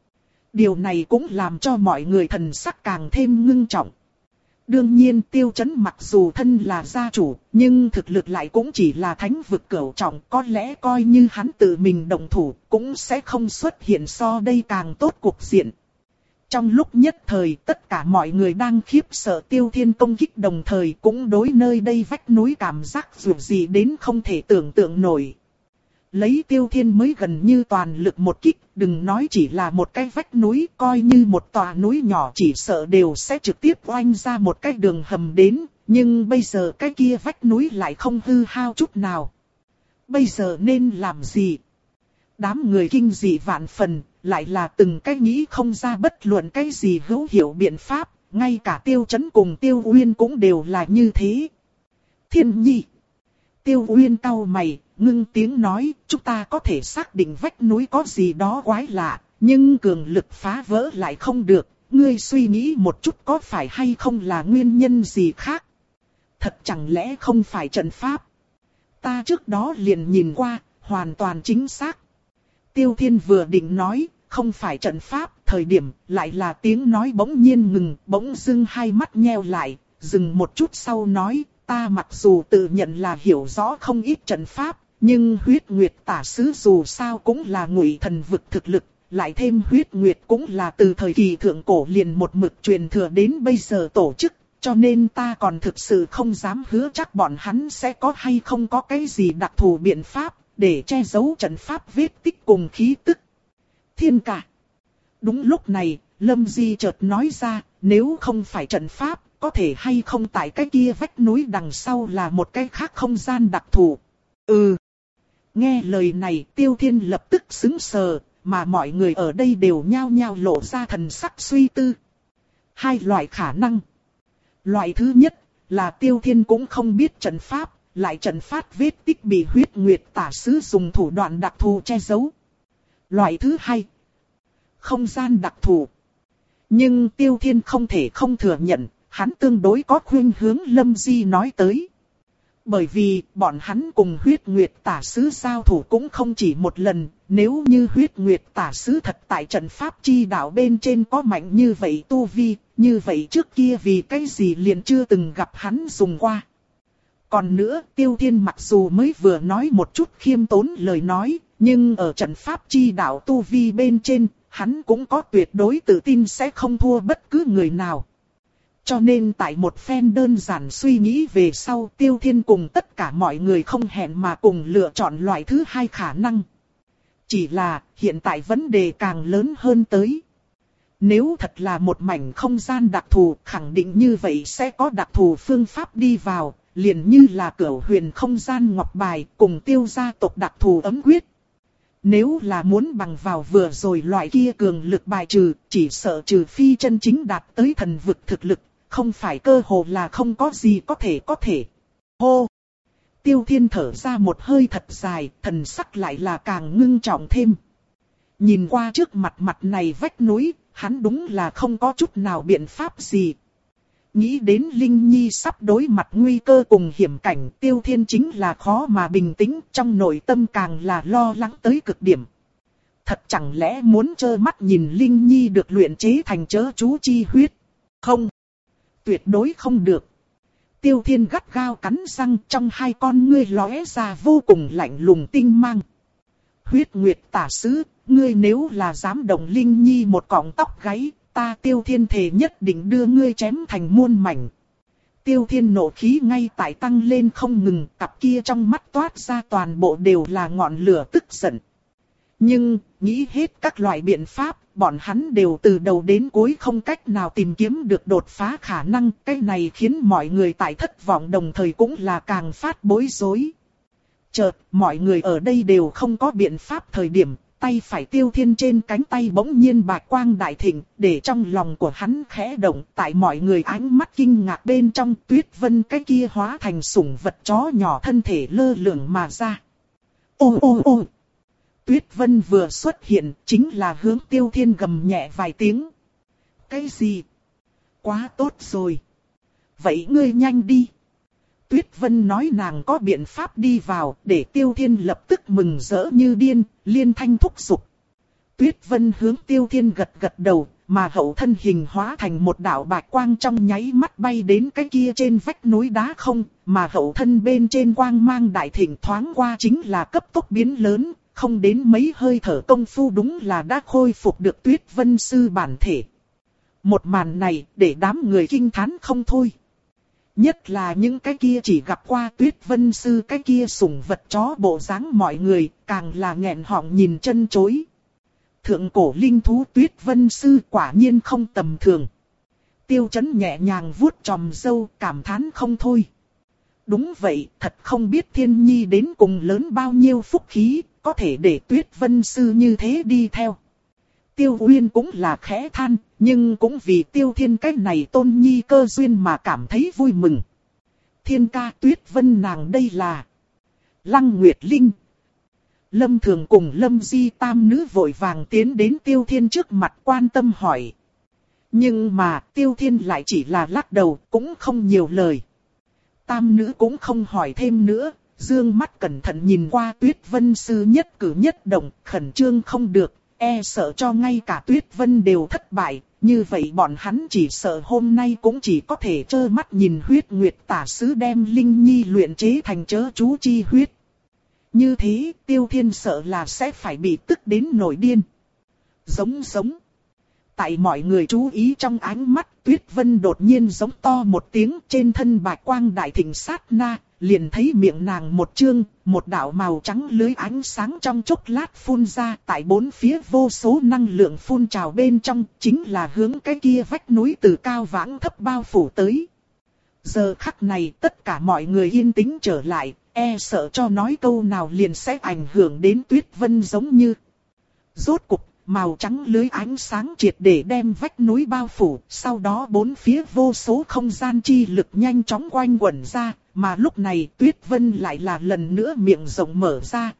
Điều này cũng làm cho mọi người thần sắc càng thêm ngưng trọng. Đương nhiên Tiêu Chấn mặc dù thân là gia chủ, nhưng thực lực lại cũng chỉ là thánh vực cửu trọng, có lẽ coi như hắn tự mình động thủ, cũng sẽ không xuất hiện so đây càng tốt cục diện. Trong lúc nhất thời tất cả mọi người đang khiếp sợ Tiêu Thiên công kích, đồng thời cũng đối nơi đây vách núi cảm giác dù gì đến không thể tưởng tượng nổi. Lấy Tiêu Thiên mới gần như toàn lực một kích, đừng nói chỉ là một cái vách núi, coi như một tòa núi nhỏ chỉ sợ đều sẽ trực tiếp oanh ra một cái đường hầm đến, nhưng bây giờ cái kia vách núi lại không hư hao chút nào. Bây giờ nên làm gì? Đám người kinh dị vạn phần, lại là từng cái nghĩ không ra bất luận cái gì hữu hiệu biện pháp, ngay cả Tiêu Chấn cùng Tiêu Uyên cũng đều là như thế. Thiên Nhi. Tiêu Uyên cau mày, ngưng tiếng nói, chúng ta có thể xác định vách núi có gì đó quái lạ, nhưng cường lực phá vỡ lại không được, ngươi suy nghĩ một chút có phải hay không là nguyên nhân gì khác? Thật chẳng lẽ không phải trận pháp? Ta trước đó liền nhìn qua, hoàn toàn chính xác. Tiêu Thiên vừa định nói, không phải trận pháp, thời điểm lại là tiếng nói bỗng nhiên ngừng, bỗng dưng hai mắt nheo lại, dừng một chút sau nói, ta mặc dù tự nhận là hiểu rõ không ít trận pháp, nhưng huyết nguyệt tả sứ dù sao cũng là ngụy thần vực thực lực, lại thêm huyết nguyệt cũng là từ thời kỳ thượng cổ liền một mực truyền thừa đến bây giờ tổ chức, cho nên ta còn thực sự không dám hứa chắc bọn hắn sẽ có hay không có cái gì đặc thù biện pháp, để che giấu trận pháp vết tích cùng khí tức. Thiên cả. Đúng lúc này, Lâm Di chợt nói ra, nếu không phải trận pháp, có thể hay không tại cái kia vách núi đằng sau là một cái khác không gian đặc thù. Ừ. Nghe lời này, Tiêu Thiên lập tức sững sờ, mà mọi người ở đây đều nhao nhao lộ ra thần sắc suy tư. Hai loại khả năng. Loại thứ nhất là Tiêu Thiên cũng không biết trận pháp, lại trận pháp vết tích bị huyết nguyệt tả sứ dùng thủ đoạn đặc thù che giấu. Loại thứ hai, không gian đặc thù. Nhưng Tiêu Thiên không thể không thừa nhận, hắn tương đối có khuynh hướng Lâm Di nói tới. Bởi vì bọn hắn cùng huyết nguyệt tả sứ giao thủ cũng không chỉ một lần, nếu như huyết nguyệt tả sứ thật tại trận pháp chi đạo bên trên có mạnh như vậy tu vi, như vậy trước kia vì cái gì liền chưa từng gặp hắn dùng qua. Còn nữa, Tiêu Thiên mặc dù mới vừa nói một chút khiêm tốn lời nói, nhưng ở trận pháp chi đạo tu vi bên trên, hắn cũng có tuyệt đối tự tin sẽ không thua bất cứ người nào. Cho nên tại một phen đơn giản suy nghĩ về sau, Tiêu Thiên cùng tất cả mọi người không hẹn mà cùng lựa chọn loại thứ hai khả năng. Chỉ là, hiện tại vấn đề càng lớn hơn tới. Nếu thật là một mảnh không gian đặc thù, khẳng định như vậy sẽ có đặc thù phương pháp đi vào, liền như là cửu huyền không gian ngọc bài cùng Tiêu gia tộc đặc thù ấm quyết. Nếu là muốn bằng vào vừa rồi loại kia cường lực bài trừ, chỉ sợ trừ phi chân chính đạt tới thần vực thực lực, không phải cơ hồ là không có gì có thể có thể. Hô! Tiêu Thiên thở ra một hơi thật dài, thần sắc lại là càng ngưng trọng thêm. Nhìn qua trước mặt mặt này vách núi, hắn đúng là không có chút nào biện pháp gì. Nghĩ đến Linh Nhi sắp đối mặt nguy cơ cùng hiểm cảnh, Tiêu Thiên chính là khó mà bình tĩnh, trong nội tâm càng là lo lắng tới cực điểm. Thật chẳng lẽ muốn trơ mắt nhìn Linh Nhi được luyện chế thành chớ chú chi huyết? Không! Tuyệt đối không được! Tiêu Thiên gắt gao cắn răng, trong hai con ngươi lóe ra vô cùng lạnh lùng tinh mang. Huyết Nguyệt tả sứ, ngươi nếu là dám động Linh Nhi một cọng tóc gáy, ta Tiêu Thiên thề nhất định đưa ngươi chém thành muôn mảnh. Tiêu Thiên nộ khí ngay tại tăng lên không ngừng, cặp kia trong mắt toát ra toàn bộ đều là ngọn lửa tức giận. Nhưng, nghĩ hết các loại biện pháp, bọn hắn đều từ đầu đến cuối không cách nào tìm kiếm được đột phá khả năng. Cái này khiến mọi người tại thất vọng đồng thời cũng là càng phát bối rối. Chợt, mọi người ở đây đều không có biện pháp thời điểm, tay phải Tiêu Thiên trên cánh tay bỗng nhiên bạch quang đại thịnh, để trong lòng của hắn khẽ động, tại mọi người ánh mắt kinh ngạc bên trong, Tuyết Vân cái kia hóa thành sủng vật chó nhỏ thân thể lơ lửng mà ra. Ô ô ô! Tuyết Vân vừa xuất hiện, chính là hướng Tiêu Thiên gầm nhẹ vài tiếng. Cái gì? Quá tốt rồi! Vậy ngươi nhanh đi! Tuyết Vân nói nàng có biện pháp đi vào, để Tiêu Thiên lập tức mừng rỡ như điên, liên thanh thúc giục. Tuyết Vân hướng Tiêu Thiên gật gật đầu, mà hậu thân hình hóa thành một đạo bạch quang trong nháy mắt bay đến cái kia trên vách núi đá không, mà hậu thân bên trên quang mang đại thịnh thoáng qua chính là cấp tốc biến lớn, không đến mấy hơi thở công phu đúng là đã khôi phục được Tuyết Vân sư bản thể. Một màn này để đám người kinh thán không thôi. Nhất là những cái kia chỉ gặp qua Tuyết Vân sư cái kia sủng vật chó bộ dáng mọi người, càng là nghẹn họng nhìn chân chối. Thượng cổ linh thú Tuyết Vân sư quả nhiên không tầm thường. Tiêu Chấn nhẹ nhàng vuốt chòm râu, cảm thán không thôi. Đúng vậy, thật không biết Thiên Nhi đến cùng lớn bao nhiêu phúc khí, có thể để Tuyết Vân sư như thế đi theo. Tiêu Uyên cũng là khẽ than, nhưng cũng vì Tiêu Thiên cái này tôn nhi cơ duyên mà cảm thấy vui mừng. Thiên ca Tuyết Vân nàng đây là Lăng Nguyệt Linh. Lâm Thường cùng Lâm Di tam nữ vội vàng tiến đến Tiêu Thiên trước mặt quan tâm hỏi. Nhưng mà Tiêu Thiên lại chỉ là lắc đầu, cũng không nhiều lời. Tam nữ cũng không hỏi thêm nữa, dương mắt cẩn thận nhìn qua Tuyết Vân sư nhất cử nhất động, khẩn trương không được, e sợ cho ngay cả Tuyết Vân đều thất bại. Như vậy bọn hắn chỉ sợ hôm nay cũng chỉ có thể trơ mắt nhìn huyết nguyệt tả sứ đem Linh Nhi luyện chế thành chớ chú chi huyết. Như thế Tiêu Thiên sợ là sẽ phải bị tức đến nổi điên. Giống giống. Tại mọi người chú ý trong ánh mắt, Tuyết Vân đột nhiên giống to một tiếng, trên thân bạch quang đại thịnh sát na, liền thấy miệng nàng một chương, một đạo màu trắng lưới ánh sáng trong chốc lát phun ra, tại bốn phía vô số năng lượng phun trào bên trong, chính là hướng cái kia vách núi từ cao vãng thấp bao phủ tới. Giờ khắc này tất cả mọi người yên tĩnh trở lại, e sợ cho nói câu nào liền sẽ ảnh hưởng đến Tuyết Vân giống như. Rốt cục, màu trắng lưới ánh sáng triệt để đem vách núi bao phủ, sau đó bốn phía vô số không gian chi lực nhanh chóng quanh quẩn ra, mà lúc này Tuyết Vân lại là lần nữa miệng rộng mở ra.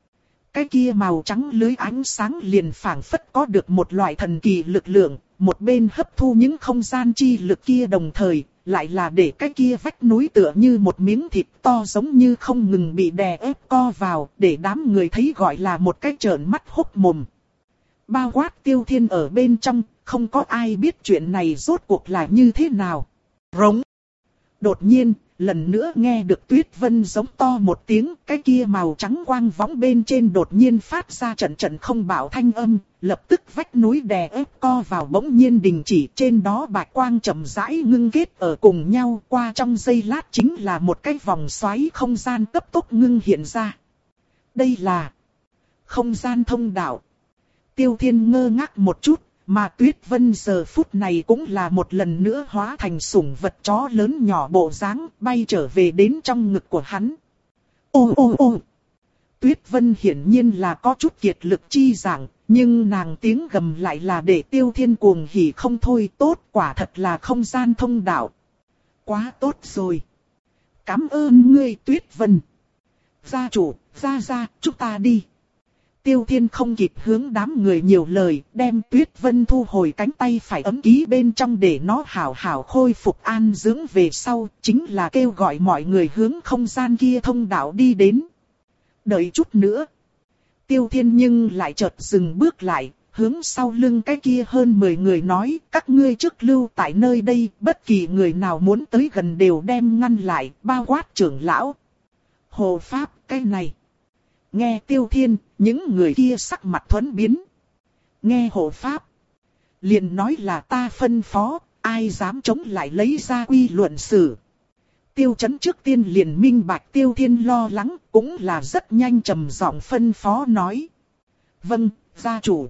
Cái kia màu trắng lưới ánh sáng liền phảng phất có được một loại thần kỳ lực lượng, một bên hấp thu những không gian chi lực kia đồng thời, lại là để cái kia vách núi tựa như một miếng thịt to giống như không ngừng bị đè ép co vào, để đám người thấy gọi là một cái trợn mắt hốc mồm. Bao quát Tiêu Thiên ở bên trong, không có ai biết chuyện này rốt cuộc là như thế nào. Rống. Đột nhiên, lần nữa nghe được Tuyết Vân giống to một tiếng, cái kia màu trắng quang võng bên trên đột nhiên phát ra trận trận không bảo thanh âm, lập tức vách núi đè ép co vào bỗng nhiên đình chỉ, trên đó bạch quang chậm rãi ngưng kết ở cùng nhau, qua trong giây lát chính là một cái vòng xoáy không gian cấp tốc ngưng hiện ra. Đây là không gian thông đạo. Tiêu Thiên ngơ ngác một chút, mà Tuyết Vân giờ phút này cũng là một lần nữa hóa thành sủng vật chó lớn nhỏ bộ dáng, bay trở về đến trong ngực của hắn. Ô ô ô! Tuyết Vân hiển nhiên là có chút kiệt lực chi dạng, nhưng nàng tiếng gầm lại là để Tiêu Thiên cuồng hỉ không thôi. Tốt, quả thật là không gian thông đạo. Quá tốt rồi. Cảm ơn ngươi Tuyết Vân. Gia chủ, gia gia, chúng ta đi. Tiêu Thiên không kịp hướng đám người nhiều lời, đem Tuyết Vân thu hồi cánh tay phải ấm ký bên trong để nó hảo hảo khôi phục an dưỡng về sau, chính là kêu gọi mọi người hướng không gian kia thông đạo đi đến. Đợi chút nữa. Tiêu Thiên nhưng lại chợt dừng bước lại, hướng sau lưng cái kia hơn mười người nói, các ngươi trước lưu tại nơi đây, bất kỳ người nào muốn tới gần đều đem ngăn lại, bao quát trưởng lão. Hồ Pháp, cái này. Nghe Tiêu Thiên, những người kia sắc mặt thuẫn biến. Nghe Hộ Pháp, liền nói là ta phân phó, ai dám chống lại lấy ra quy luận xử. Tiêu Chấn trước tiên liền minh bạch Tiêu Thiên lo lắng, cũng là rất nhanh trầm giọng phân phó nói. Vâng, gia chủ.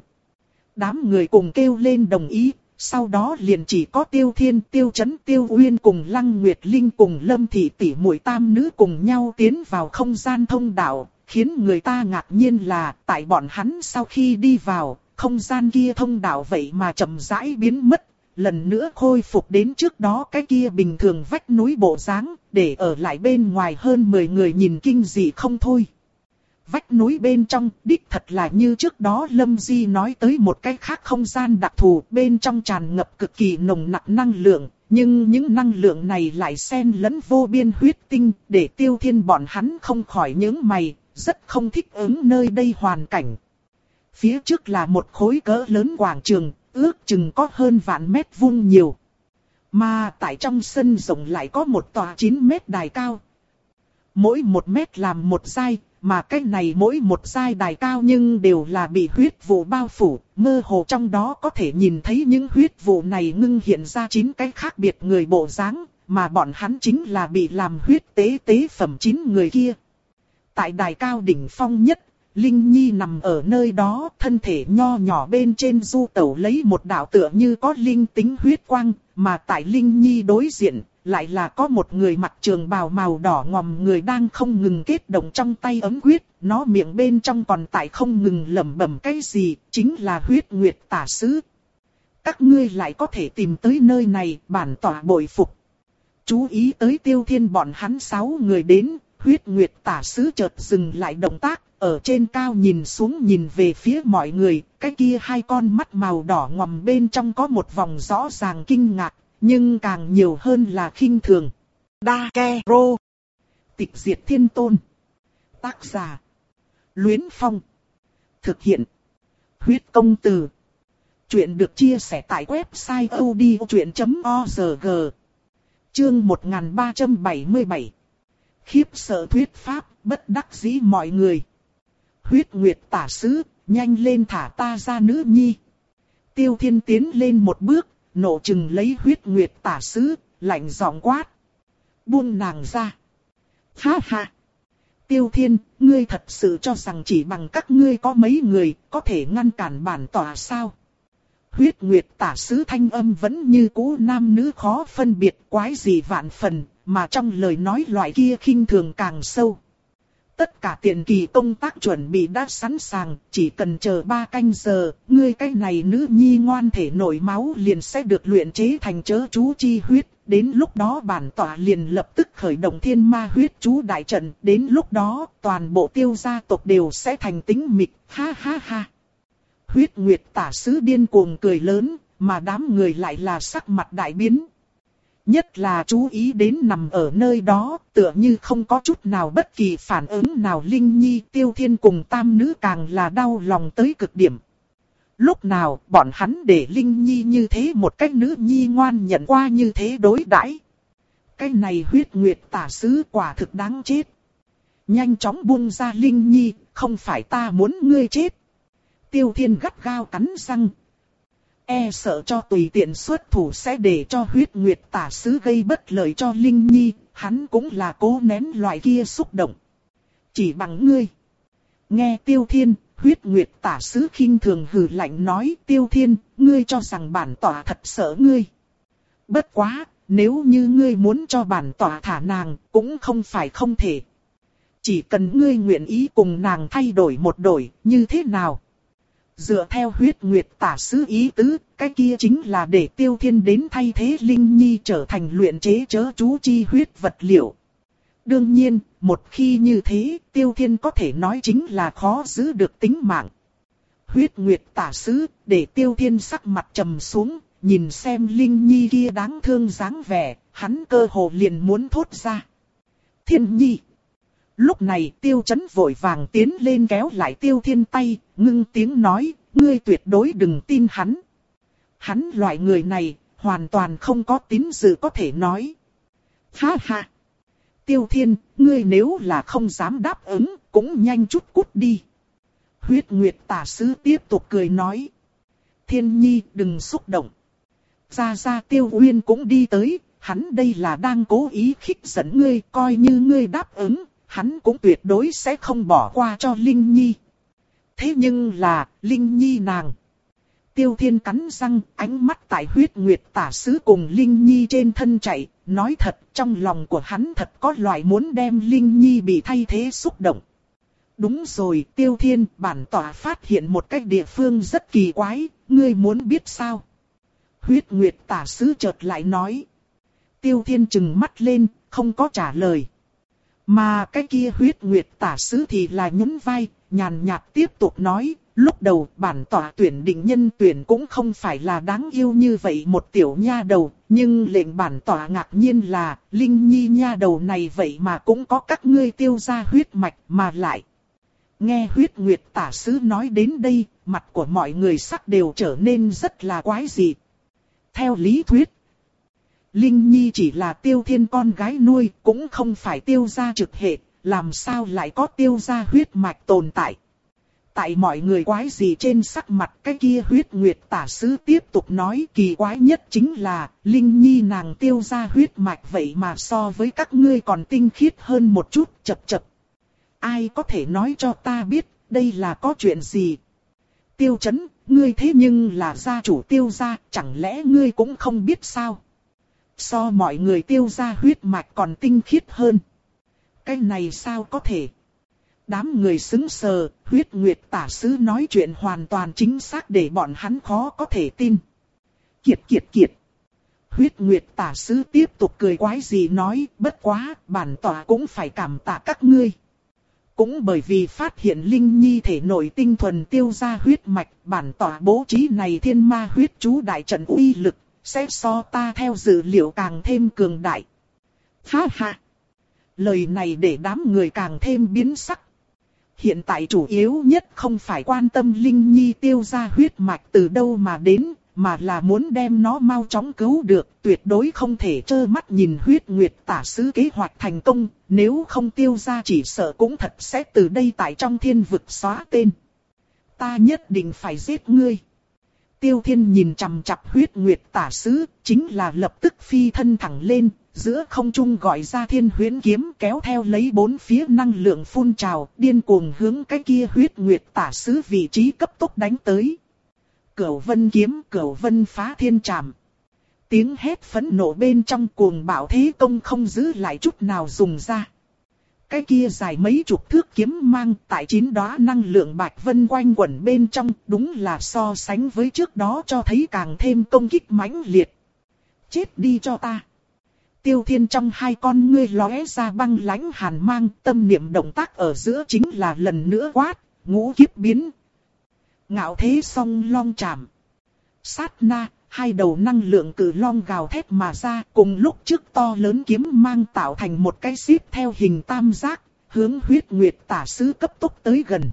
Đám người cùng kêu lên đồng ý, sau đó liền chỉ có Tiêu Thiên, Tiêu Chấn, Tiêu Uyên cùng Lăng Nguyệt Linh cùng Lâm Thị tỷ muội tam nữ cùng nhau tiến vào không gian thông đạo. Khiến người ta ngạc nhiên là, tại bọn hắn sau khi đi vào, không gian kia thông đạo vậy mà chậm rãi biến mất, lần nữa khôi phục đến trước đó cái kia bình thường vách núi bộ dáng, để ở lại bên ngoài hơn mười người nhìn kinh dị không thôi. Vách núi bên trong, đích thật là như trước đó Lâm Di nói tới một cái khác không gian đặc thù, bên trong tràn ngập cực kỳ nồng nặc năng lượng, nhưng những năng lượng này lại xen lẫn vô biên huyết tinh, để Tiêu Thiên bọn hắn không khỏi nhướng mày, rất không thích ứng nơi đây hoàn cảnh. Phía trước là một khối cỡ lớn quảng trường, ước chừng có hơn vạn mét vuông nhiều. Mà tại trong sân rộng lại có một tòa chín mét đài cao. Mỗi một mét làm một giai, mà cái này mỗi một giai đài cao nhưng đều là bị huyết vụ bao phủ, mơ hồ trong đó có thể nhìn thấy những huyết vụ này ngưng hiện ra chín cái khác biệt người bộ dáng, mà bọn hắn chính là bị làm huyết tế tế phẩm chín người kia. Tại đài cao đỉnh phong nhất, Linh Nhi nằm ở nơi đó, thân thể nho nhỏ bên trên du tẩu lấy một đạo tựa như có linh tính huyết quang, mà tại Linh Nhi đối diện, lại là có một người mặc trường bào màu đỏ ngòm người đang không ngừng kết động trong tay ấm quyết, nó miệng bên trong còn tại không ngừng lẩm bẩm cái gì, chính là huyết nguyệt tả sứ. Các ngươi lại có thể tìm tới nơi này, bản tỏa bội phục. Chú ý tới Tiêu Thiên bọn hắn sáu người đến, huyết nguyệt tả sứ chợt dừng lại động tác, ở trên cao nhìn xuống nhìn về phía mọi người, cái kia hai con mắt màu đỏ ngòm bên trong có một vòng rõ ràng kinh ngạc, nhưng càng nhiều hơn là khinh thường. Dakero. Tịch diệt thiên tôn. Tác giả. Luyến Phong. Thực hiện. Huyết công từ. Chuyện được chia sẻ tại website odchuyện chấm org. Chương một nghìn ba trăm bảy mươi bảy. Khiếp sợ thuyết pháp, bất đắc dĩ mọi người. Huyết nguyệt tả sứ, nhanh lên thả ta ra nữ nhi. Tiêu Thiên tiến lên một bước, nộ chừng lấy huyết nguyệt tả sứ, lạnh giọng quát. Buông nàng ra. Ha ha. Tiêu Thiên, ngươi thật sự cho rằng chỉ bằng các ngươi có mấy người, có thể ngăn cản bản tỏa sao? Huyết nguyệt tả sứ thanh âm vẫn như cũ, nam nữ khó phân biệt, quái gì vạn phần, mà trong lời nói loại kia khinh thường càng sâu. Tất cả tiền kỳ công tác chuẩn bị đã sẵn sàng, chỉ cần chờ ba canh giờ, ngươi cái này nữ nhi ngoan thể nổi máu liền sẽ được luyện chế thành chớ chú chi huyết. Đến lúc đó bản tỏa liền lập tức khởi động thiên ma huyết chú đại trận, đến lúc đó toàn bộ Tiêu gia tộc đều sẽ thành tĩnh mịch, ha ha ha. Huyết nguyệt tả sứ điên cuồng cười lớn, mà đám người lại là sắc mặt đại biến. Nhất là chú ý đến nằm ở nơi đó, tựa như không có chút nào bất kỳ phản ứng nào Linh Nhi, Tiêu Thiên cùng tam nữ càng là đau lòng tới cực điểm. Lúc nào bọn hắn để Linh Nhi như thế một cách nữ nhi ngoan nhận qua như thế đối đãi. Cái này huyết nguyệt tả sứ quả thực đáng chết. Nhanh chóng buông ra Linh Nhi, không phải ta muốn ngươi chết. Tiêu Thiên gắt gao cắn răng. E sợ cho tùy tiện xuất thủ sẽ để cho huyết nguyệt tả sứ gây bất lợi cho Linh Nhi, hắn cũng là cố nén loại kia xúc động. Chỉ bằng ngươi. Nghe Tiêu Thiên, huyết nguyệt tả sứ khinh thường hừ lạnh nói, Tiêu Thiên, ngươi cho rằng bản tỏa thật sợ ngươi. Bất quá, nếu như ngươi muốn cho bản tỏa thả nàng, cũng không phải không thể. Chỉ cần ngươi nguyện ý cùng nàng thay đổi một đổi, như thế nào? Dựa theo huyết nguyệt tả sứ ý tứ, cái kia chính là để Tiêu Thiên đến thay thế Linh Nhi trở thành luyện chế chớ chú chi huyết vật liệu. Đương nhiên, một khi như thế, Tiêu Thiên có thể nói chính là khó giữ được tính mạng. Huyết nguyệt tả sứ, để Tiêu Thiên sắc mặt trầm xuống, nhìn xem Linh Nhi kia đáng thương dáng vẻ, hắn cơ hồ liền muốn thốt ra. Thiên Nhi. Lúc này Tiêu Chấn vội vàng tiến lên kéo lại Tiêu Thiên tay, ngưng tiếng nói, ngươi tuyệt đối đừng tin hắn. Hắn loại người này, hoàn toàn không có tín dự có thể nói. Ha ha. Tiêu Thiên, ngươi nếu là không dám đáp ứng, cũng nhanh chút cút đi. Huyết nguyệt tả sứ tiếp tục cười nói. Thiên Nhi đừng xúc động. Ra ra Tiêu Uyên cũng đi tới, hắn đây là đang cố ý khích dẫn ngươi, coi như ngươi đáp ứng, hắn cũng tuyệt đối sẽ không bỏ qua cho Linh Nhi. Thế nhưng là, Linh Nhi nàng. Tiêu Thiên cắn răng, ánh mắt tại huyết nguyệt tả sứ cùng Linh Nhi trên thân chạy, nói thật, trong lòng của hắn thật có loại muốn đem Linh Nhi bị thay thế xúc động. Đúng rồi, Tiêu Thiên, bản tỏa phát hiện một cách địa phương rất kỳ quái, ngươi muốn biết sao? Huyết nguyệt tả sứ chợt lại nói. Tiêu Thiên trừng mắt lên, không có trả lời. Mà cái kia huyết nguyệt tả sứ thì là nhún vai, nhàn nhạt tiếp tục nói, Lúc đầu bản tỏa tuyển định nhân tuyển cũng không phải là đáng yêu như vậy một tiểu nha đầu, nhưng lệnh bản tỏa ngạc nhiên là Linh Nhi nha đầu này vậy mà cũng có các ngươi Tiêu gia huyết mạch mà lại. Nghe huyết nguyệt tả sứ nói đến đây, mặt của mọi người sắc đều trở nên rất là quái dị. Theo lý thuyết, Linh Nhi chỉ là Tiêu Thiên con gái nuôi, cũng không phải Tiêu gia trực hệ, làm sao lại có Tiêu gia huyết mạch tồn tại. Tại mọi người quái gì trên sắc mặt, cái kia huyết nguyệt tả sứ tiếp tục nói, kỳ quái nhất chính là Linh Nhi nàng Tiêu gia huyết mạch vậy mà so với các ngươi còn tinh khiết hơn một chút. Chập chập. Ai có thể nói cho ta biết đây là có chuyện gì? Tiêu Chấn, ngươi thế nhưng là gia chủ Tiêu gia, chẳng lẽ ngươi cũng không biết sao? So mọi người Tiêu gia huyết mạch còn tinh khiết hơn. Cái này sao có thể? Đám người xứng sờ, huyết nguyệt tả sứ nói chuyện hoàn toàn chính xác để bọn hắn khó có thể tin. Kiệt kiệt kiệt. Huyết nguyệt tả sứ tiếp tục cười quái gì nói, bất quá, bản tỏa cũng phải cảm tạ các ngươi. Cũng bởi vì phát hiện Linh Nhi thể nội tinh thuần Tiêu gia huyết mạch, bản tỏa bố trí này thiên ma huyết chú đại trận uy lực, sẽ so ta theo dữ liệu càng thêm cường đại. Ha ha! Lời này để đám người càng thêm biến sắc. Hiện tại chủ yếu nhất không phải quan tâm Linh Nhi Tiêu gia huyết mạch từ đâu mà đến, mà là muốn đem nó mau chóng cứu được, tuyệt đối không thể trơ mắt nhìn huyết nguyệt tả sứ kế hoạch thành công, nếu không Tiêu gia chỉ sợ cũng thật sẽ từ đây tại trong thiên vực xóa tên. Ta nhất định phải giết ngươi. Tiêu Thiên nhìn chằm chằm huyết nguyệt tả sứ, chính là lập tức phi thân thẳng lên, giữa không trung gọi ra thiên huyễn kiếm kéo theo lấy bốn phía năng lượng phun trào, điên cuồng hướng cái kia huyết nguyệt tả sứ vị trí cấp tốc đánh tới. Cửu vân kiếm, cửu vân phá thiên trảm. Tiếng hét phẫn nộ bên trong cuồng bạo thế công không giữ lại chút nào dùng ra. Cái kia dài mấy chục thước kiếm mang tại chín đóa năng lượng bạch vân quanh quẩn bên trong, đúng là so sánh với trước đó cho thấy càng thêm công kích mãnh liệt. Chết đi cho ta. Tiêu Thiên trong hai con ngươi lóe ra băng lãnh hàn mang, tâm niệm động tác ở giữa chính là lần nữa quát, ngũ kiếp biến. Ngạo thế song long chạm. Sát na, hai đầu năng lượng cử long gào thét mà ra, cùng lúc trước to lớn kiếm mang tạo thành một cái xếp theo hình tam giác, hướng huyết nguyệt tả sứ cấp tốc tới gần.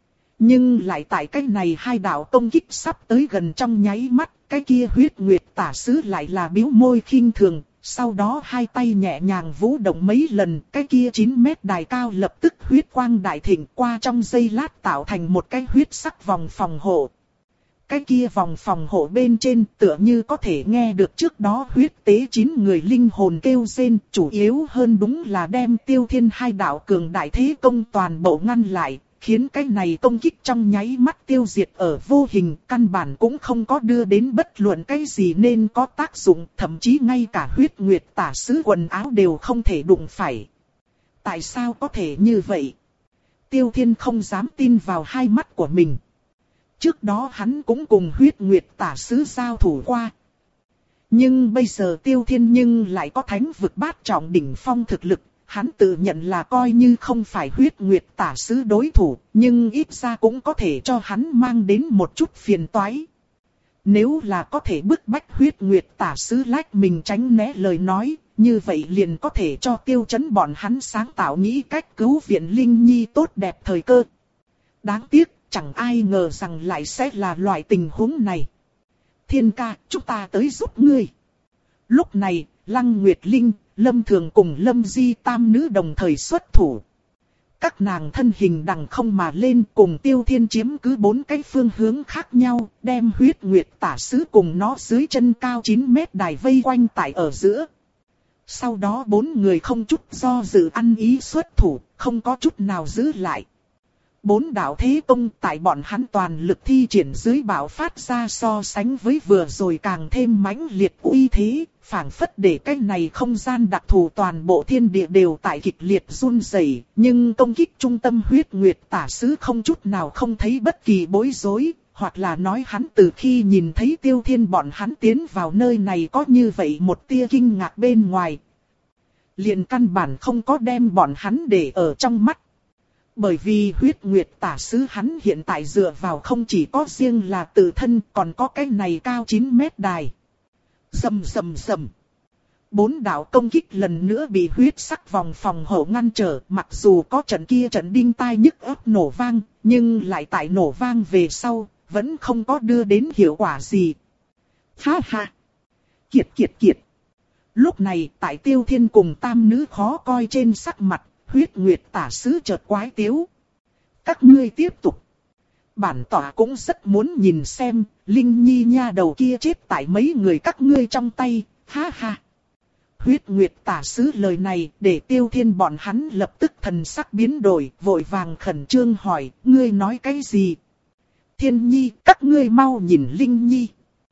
Nhưng lại tại cái này hai đạo công kích sắp tới gần trong nháy mắt, cái kia huyết nguyệt tả sứ lại là bĩu môi khinh thường, sau đó hai tay nhẹ nhàng vũ động mấy lần, cái kia chín mét đài cao lập tức huyết quang đại thịnh qua trong giây lát tạo thành một cái huyết sắc vòng phòng hộ. Cái kia vòng phòng hộ bên trên tựa như có thể nghe được trước đó huyết tế chín người linh hồn kêu rên, chủ yếu hơn đúng là đem Tiêu Thiên hai đạo cường đại thế công toàn bộ ngăn lại, khiến cái này công kích trong nháy mắt tiêu diệt ở vô hình, căn bản cũng không có đưa đến bất luận cái gì nên có tác dụng, thậm chí ngay cả huyết nguyệt tả sứ quần áo đều không thể đụng phải. Tại sao có thể như vậy? Tiêu Thiên không dám tin vào hai mắt của mình. Trước đó hắn cũng cùng huyết nguyệt tả sứ giao thủ qua. Nhưng bây giờ Tiêu Thiên nhưng lại có thánh vực bát trọng đỉnh phong thực lực. Hắn tự nhận là coi như không phải huyết nguyệt tả sứ đối thủ, nhưng ít ra cũng có thể cho hắn mang đến một chút phiền toái. Nếu là có thể bức bách huyết nguyệt tả sứ lách mình tránh né lời nói, như vậy liền có thể cho Tiêu Chấn bọn hắn sáng tạo nghĩ cách cứu viện Linh Nhi tốt đẹp thời cơ. Đáng tiếc, chẳng ai ngờ rằng lại sẽ là loại tình huống này. Thiên ca, chúng ta tới giúp ngươi. Lúc này, Lăng Nguyệt Linh, Lâm Thường cùng Lâm Di tam nữ đồng thời xuất thủ. Các nàng thân hình đằng không mà lên cùng Tiêu Thiên chiếm cứ bốn cái phương hướng khác nhau, đem huyết nguyệt tả sứ cùng nó dưới chân cao chín mét đài vây quanh tại ở giữa. Sau đó bốn người không chút do dự ăn ý xuất thủ, không có chút nào giữ lại. Bốn đạo thế công tại bọn hắn toàn lực thi triển dưới bạo phát ra so sánh với vừa rồi càng thêm mãnh liệt uy thế, phảng phất để cái này không gian đặc thù toàn bộ thiên địa đều tại kịch liệt run rẩy, nhưng công kích trung tâm huyết nguyệt tả sứ không chút nào không thấy bất kỳ bối rối, hoặc là nói hắn từ khi nhìn thấy Tiêu Thiên bọn hắn tiến vào nơi này có như vậy một tia kinh ngạc bên ngoài. Liền căn bản không có đem bọn hắn để ở trong mắt. Bởi vì huyết nguyệt tả sứ hắn hiện tại dựa vào không chỉ có riêng là tự thân, còn có cái này cao chín mét đài. Rầm rầm rầm. Bốn đạo công kích lần nữa bị huyết sắc vòng phòng hộ ngăn trở, mặc dù có trận kia trận đinh tai nhức óc nổ vang, nhưng lại tại nổ vang về sau, vẫn không có đưa đến hiệu quả gì. Ha ha! Kiệt kiệt kiệt! Lúc này tại Tiêu Thiên cùng tam nữ khó coi trên sắc mặt, huyết nguyệt tả sứ chợt quái tiếu. Các ngươi tiếp tục. Bản tỏa cũng rất muốn nhìn xem, Linh Nhi nha đầu kia chết tại mấy người các ngươi trong tay, ha ha! Huyết nguyệt tả sứ lời này để Tiêu Thiên bọn hắn lập tức thần sắc biến đổi, vội vàng khẩn trương hỏi, ngươi nói cái gì? Thiên Nhi, các ngươi mau nhìn Linh Nhi.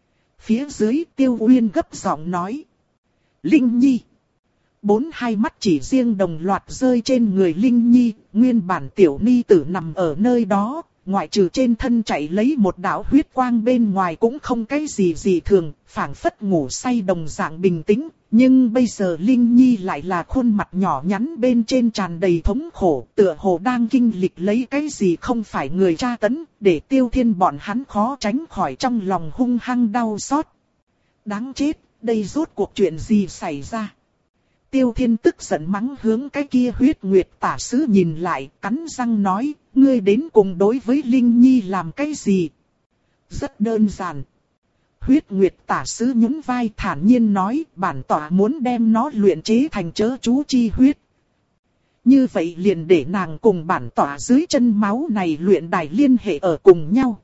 Phía dưới Tiêu Uyên gấp giọng nói. Linh Nhi. Bốn hai mắt chỉ riêng đồng loạt rơi trên người Linh Nhi, nguyên bản tiểu ni tử nằm ở nơi đó, ngoại trừ trên thân chạy lấy một đạo huyết quang bên ngoài cũng không cái gì gì thường, phảng phất ngủ say đồng dạng bình tĩnh. Nhưng bây giờ Linh Nhi lại là khuôn mặt nhỏ nhắn bên trên tràn đầy thống khổ, tựa hồ đang kinh lịch lấy cái gì không phải người tra tấn, để Tiêu Thiên bọn hắn khó tránh khỏi trong lòng hung hăng đau xót. Đáng chết, đây rốt cuộc chuyện gì xảy ra? Tiêu Thiên tức giận mắng hướng cái kia huyết nguyệt tả sứ nhìn lại, cắn răng nói, ngươi đến cùng đối với Linh Nhi làm cái gì? Rất đơn giản. Huyết nguyệt tả sứ nhún vai thản nhiên nói, bản tỏa muốn đem nó luyện chế thành chớ chú chi huyết. Như vậy liền để nàng cùng bản tỏa dưới chân máu này luyện đài liên hệ ở cùng nhau.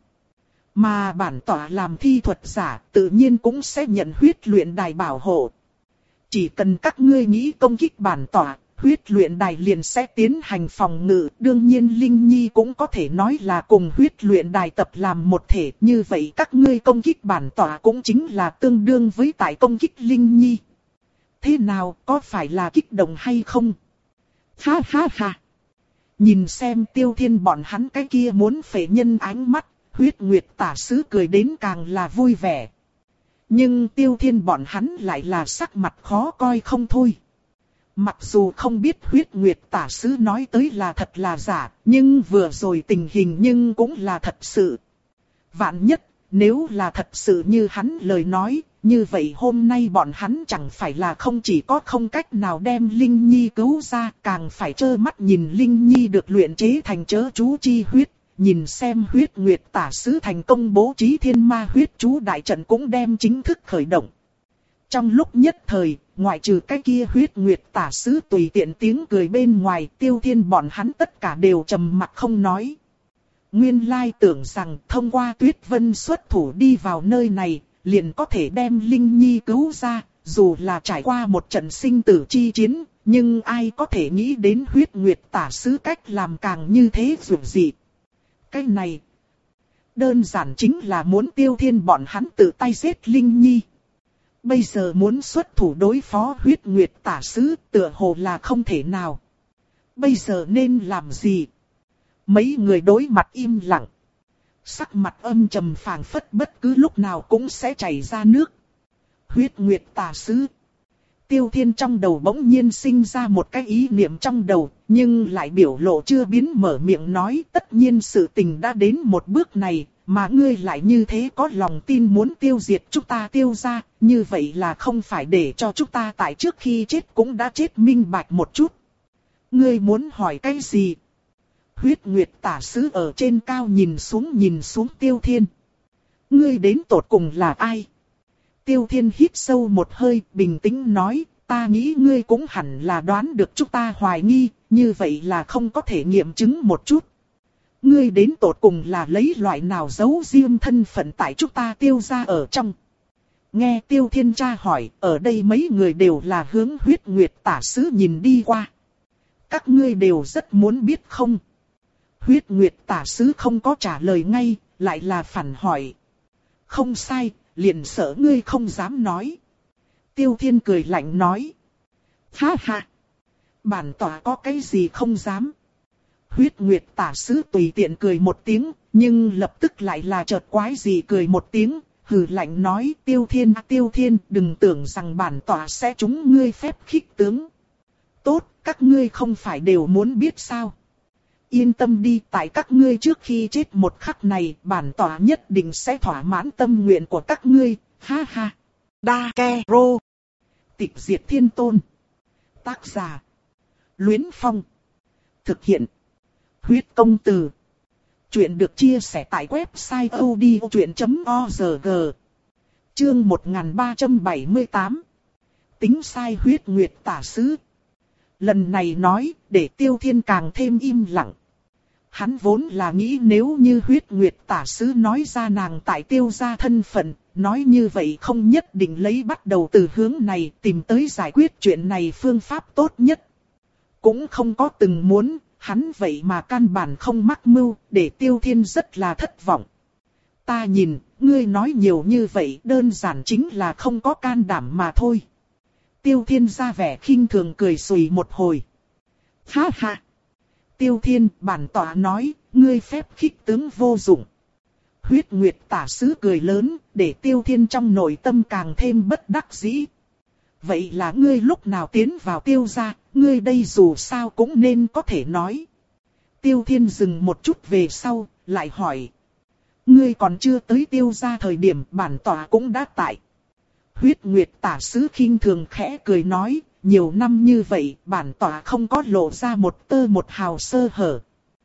Mà bản tỏa làm thi thuật giả tự nhiên cũng sẽ nhận huyết luyện đài bảo hộ. Chỉ cần các ngươi nghĩ công kích bản tỏa, huyết luyện đài liền sẽ tiến hành phòng ngự. Đương nhiên Linh Nhi cũng có thể nói là cùng huyết luyện đài tập làm một thể. Như vậy các ngươi công kích bản tỏa cũng chính là tương đương với tại công kích Linh Nhi. Thế nào, có phải là kích động hay không? Ha ha ha! Nhìn xem Tiêu Thiên bọn hắn cái kia muốn phệ nhân ánh mắt, huyết nguyệt tả sứ cười đến càng là vui vẻ. Nhưng Tiêu Thiên bọn hắn lại là sắc mặt khó coi không thôi. Mặc dù không biết huyết nguyệt tả sứ nói tới là thật là giả, nhưng vừa rồi tình hình nhưng cũng là thật sự. Vạn nhất, nếu là thật sự như hắn lời nói, như vậy hôm nay bọn hắn chẳng phải là không chỉ có không cách nào đem Linh Nhi cứu ra, càng phải trơ mắt nhìn Linh Nhi được luyện chế thành chớ chú chi huyết. Nhìn xem huyết nguyệt tả sứ thành công bố trí thiên ma huyết chú đại trận cũng đem chính thức khởi động. Trong lúc nhất thời, ngoại trừ cái kia huyết nguyệt tả sứ tùy tiện tiếng cười bên ngoài, Tiêu Thiên bọn hắn tất cả đều trầm mặc không nói. Nguyên lai tưởng rằng thông qua Tuyết Vân xuất thủ đi vào nơi này, liền có thể đem Linh Nhi cứu ra, dù là trải qua một trận sinh tử chi chiến, nhưng ai có thể nghĩ đến huyết nguyệt tả sứ cách làm càng như thế dù gì. Cái này, đơn giản chính là muốn Tiêu Thiên bọn hắn tự tay giết Linh Nhi. Bây giờ muốn xuất thủ đối phó huyết nguyệt tả sứ tựa hồ là không thể nào. Bây giờ nên làm gì? Mấy người đối mặt im lặng. Sắc mặt âm trầm phảng phất bất cứ lúc nào cũng sẽ chảy ra nước. Huyết nguyệt tả sứ. Tiêu Thiên trong đầu bỗng nhiên sinh ra một cái ý niệm trong đầu, nhưng lại biểu lộ chưa biến mở miệng nói tất nhiên sự tình đã đến một bước này, mà ngươi lại như thế có lòng tin muốn tiêu diệt chúng ta Tiêu gia, như vậy là không phải để cho chúng ta tại trước khi chết cũng đã chết minh bạch một chút. Ngươi muốn hỏi cái gì? Huyết nguyệt tả sứ ở trên cao nhìn xuống nhìn xuống Tiêu Thiên. Ngươi đến tột cùng là ai? Tiêu Thiên hít sâu một hơi, bình tĩnh nói, ta nghĩ ngươi cũng hẳn là đoán được chúng ta hoài nghi, như vậy là không có thể nghiệm chứng một chút. Ngươi đến tột cùng là lấy loại nào giấu riêng thân phận tại chúng ta Tiêu gia ở trong. Nghe Tiêu Thiên tra hỏi, ở đây mấy người đều là hướng huyết nguyệt tả sứ nhìn đi qua. Các ngươi đều rất muốn biết không? Huyết nguyệt tả sứ không có trả lời ngay, lại là phản hỏi. Không sai. Liền sợ ngươi không dám nói. Tiêu Thiên cười lạnh nói. Ha ha. Bản tỏa có cái gì không dám. Huyết nguyệt tả sứ tùy tiện cười một tiếng. Nhưng lập tức lại là chợt quái gì cười một tiếng. Hừ lạnh nói Tiêu Thiên Tiêu Thiên đừng tưởng rằng bản tỏa sẽ trúng ngươi phép khích tướng. Tốt các ngươi không phải đều muốn biết sao. yên tâm đi, tại các ngươi trước khi chết một khắc này, bản tỏa nhất định sẽ thỏa mãn tâm nguyện của các ngươi, ha ha. Đa Ke Rô. Tịch diệt thiên tôn. Tác giả. Luyến Phong. Thực hiện. Huyết công từ. Chuyện được chia sẻ tại website odchuyện chấm org. Chương một nghìn ba trăm bảy mươi tám. Tính sai huyết nguyệt tả sứ. Lần này nói, để Tiêu Thiên càng thêm im lặng. Hắn vốn là nghĩ nếu như huyết nguyệt tả sứ nói ra nàng tại Tiêu gia thân phận, nói như vậy không nhất định lấy bắt đầu từ hướng này tìm tới giải quyết chuyện này phương pháp tốt nhất. Cũng không có từng muốn, hắn vậy mà căn bản không mắc mưu, để Tiêu Thiên rất là thất vọng. Ta nhìn, ngươi nói nhiều như vậy đơn giản chính là không có can đảm mà thôi. Tiêu Thiên ra vẻ khinh thường cười xùy một hồi. Ha ha! Tiêu Thiên, bản tọa nói, ngươi phép khích tướng vô dụng. Huyết Nguyệt tả sứ cười lớn, để Tiêu Thiên trong nội tâm càng thêm bất đắc dĩ. Vậy là ngươi lúc nào tiến vào Tiêu gia, ngươi đây dù sao cũng nên có thể nói. Tiêu Thiên dừng một chút về sau, lại hỏi. Ngươi còn chưa tới Tiêu gia thời điểm bản tọa cũng đã tại. Huyết Nguyệt tả sứ khinh thường khẽ cười nói, nhiều năm như vậy bản tọa không có lộ ra một tơ một hào sơ hở.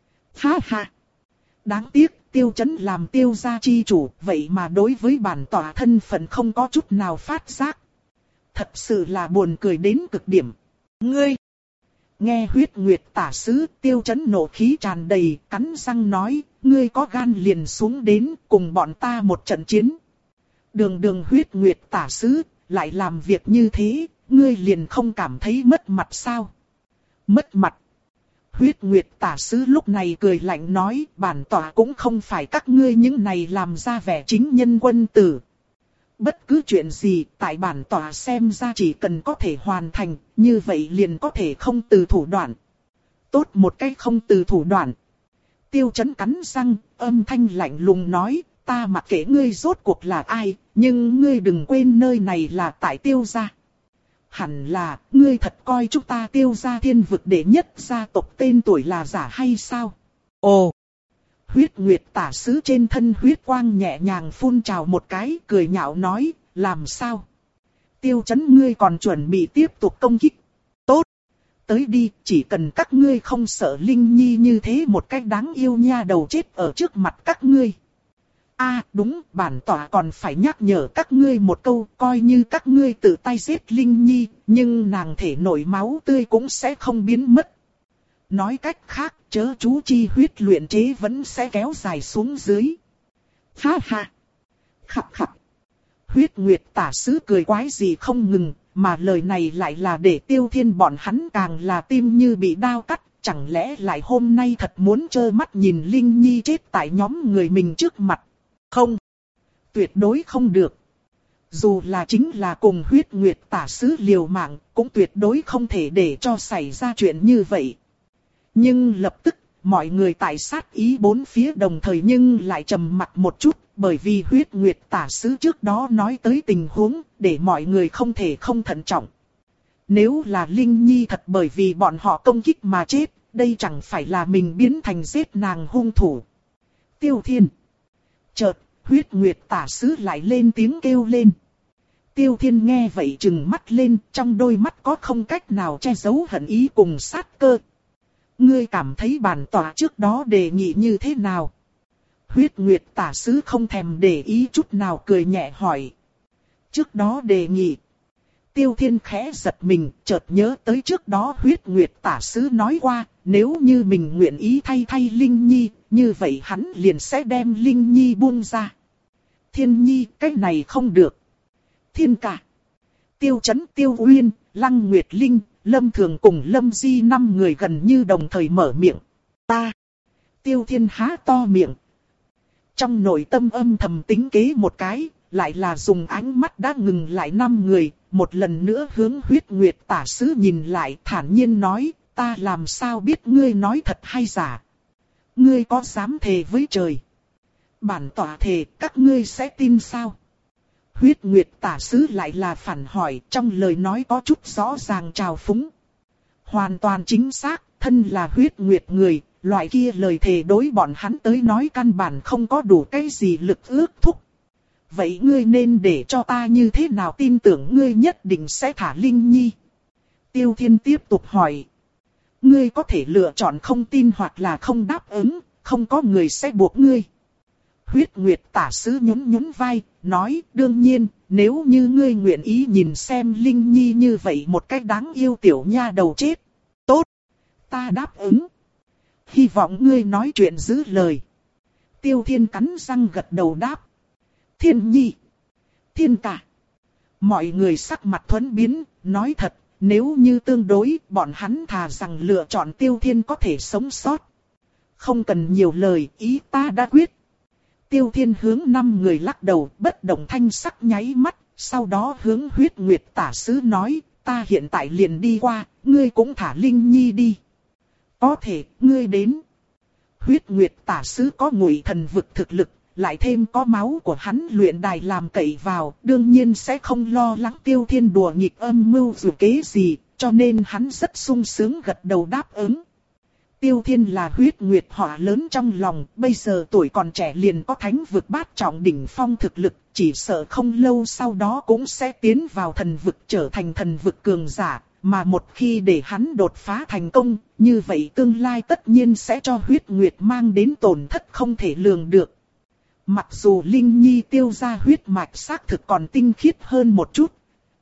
Ha ha! Đáng tiếc Tiêu Chấn làm Tiêu gia chi chủ, vậy mà đối với bản tọa thân phận không có chút nào phát giác. Thật sự là buồn cười đến cực điểm. Ngươi! Nghe Huyết Nguyệt tả sứ, Tiêu Chấn nộ khí tràn đầy, cắn răng nói, ngươi có gan liền xuống đến cùng bọn ta một trận chiến. Đường đường Huyết Nguyệt tả sứ, lại làm việc như thế, ngươi liền không cảm thấy mất mặt sao? Mất mặt. Huyết Nguyệt tả sứ lúc này cười lạnh nói, bản tọa cũng không phải các ngươi những này làm ra vẻ chính nhân quân tử. Bất cứ chuyện gì, tại bản tọa xem ra chỉ cần có thể hoàn thành, như vậy liền có thể không từ thủ đoạn. Tốt một cách không từ thủ đoạn. Tiêu Chấn cắn răng, âm thanh lạnh lùng nói, ta mặc kệ ngươi rốt cuộc là ai, nhưng ngươi đừng quên nơi này là tại Tiêu gia. Hẳn là, ngươi thật coi chúng ta Tiêu gia thiên vực đệ nhất gia tộc tên tuổi là giả hay sao? Ồ! Huyết Nguyệt tả sứ trên thân huyết quang nhẹ nhàng phun trào một cái, cười nhạo nói, làm sao? Tiêu Chấn ngươi còn chuẩn bị tiếp tục công kích. Tốt! Tới đi, chỉ cần các ngươi không sợ Linh Nhi như thế một cách đáng yêu nha đầu chết ở trước mặt các ngươi. A à, đúng, bản tọa còn phải nhắc nhở các ngươi một câu, coi như các ngươi tự tay giết Linh Nhi, nhưng nàng thể nổi máu tươi cũng sẽ không biến mất. Nói cách khác, chớ chú chi huyết luyện chế vẫn sẽ kéo dài xuống dưới. Ha ha! Khập khập! Huyết Nguyệt tả sứ cười quái gì không ngừng, mà lời này lại là để Tiêu Thiên bọn hắn càng là tim như bị đao cắt, chẳng lẽ lại hôm nay thật muốn trơ mắt nhìn Linh Nhi chết tại nhóm người mình trước mặt. Không! Tuyệt đối không được! Dù là chính là cùng Huyết Nguyệt tả sứ liều mạng, cũng tuyệt đối không thể để cho xảy ra chuyện như vậy. Nhưng lập tức, mọi người tại sát ý bốn phía đồng thời nhưng lại trầm mặt một chút, bởi vì Huyết Nguyệt tả sứ trước đó nói tới tình huống, để mọi người không thể không thận trọng. Nếu là Linh Nhi thật bởi vì bọn họ công kích mà chết, đây chẳng phải là mình biến thành giết nàng hung thủ. Tiêu Thiên! Chợt, Huyết Nguyệt tả sứ lại lên tiếng kêu lên. Tiêu Thiên nghe vậy trừng mắt lên, trong đôi mắt có không cách nào che giấu hận ý cùng sát cơ. Ngươi cảm thấy bản tọa trước đó đề nghị như thế nào? Huyết Nguyệt tả sứ không thèm để ý chút nào cười nhẹ hỏi. Trước đó đề nghị. Tiêu Thiên khẽ giật mình, chợt nhớ tới trước đó Huyết Nguyệt tả sứ nói qua, nếu như mình nguyện ý thay thay Linh Nhi, như vậy hắn liền sẽ đem Linh Nhi buông ra. Thiên Nhi, cái này không được. Thiên Ca, Tiêu Chấn, Tiêu Uyên, Lăng Nguyệt Linh, Lâm Thường cùng Lâm Di năm người gần như đồng thời mở miệng. Ta! Tiêu Thiên há to miệng. Trong nội tâm âm thầm tính kế một cái, lại là dùng ánh mắt đã ngừng lại năm người, một lần nữa hướng Huyết Nguyệt tả sứ nhìn lại, thản nhiên nói, ta làm sao biết ngươi nói thật hay giả? Ngươi có dám thề với trời? Bản tọa thề, các ngươi sẽ tin sao? Huyết Nguyệt tả sứ lại là phản hỏi, trong lời nói có chút rõ ràng trào phúng. Hoàn toàn chính xác, thân là Huyết Nguyệt người, loại kia lời thề đối bọn hắn tới nói căn bản không có đủ cái gì lực ước thúc. Vậy ngươi nên để cho ta như thế nào tin tưởng ngươi nhất định sẽ thả Linh Nhi? Tiêu Thiên tiếp tục hỏi. Ngươi có thể lựa chọn không tin hoặc là không đáp ứng, không có người sẽ buộc ngươi. Huyết Nguyệt tả sứ nhún nhún vai, nói đương nhiên, nếu như ngươi nguyện ý nhìn xem Linh Nhi như vậy một cách đáng yêu tiểu nha đầu chết. Tốt, ta đáp ứng. Hy vọng ngươi nói chuyện giữ lời. Tiêu Thiên cắn răng gật đầu đáp. Thiên Nhi, Thiên Ca. Mọi người sắc mặt thuẫn biến, nói thật, nếu như tương đối, bọn hắn thà rằng lựa chọn Tiêu Thiên có thể sống sót. Không cần nhiều lời, ý ta đã quyết. Tiêu Thiên hướng năm người lắc đầu, bất động thanh sắc nháy mắt, sau đó hướng Huyết Nguyệt tả sứ nói, ta hiện tại liền đi qua, ngươi cũng thả Linh Nhi đi. Có thể, ngươi đến. Huyết Nguyệt tả sứ có Ngụy Thần vực thực lực, lại thêm có máu của hắn luyện đài làm cậy vào, đương nhiên sẽ không lo lắng Tiêu Thiên đùa nghịch âm mưu dù kế gì, cho nên hắn rất sung sướng gật đầu đáp ứng. Tiêu Thiên là Huyết Nguyệt họa lớn trong lòng, bây giờ tuổi còn trẻ liền có thánh vực bát trọng đỉnh phong thực lực, chỉ sợ không lâu sau đó cũng sẽ tiến vào thần vực trở thành thần vực cường giả, mà một khi để hắn đột phá thành công, như vậy tương lai tất nhiên sẽ cho Huyết Nguyệt mang đến tổn thất không thể lường được. Mặc dù Linh Nhi tiêu ra huyết mạch xác thực còn tinh khiết hơn một chút,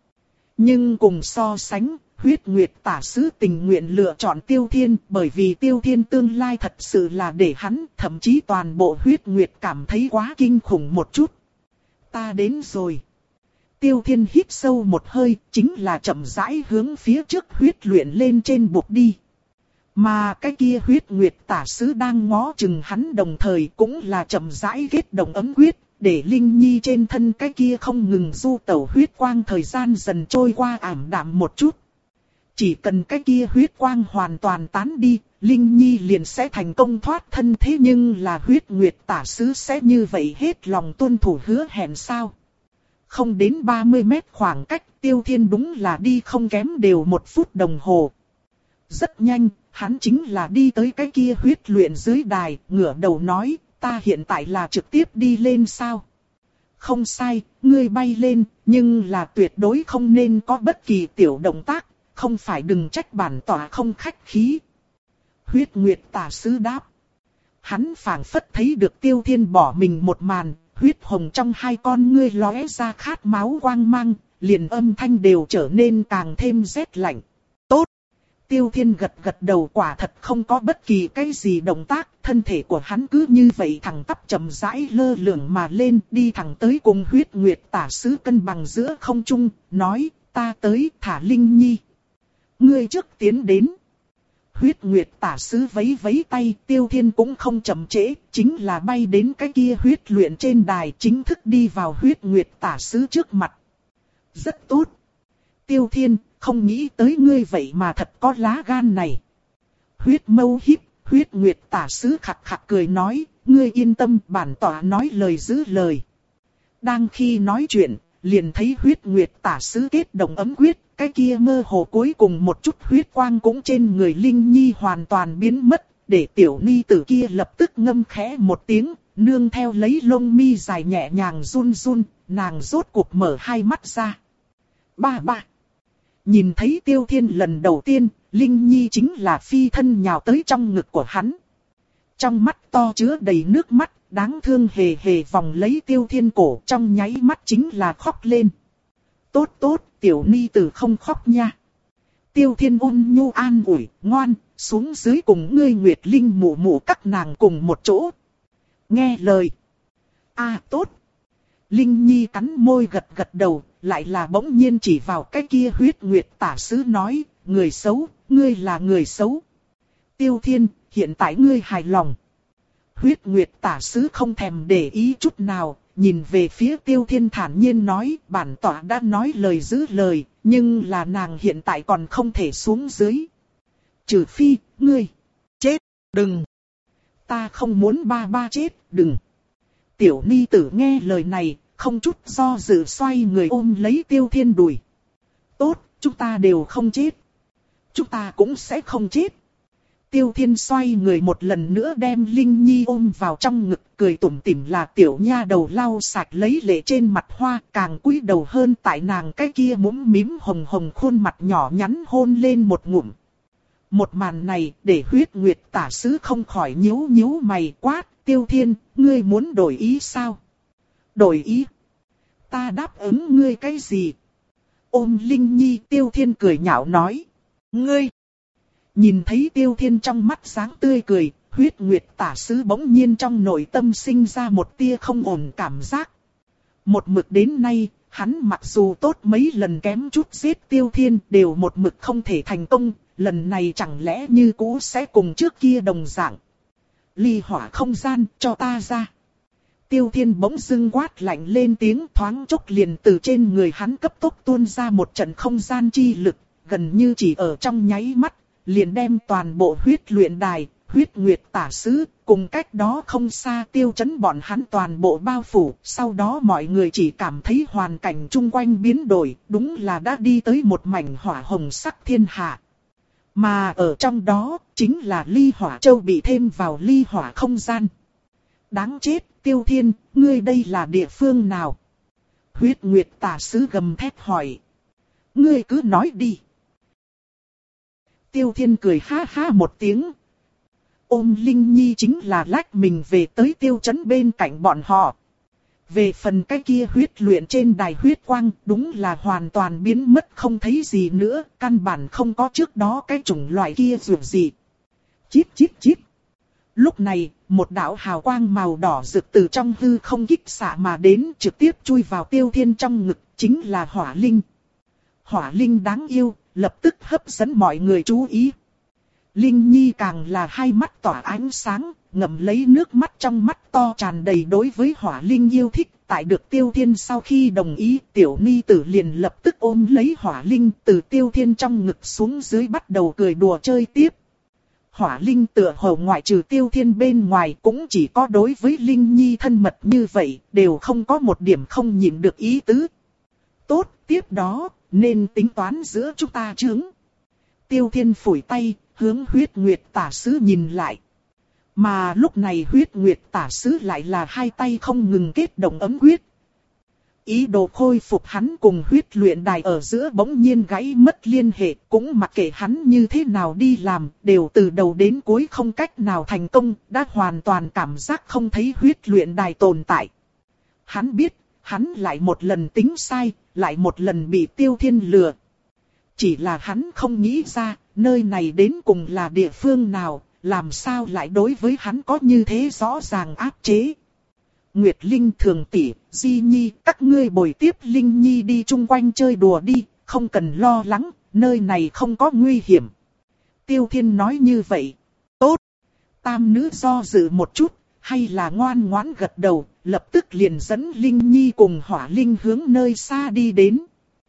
nhưng cùng so sánh, Huyết Nguyệt tả sứ tình nguyện lựa chọn Tiêu Thiên, bởi vì Tiêu Thiên tương lai thật sự là để hắn, thậm chí toàn bộ Huyết Nguyệt cảm thấy quá kinh khủng một chút. Ta đến rồi. Tiêu Thiên hít sâu một hơi, chính là chậm rãi hướng phía trước huyết luyện lên trên bục đi. Mà cái kia Huyết Nguyệt tả sứ đang ngó chừng hắn đồng thời cũng là chậm rãi kết động ấm quyết, để Linh Nhi trên thân cái kia không ngừng du tẩu huyết quang thời gian dần trôi qua ảm đạm một chút. Chỉ cần cái kia huyết quang hoàn toàn tán đi, Linh Nhi liền sẽ thành công thoát thân, thế nhưng là Huyết Nguyệt tả sứ sẽ như vậy hết lòng tuân thủ hứa hẹn sao? Không đến ba mươi mét khoảng cách, Tiêu Thiên đúng là đi không kém đều một phút đồng hồ. Rất nhanh, hắn chính là đi tới cái kia huyết luyện dưới đài, ngửa đầu nói, ta hiện tại là trực tiếp đi lên sao? Không sai, ngươi bay lên, nhưng là tuyệt đối không nên có bất kỳ tiểu động tác, không phải đừng trách bản tọa không khách khí. Huyết Nguyệt tả sứ đáp. Hắn phảng phất thấy được Tiêu Thiên bỏ mình một màn, huyết hồng trong hai con ngươi lóe ra khát máu quang mang, liền âm thanh đều trở nên càng thêm rét lạnh. Tốt! Tiêu Thiên gật gật đầu, quả thật không có bất kỳ cái gì động tác, thân thể của hắn cứ như vậy thẳng tắp chậm rãi lơ lửng mà lên, đi thẳng tới cùng Huyết Nguyệt tả sứ cân bằng giữa không trung, nói, ta tới thả Linh Nhi. Ngươi trước tiến đến. Huyết Nguyệt tả sứ vấy vấy tay, Tiêu Thiên cũng không chậm trễ, chính là bay đến cái kia huyết luyện trên đài, chính thức đi vào Huyết Nguyệt tả sứ trước mặt. Rất tốt. Tiêu Thiên, không nghĩ tới ngươi vậy mà thật có lá gan này. Huyết mâu híp, Huyết Nguyệt tả sứ khặc khặc cười nói, ngươi yên tâm, bản tọa nói lời giữ lời. Đang khi nói chuyện, liền thấy Huyết Nguyệt tả sứ kết động ấm quyết, cái kia mơ hồ cuối cùng một chút huyết quang cũng trên người Linh Nhi hoàn toàn biến mất, để tiểu ni tử kia lập tức ngâm khẽ một tiếng, nương theo lấy lông mi dài nhẹ nhàng run run, nàng rốt cuộc mở hai mắt ra. Ba ba. Nhìn thấy Tiêu Thiên lần đầu tiên, Linh Nhi chính là phi thân nhào tới trong ngực của hắn. Trong mắt to chứa đầy nước mắt, đáng thương hề hề vòng lấy Tiêu Thiên cổ, trong nháy mắt chính là khóc lên. Tốt tốt, tiểu ni tử không khóc nha. Tiêu Thiên ôn nhu an ủi, ngoan, xuống dưới cùng ngươi Nguyệt Linh mụ mụ các nàng cùng một chỗ. Nghe lời. À tốt. Linh Nhi cắn môi gật gật đầu, lại là bỗng nhiên chỉ vào cái kia Huyết Nguyệt tả sứ nói, người xấu, ngươi là người xấu. Tiêu Thiên, hiện tại ngươi hài lòng. Huyết Nguyệt tả sứ không thèm để ý chút nào, nhìn về phía Tiêu Thiên thản nhiên nói, bản tọa đã nói lời giữ lời, nhưng là nàng hiện tại còn không thể xuống dưới. Trừ phi, ngươi, chết, đừng. Ta không muốn ba ba chết, đừng. Tiểu ni tử nghe lời này, không chút do dự xoay người ôm lấy Tiêu Thiên đùi. Tốt, chúng ta đều không chết. Chúng ta cũng sẽ không chết. Tiêu Thiên xoay người một lần nữa đem Linh Nhi ôm vào trong ngực, cười tủm tỉm là tiểu nha đầu lau sạch lấy lệ trên mặt hoa, càng cúi đầu hơn tại nàng cái kia mũm mím hồng hồng khuôn mặt nhỏ nhắn hôn lên một ngụm. Một màn này để Huyết Nguyệt tả sứ không khỏi nhíu nhíu mày quát, Tiêu Thiên, ngươi muốn đổi ý sao? Đổi ý? Ta đáp ứng ngươi cái gì? Ôm Linh Nhi, Tiêu Thiên cười nhạo nói. Ngươi! Nhìn thấy Tiêu Thiên trong mắt sáng tươi cười, Huyết Nguyệt tả sứ bỗng nhiên trong nội tâm sinh ra một tia không ổn cảm giác. Một mực đến nay, hắn mặc dù tốt mấy lần kém chút giết Tiêu Thiên đều một mực không thể thành công, lần này chẳng lẽ như cũ sẽ cùng trước kia đồng dạng. Ly hỏa không gian, cho ta ra. Tiêu Thiên bỗng dưng quát lạnh lên tiếng, thoáng chốc liền từ trên người hắn cấp tốc tuôn ra một trận không gian chi lực, gần như chỉ ở trong nháy mắt, liền đem toàn bộ huyết luyện đài, Huyết Nguyệt tả sứ, cùng cách đó không xa Tiêu Chấn bọn hắn toàn bộ bao phủ. Sau đó mọi người chỉ cảm thấy hoàn cảnh chung quanh biến đổi, đúng là đã đi tới một mảnh hỏa hồng sắc thiên hạ. Mà ở trong đó, chính là ly hỏa châu bị thêm vào ly hỏa không gian. Đáng chết, Tiêu Thiên, ngươi đây là địa phương nào? Huyết Nguyệt tả sứ gầm thét hỏi. Ngươi cứ nói đi. Tiêu Thiên cười ha ha một tiếng. Ôm Linh Nhi chính là lách mình về tới Tiêu Chấn bên cạnh bọn họ. Về phần cái kia huyết luyện trên đài huyết quang, đúng là hoàn toàn biến mất không thấy gì nữa, căn bản không có trước đó cái chủng loại kia dù gì. Chít chít chít. Lúc này, một đạo hào quang màu đỏ rực từ trong hư không kích xạ mà đến, trực tiếp chui vào Tiêu Thiên trong ngực, chính là hỏa linh. Hỏa linh đáng yêu, lập tức hấp dẫn mọi người chú ý. Linh Nhi càng là hai mắt tỏa ánh sáng, ngậm lấy nước mắt trong mắt to tràn đầy đối với hỏa linh yêu thích. Tại được Tiêu Thiên sau khi đồng ý, tiểu ni tử liền lập tức ôm lấy hỏa linh từ Tiêu Thiên trong ngực xuống dưới bắt đầu cười đùa chơi tiếp. Hỏa linh tựa hồ ngoại trừ Tiêu Thiên bên ngoài cũng chỉ có đối với Linh Nhi thân mật như vậy, đều không có một điểm không nhịn được ý tứ. Tốt, tiếp đó, nên tính toán giữa chúng ta chướng. Tiêu Thiên phủi tay, hướng Huyết Nguyệt tả sứ nhìn lại. Mà lúc này Huyết Nguyệt tả sứ lại là hai tay không ngừng kết động ấm quyết. Ý đồ khôi phục hắn cùng huyết luyện đài ở giữa bỗng nhiên gãy mất liên hệ, cũng mặc kệ hắn như thế nào đi làm, đều từ đầu đến cuối không cách nào thành công, đã hoàn toàn cảm giác không thấy huyết luyện đài tồn tại. Hắn biết, hắn lại một lần tính sai, lại một lần bị Tiêu Thiên lừa. Chỉ là hắn không nghĩ ra, nơi này đến cùng là địa phương nào, làm sao lại đối với hắn có như thế rõ ràng áp chế. Nguyệt Linh Thường tỷ, Di Nhi, các ngươi bồi tiếp Linh Nhi đi chung quanh chơi đùa đi, không cần lo lắng, nơi này không có nguy hiểm. Tiêu Thiên nói như vậy. Tốt. Tam nữ do dự một chút, hay là ngoan ngoãn gật đầu, lập tức liền dẫn Linh Nhi cùng Hỏa Linh hướng nơi xa đi đến.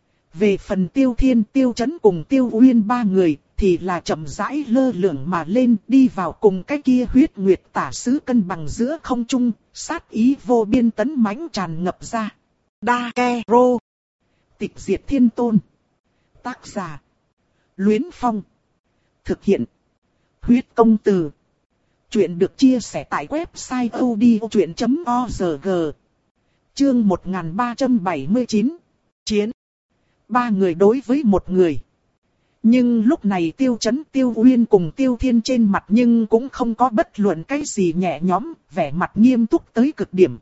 Về phần Tiêu Thiên, Tiêu Chấn cùng Tiêu Uyên ba người, thì là chậm rãi lơ lửng mà lên, đi vào cùng cái kia Huyết Nguyệt tả sứ cân bằng giữa không trung, sát ý vô biên tấn mãnh tràn ngập ra. Đa Ke Rô. Tịch diệt thiên tôn. Tác giả. Luyến Phong. Thực hiện. Huyết công từ. Chuyện được chia sẻ tại website odchuyện chấm org. Chương một nghìn ba trăm bảy mươi chín. Chiến. Ba người đối với một người. Nhưng lúc này Tiêu Chấn, Tiêu Uyên cùng Tiêu Thiên trên mặt nhưng cũng không có bất luận cái gì nhẹ nhõm, vẻ mặt nghiêm túc tới cực điểm.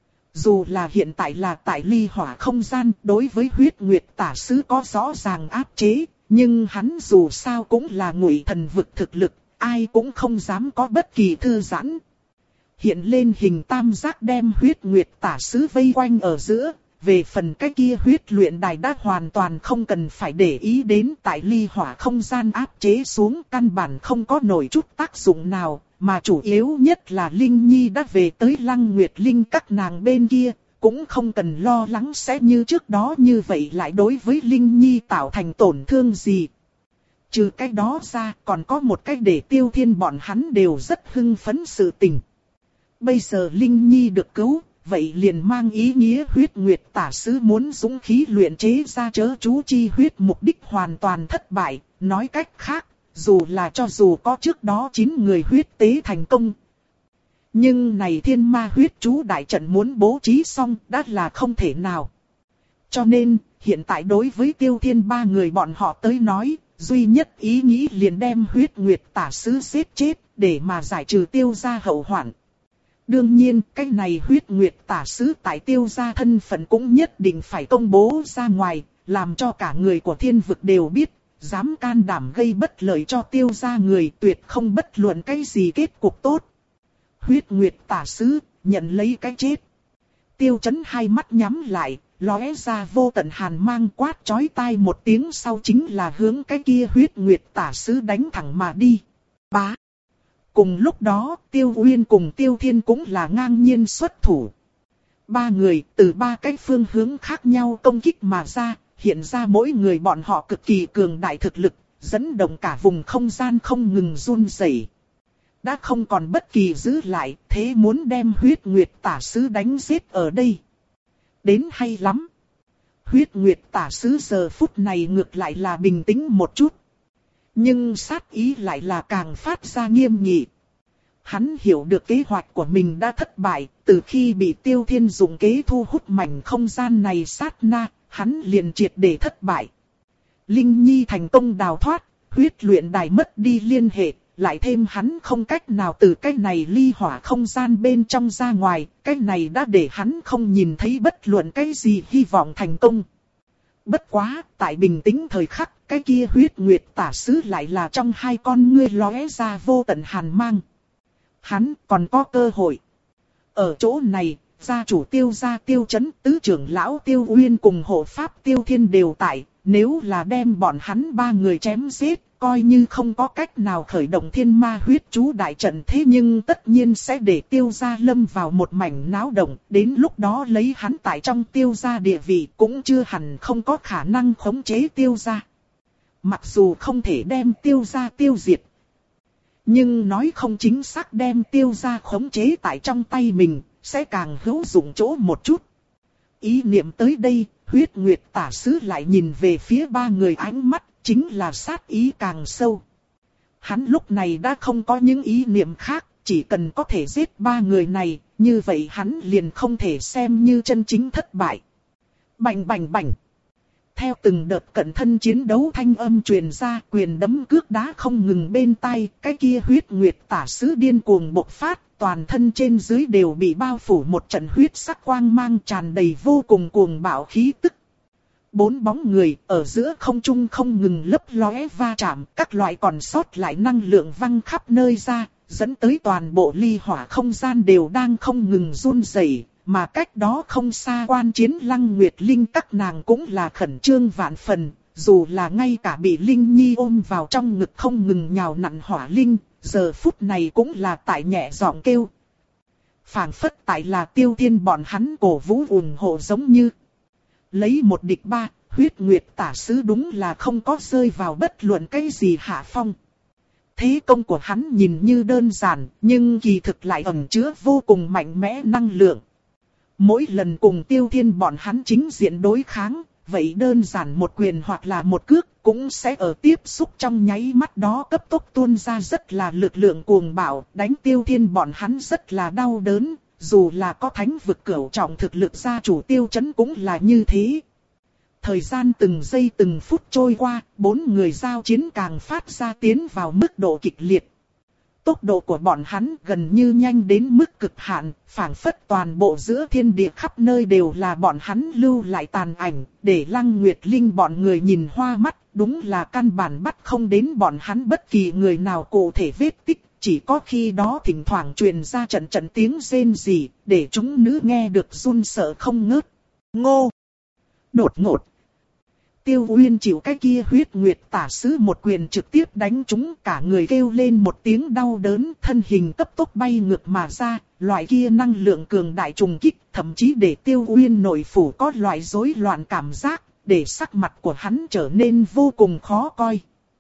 Dù là hiện tại là tại ly hỏa không gian, đối với huyết nguyệt tả sứ có rõ ràng áp chế, nhưng hắn dù sao cũng là ngụy thần vực thực lực, ai cũng không dám có bất kỳ thư giãn. Hiện lên hình tam giác đem huyết nguyệt tả sứ vây quanh ở giữa. Về phần cái kia huyết luyện đài đã hoàn toàn không cần phải để ý đến, tại ly hỏa không gian áp chế xuống căn bản không có nổi chút tác dụng nào, mà chủ yếu nhất là Linh Nhi đã về tới Lăng Nguyệt Linh các nàng bên kia, cũng không cần lo lắng sẽ như trước đó như vậy lại đối với Linh Nhi tạo thành tổn thương gì. Trừ cái đó ra còn có một cách để Tiêu Thiên bọn hắn đều rất hưng phấn sự tình. Bây giờ Linh Nhi được cứu. Vậy liền mang ý nghĩa huyết nguyệt tả sứ muốn dũng khí luyện chế ra chớ chú chi huyết mục đích hoàn toàn thất bại. Nói cách khác, dù là cho dù có trước đó chín người huyết tế thành công. Nhưng này thiên ma huyết chú đại trận muốn bố trí xong đã là không thể nào. Cho nên, hiện tại đối với Tiêu Thiên ba người bọn họ tới nói, duy nhất ý nghĩ liền đem huyết nguyệt tả sứ giết chết, để mà giải trừ Tiêu gia hậu hoạn. Đương nhiên, cái này huyết nguyệt tả sứ tại Tiêu gia thân phận cũng nhất định phải công bố ra ngoài, làm cho cả người của thiên vực đều biết, dám can đảm gây bất lợi cho Tiêu gia người tuyệt không bất luận cái gì kết cục tốt. Huyết nguyệt tả sứ, nhận lấy cái chết. Tiêu Chấn hai mắt nhắm lại, lóe ra vô tận hàn mang, quát chói tai một tiếng sau chính là hướng cái kia huyết nguyệt tả sứ đánh thẳng mà đi. Bá. Cùng lúc đó, Tiêu Uyên cùng Tiêu Thiên cũng là ngang nhiên xuất thủ. Ba người từ ba cái phương hướng khác nhau công kích mà ra, hiện ra mỗi người bọn họ cực kỳ cường đại thực lực, dẫn động cả vùng không gian không ngừng run rẩy. Đã không còn bất kỳ giữ lại, thế muốn đem huyết nguyệt tả sứ đánh giết ở đây. Đến hay lắm. Huyết nguyệt tả sứ giờ phút này ngược lại là bình tĩnh một chút. Nhưng sát ý lại là càng phát ra nghiêm nghị. Hắn hiểu được kế hoạch của mình đã thất bại, từ khi bị Tiêu Thiên dùng kế thu hút mảnh không gian này sát na, hắn liền triệt để thất bại. Linh Nhi thành công đào thoát, huyết luyện đài mất đi liên hệ, lại thêm hắn không cách nào từ cái này ly hỏa không gian bên trong ra ngoài, cái này đã để hắn không nhìn thấy bất luận cái gì hy vọng thành công. Bất quá, tại bình tĩnh thời khắc, cái kia huyết nguyệt tả sứ lại là trong hai con ngươi lóe ra vô tận hàn mang. Hắn còn có cơ hội. Ở chỗ này, gia chủ Tiêu gia Tiêu Chấn, tứ trưởng lão Tiêu Uyên cùng hộ pháp Tiêu Thiên đều tại, nếu là đem bọn hắn ba người chém giết, coi như không có cách nào khởi động thiên ma huyết chú đại trận, thế nhưng tất nhiên sẽ để Tiêu gia lâm vào một mảnh náo động, đến lúc đó lấy hắn tại trong Tiêu gia địa vị cũng chưa hẳn không có khả năng khống chế Tiêu gia. Mặc dù không thể đem Tiêu gia tiêu diệt, nhưng nói không chính xác đem Tiêu gia khống chế tại trong tay mình, sẽ càng hữu dụng chỗ một chút. Ý niệm tới đây, huyết nguyệt tả sứ lại nhìn về phía ba người, ánh mắt chính là sát ý càng sâu. Hắn lúc này đã không có những ý niệm khác, chỉ cần có thể giết ba người này, như vậy hắn liền không thể xem như chân chính thất bại. Bành bành bành. Theo từng đợt cận thân chiến đấu thanh âm truyền ra, quyền đấm cước đá không ngừng bên tai, cái kia huyết nguyệt tả sứ điên cuồng bộc phát, toàn thân trên dưới đều bị bao phủ một trận huyết sắc quang mang, tràn đầy vô cùng cuồng bạo khí tức. Bốn bóng người ở giữa không trung không ngừng lấp lóe va chạm, các loại còn sót lại năng lượng văng khắp nơi ra, dẫn tới toàn bộ ly hỏa không gian đều đang không ngừng run rẩy. Mà cách đó không xa quan chiến Lăng Nguyệt Linh các nàng cũng là khẩn trương vạn phần, dù là ngay cả bị Linh Nhi ôm vào trong ngực không ngừng nhào nặn hỏa linh, giờ phút này cũng là tại nhẹ giọng kêu. Phảng phất tại là Tiêu Thiên bọn hắn cổ vũ ủng hộ giống như. Lấy một địch ba, huyết nguyệt tả sứ đúng là không có rơi vào bất luận cái gì hạ phong. Thế công của hắn nhìn như đơn giản, nhưng kỳ thực lại ẩn chứa vô cùng mạnh mẽ năng lượng. Mỗi lần cùng Tiêu Thiên bọn hắn chính diện đối kháng, vậy đơn giản một quyền hoặc là một cước cũng sẽ ở tiếp xúc trong nháy mắt đó cấp tốc tuôn ra rất là lực lượng cuồng bạo, đánh Tiêu Thiên bọn hắn rất là đau đớn, dù là có thánh vực cửu trọng thực lực gia chủ Tiêu Chấn cũng là như thế. Thời gian từng giây từng phút trôi qua, bốn người giao chiến càng phát ra tiến vào mức độ kịch liệt. Tốc độ của bọn hắn gần như nhanh đến mức cực hạn, phảng phất toàn bộ giữa thiên địa khắp nơi đều là bọn hắn lưu lại tàn ảnh, để Lăng Nguyệt Linh bọn người nhìn hoa mắt, đúng là căn bản bắt không đến bọn hắn bất kỳ người nào cụ thể vết tích, chỉ có khi đó thỉnh thoảng truyền ra trận trận tiếng rên rỉ, để chúng nữ nghe được run sợ không ngớt. Ngô! Đột ngột! Tiêu Uyên chịu cái kia huyết nguyệt tả sứ một quyền trực tiếp đánh chúng, cả người kêu lên một tiếng đau đớn, thân hình cấp tốc bay ngược mà ra, loại kia năng lượng cường đại trùng kích, thậm chí để Tiêu Uyên nội phủ có loại rối loạn cảm giác, để sắc mặt của hắn trở nên vô cùng khó coi.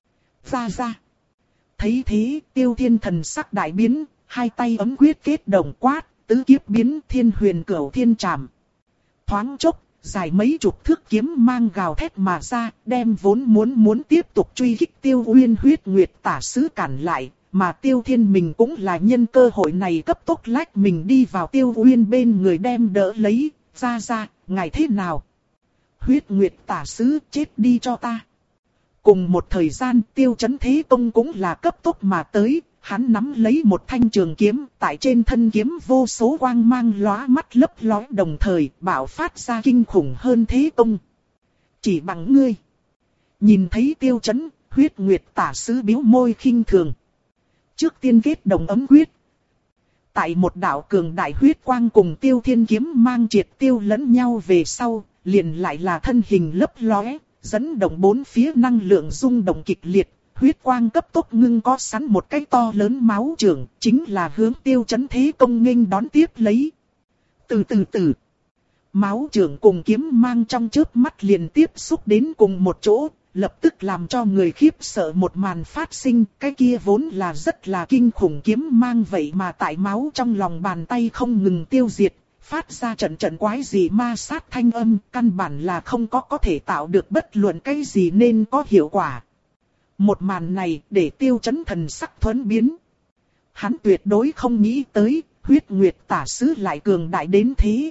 Ra ra! Thấy thế, Tiêu Thiên thần sắc đại biến, hai tay ấm quyết kết đồng quát, tứ kiếp biến thiên huyền cửu thiên trảm. Thoáng chốc, dài mấy chục thước kiếm mang gào thét mà ra, đem vốn muốn muốn tiếp tục truy kích Tiêu Uyên huyết nguyệt tả sứ cản lại, mà Tiêu Thiên mình cũng là nhân cơ hội này cấp tốc lách mình đi vào Tiêu Uyên bên người đem đỡ lấy, ra ra, ngài thế nào? Huyết nguyệt tả sứ chết đi cho ta. Cùng một thời gian Tiêu Chấn Thế Công cũng là cấp tốc mà tới, hắn nắm lấy một thanh trường kiếm, tại trên thân kiếm vô số quang mang lóa mắt lấp lóe đồng thời bạo phát ra kinh khủng hơn thế công. Chỉ bằng ngươi. Nhìn thấy Tiêu Chấn, huyết nguyệt tả sứ bĩu môi khinh thường. Trước tiên kết đồng ấm quyết. Tại một đạo cường đại huyết quang cùng Tiêu Thiên kiếm mang triệt tiêu lẫn nhau về sau, liền lại là thân hình lấp lóe, dẫn động bốn phía năng lượng rung động kịch liệt. Huyết quang cấp tốc ngưng có sẵn một cái to lớn máu trường, chính là hướng Tiêu Chấn Thế Công nghênh đón tiếp lấy. Từ từ từ, máu trường cùng kiếm mang trong chớp mắt liền tiếp xúc đến cùng một chỗ, lập tức làm cho người khiếp sợ một màn phát sinh. Cái kia vốn là rất là kinh khủng kiếm mang vậy mà tại máu trong lòng bàn tay không ngừng tiêu diệt, phát ra trận trận quái gì ma sát thanh âm, căn bản là không có có thể tạo được bất luận cái gì nên có hiệu quả. Một màn này để Tiêu Chấn thần sắc thuẫn biến. Hắn tuyệt đối không nghĩ tới, huyết nguyệt tả sứ lại cường đại đến thế.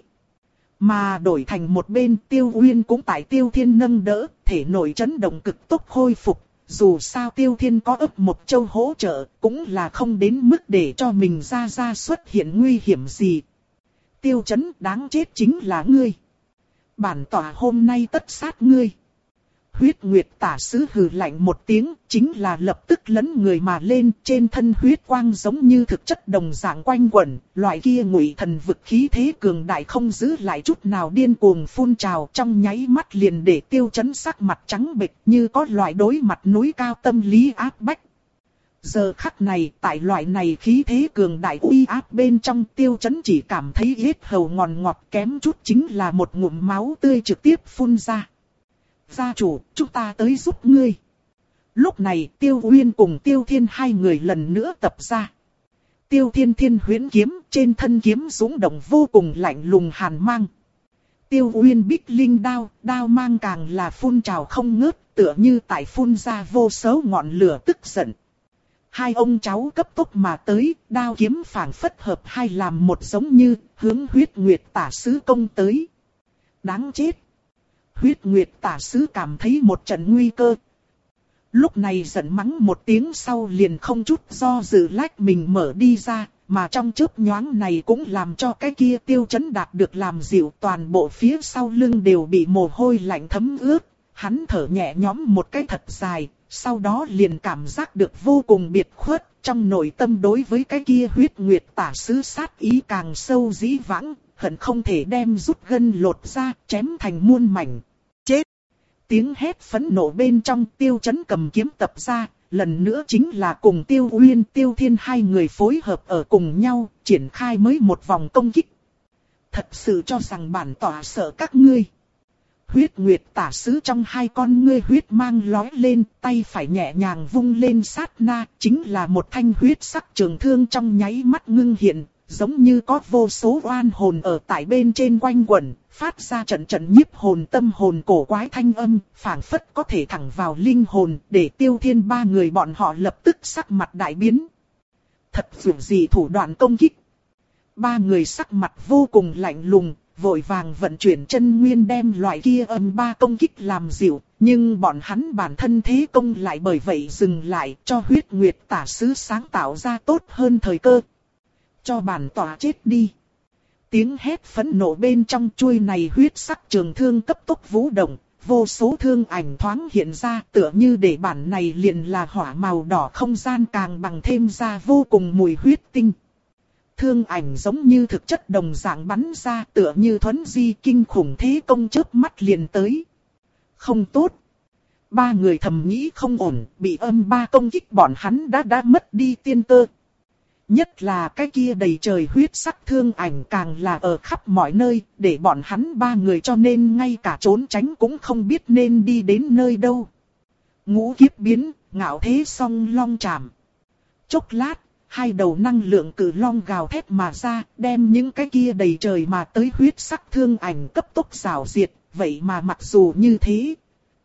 Mà đổi thành một bên Tiêu Uyên cũng tại Tiêu Thiên nâng đỡ, thể nội chấn động cực tốc khôi phục. Dù sao Tiêu Thiên có ấp một châu hỗ trợ, cũng là không đến mức để cho mình ra ra xuất hiện nguy hiểm gì. Tiêu Chấn đáng chết chính là ngươi. Bản tỏa hôm nay tất sát ngươi. Huyết nguyệt tả sứ hừ lạnh một tiếng, chính là lập tức lấn người mà lên, trên thân huyết quang giống như thực chất đồng dạng quanh quẩn, loại kia ngụy thần vực khí thế cường đại không giữ lại chút nào điên cuồng phun trào, trong nháy mắt liền để Tiêu Chấn sắc mặt trắng bệch, như có loại đối mặt núi cao tâm lý áp bách. Giờ khắc này, tại loại này khí thế cường đại uy áp bên trong, Tiêu Chấn chỉ cảm thấy yết hầu ngọt ngọt, kém chút chính là một ngụm máu tươi trực tiếp phun ra. Gia chủ, chúng ta tới giúp ngươi. Lúc này Tiêu Uyên cùng Tiêu Thiên hai người lần nữa tập ra. Tiêu Thiên thiên huyễn kiếm, trên thân kiếm dũng động vô cùng lạnh lùng hàn mang. Tiêu Uyên bích linh đao, đao mang càng là phun trào không ngớt, tựa như tại phun ra vô số ngọn lửa tức giận. Hai ông cháu cấp tốc mà tới, đao kiếm phảng phất hợp hai làm một giống như, hướng huyết nguyệt tả sứ công tới. Đáng chết. Huyết nguyệt tả sứ cảm thấy một trận nguy cơ. Lúc này giận mắng một tiếng sau liền không chút do dự lách mình mở đi ra, mà trong chớp nhoáng này cũng làm cho cái kia Tiêu Chấn đạt được làm dịu, toàn bộ phía sau lưng đều bị mồ hôi lạnh thấm ướt. Hắn thở nhẹ nhõm một cái thật dài, sau đó liền cảm giác được vô cùng biệt khuất, trong nội tâm đối với cái kia huyết nguyệt tả sứ sát ý càng sâu dĩ vãng. Hận không thể đem rút gân lột ra, chém thành muôn mảnh. Chết! Tiếng hét phẫn nộ bên trong, Tiêu Chấn cầm kiếm tập ra, lần nữa chính là cùng Tiêu Uyên, Tiêu Thiên hai người phối hợp ở cùng nhau, triển khai mới một vòng công kích. Thật sự cho rằng bản tỏa sợ các ngươi. Huyết nguyệt tả sứ trong hai con ngươi huyết mang lói lên, tay phải nhẹ nhàng vung lên sát na, chính là một thanh huyết sắc trường thương trong nháy mắt ngưng hiện. Giống như có vô số oan hồn ở tại bên trên quanh quẩn, phát ra trận trận nhiếp hồn tâm hồn cổ quái thanh âm, phảng phất có thể thẳng vào linh hồn, để Tiêu Thiên ba người bọn họ lập tức sắc mặt đại biến. Thật dù gì thủ đoạn công kích. Ba người sắc mặt vô cùng lạnh lùng, vội vàng vận chuyển chân nguyên đem loại kia âm ba công kích làm dịu, nhưng bọn hắn bản thân thế công lại bởi vậy dừng lại, cho huyết nguyệt tả sứ sáng tạo ra tốt hơn thời cơ. Cho bản tỏa chết đi. Tiếng hét phẫn nộ bên trong chuôi này huyết sắc trường thương cấp tốc vũ động, vô số thương ảnh thoáng hiện ra, tựa như để bản này liền là hỏa màu đỏ không gian càng bằng thêm ra vô cùng mùi huyết tinh. Thương ảnh giống như thực chất đồng dạng bắn ra, tựa như thuấn di kinh khủng thế công chớp mắt liền tới. Không tốt. Ba người thầm nghĩ không ổn, bị âm ba công kích bọn hắn đã đã mất đi tiên cơ. Nhất là cái kia đầy trời huyết sắc thương ảnh càng là ở khắp mọi nơi, để bọn hắn ba người cho nên ngay cả trốn tránh cũng không biết nên đi đến nơi đâu. Ngũ kiếp biến, ngạo thế song long chạm. Chốc lát, hai đầu năng lượng cử long gào thét mà ra, đem những cái kia đầy trời mà tới huyết sắc thương ảnh cấp tốc rào diệt, vậy mà mặc dù như thế,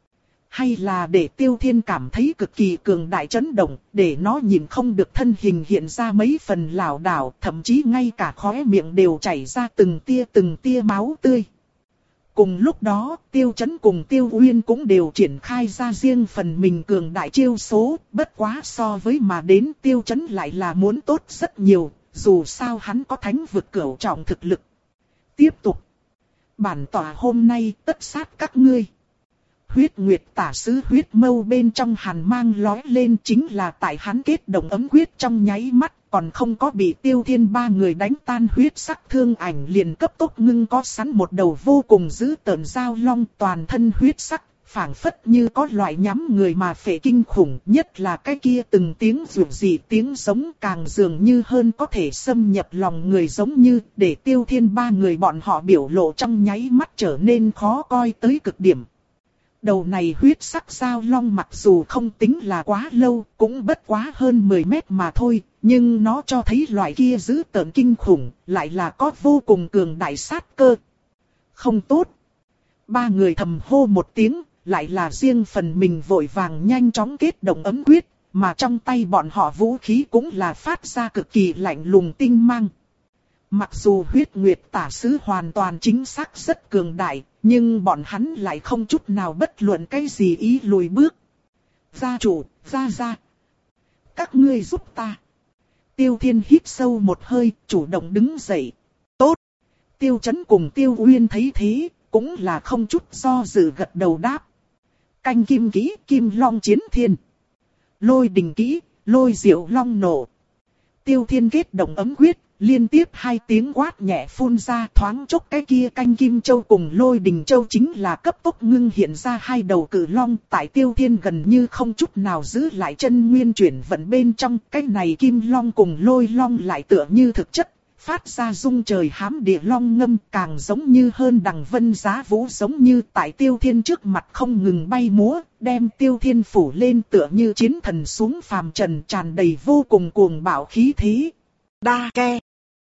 hay là để Tiêu Thiên cảm thấy cực kỳ cường đại chấn động, để nó nhìn không được thân hình hiện ra mấy phần lảo đảo, thậm chí ngay cả khóe miệng đều chảy ra từng tia từng tia máu tươi. Cùng lúc đó, Tiêu Chấn cùng Tiêu Uyên cũng đều triển khai ra riêng phần mình cường đại chiêu số, bất quá so với mà đến Tiêu Chấn lại là muốn tốt rất nhiều, dù sao hắn có thánh vực cửu trọng thực lực. Tiếp tục. Bản tỏa hôm nay tất sát các ngươi. Huyết Nguyệt tả sứ huyết mâu bên trong hàn mang lói lên, chính là tại hắn kết động ấm quyết trong nháy mắt, còn không có bị Tiêu Thiên ba người đánh tan huyết sắc thương ảnh liền cấp tốc ngưng có sẵn một đầu vô cùng dữ tợn dao long, toàn thân huyết sắc, phảng phất như có loại nhắm người mà phệ kinh khủng, nhất là cái kia từng tiếng rủ rỉ tiếng giống càng dường như hơn có thể xâm nhập lòng người, giống như để Tiêu Thiên ba người bọn họ biểu lộ trong nháy mắt trở nên khó coi tới cực điểm. Đầu này huyết sắc dao long mặc dù không tính là quá lâu, cũng bất quá hơn mười mét mà thôi, nhưng nó cho thấy loại kia dữ tợn kinh khủng, lại là có vô cùng cường đại sát cơ. Không tốt. Ba người thầm hô một tiếng, lại là riêng phần mình vội vàng nhanh chóng kết động ấm quyết, mà trong tay bọn họ vũ khí cũng là phát ra cực kỳ lạnh lùng tinh mang. Mặc dù huyết nguyệt tả sứ hoàn toàn chính xác rất cường đại, nhưng bọn hắn lại không chút nào bất luận cái gì ý lùi bước. Gia chủ, gia gia, các ngươi giúp ta. Tiêu Thiên hít sâu một hơi, chủ động đứng dậy. Tốt. Tiêu Chấn cùng Tiêu Uyên thấy thế, cũng là không chút do dự gật đầu đáp. Canh kim kỹ, kim long chiến thiên. Lôi đình kỹ, lôi diệu long nổ. Tiêu Thiên kết động ấm quyết, liên tiếp hai tiếng quát nhẹ phun ra, thoáng chốc cái kia canh kim châu cùng lôi đình châu chính là cấp tốc ngưng hiện ra hai đầu cự long, tại Tiêu Thiên gần như không chút nào giữ lại chân nguyên chuyển vận bên trong, cái này kim long cùng lôi long lại tựa như thực chất, phát ra rung trời hám địa long ngâm, càng giống như hơn đằng vân giá vũ, giống như tại Tiêu Thiên trước mặt không ngừng bay múa, đem Tiêu Thiên phủ lên tựa như chiến thần xuống phàm trần, tràn đầy vô cùng cuồng bạo khí thế. Đa ke.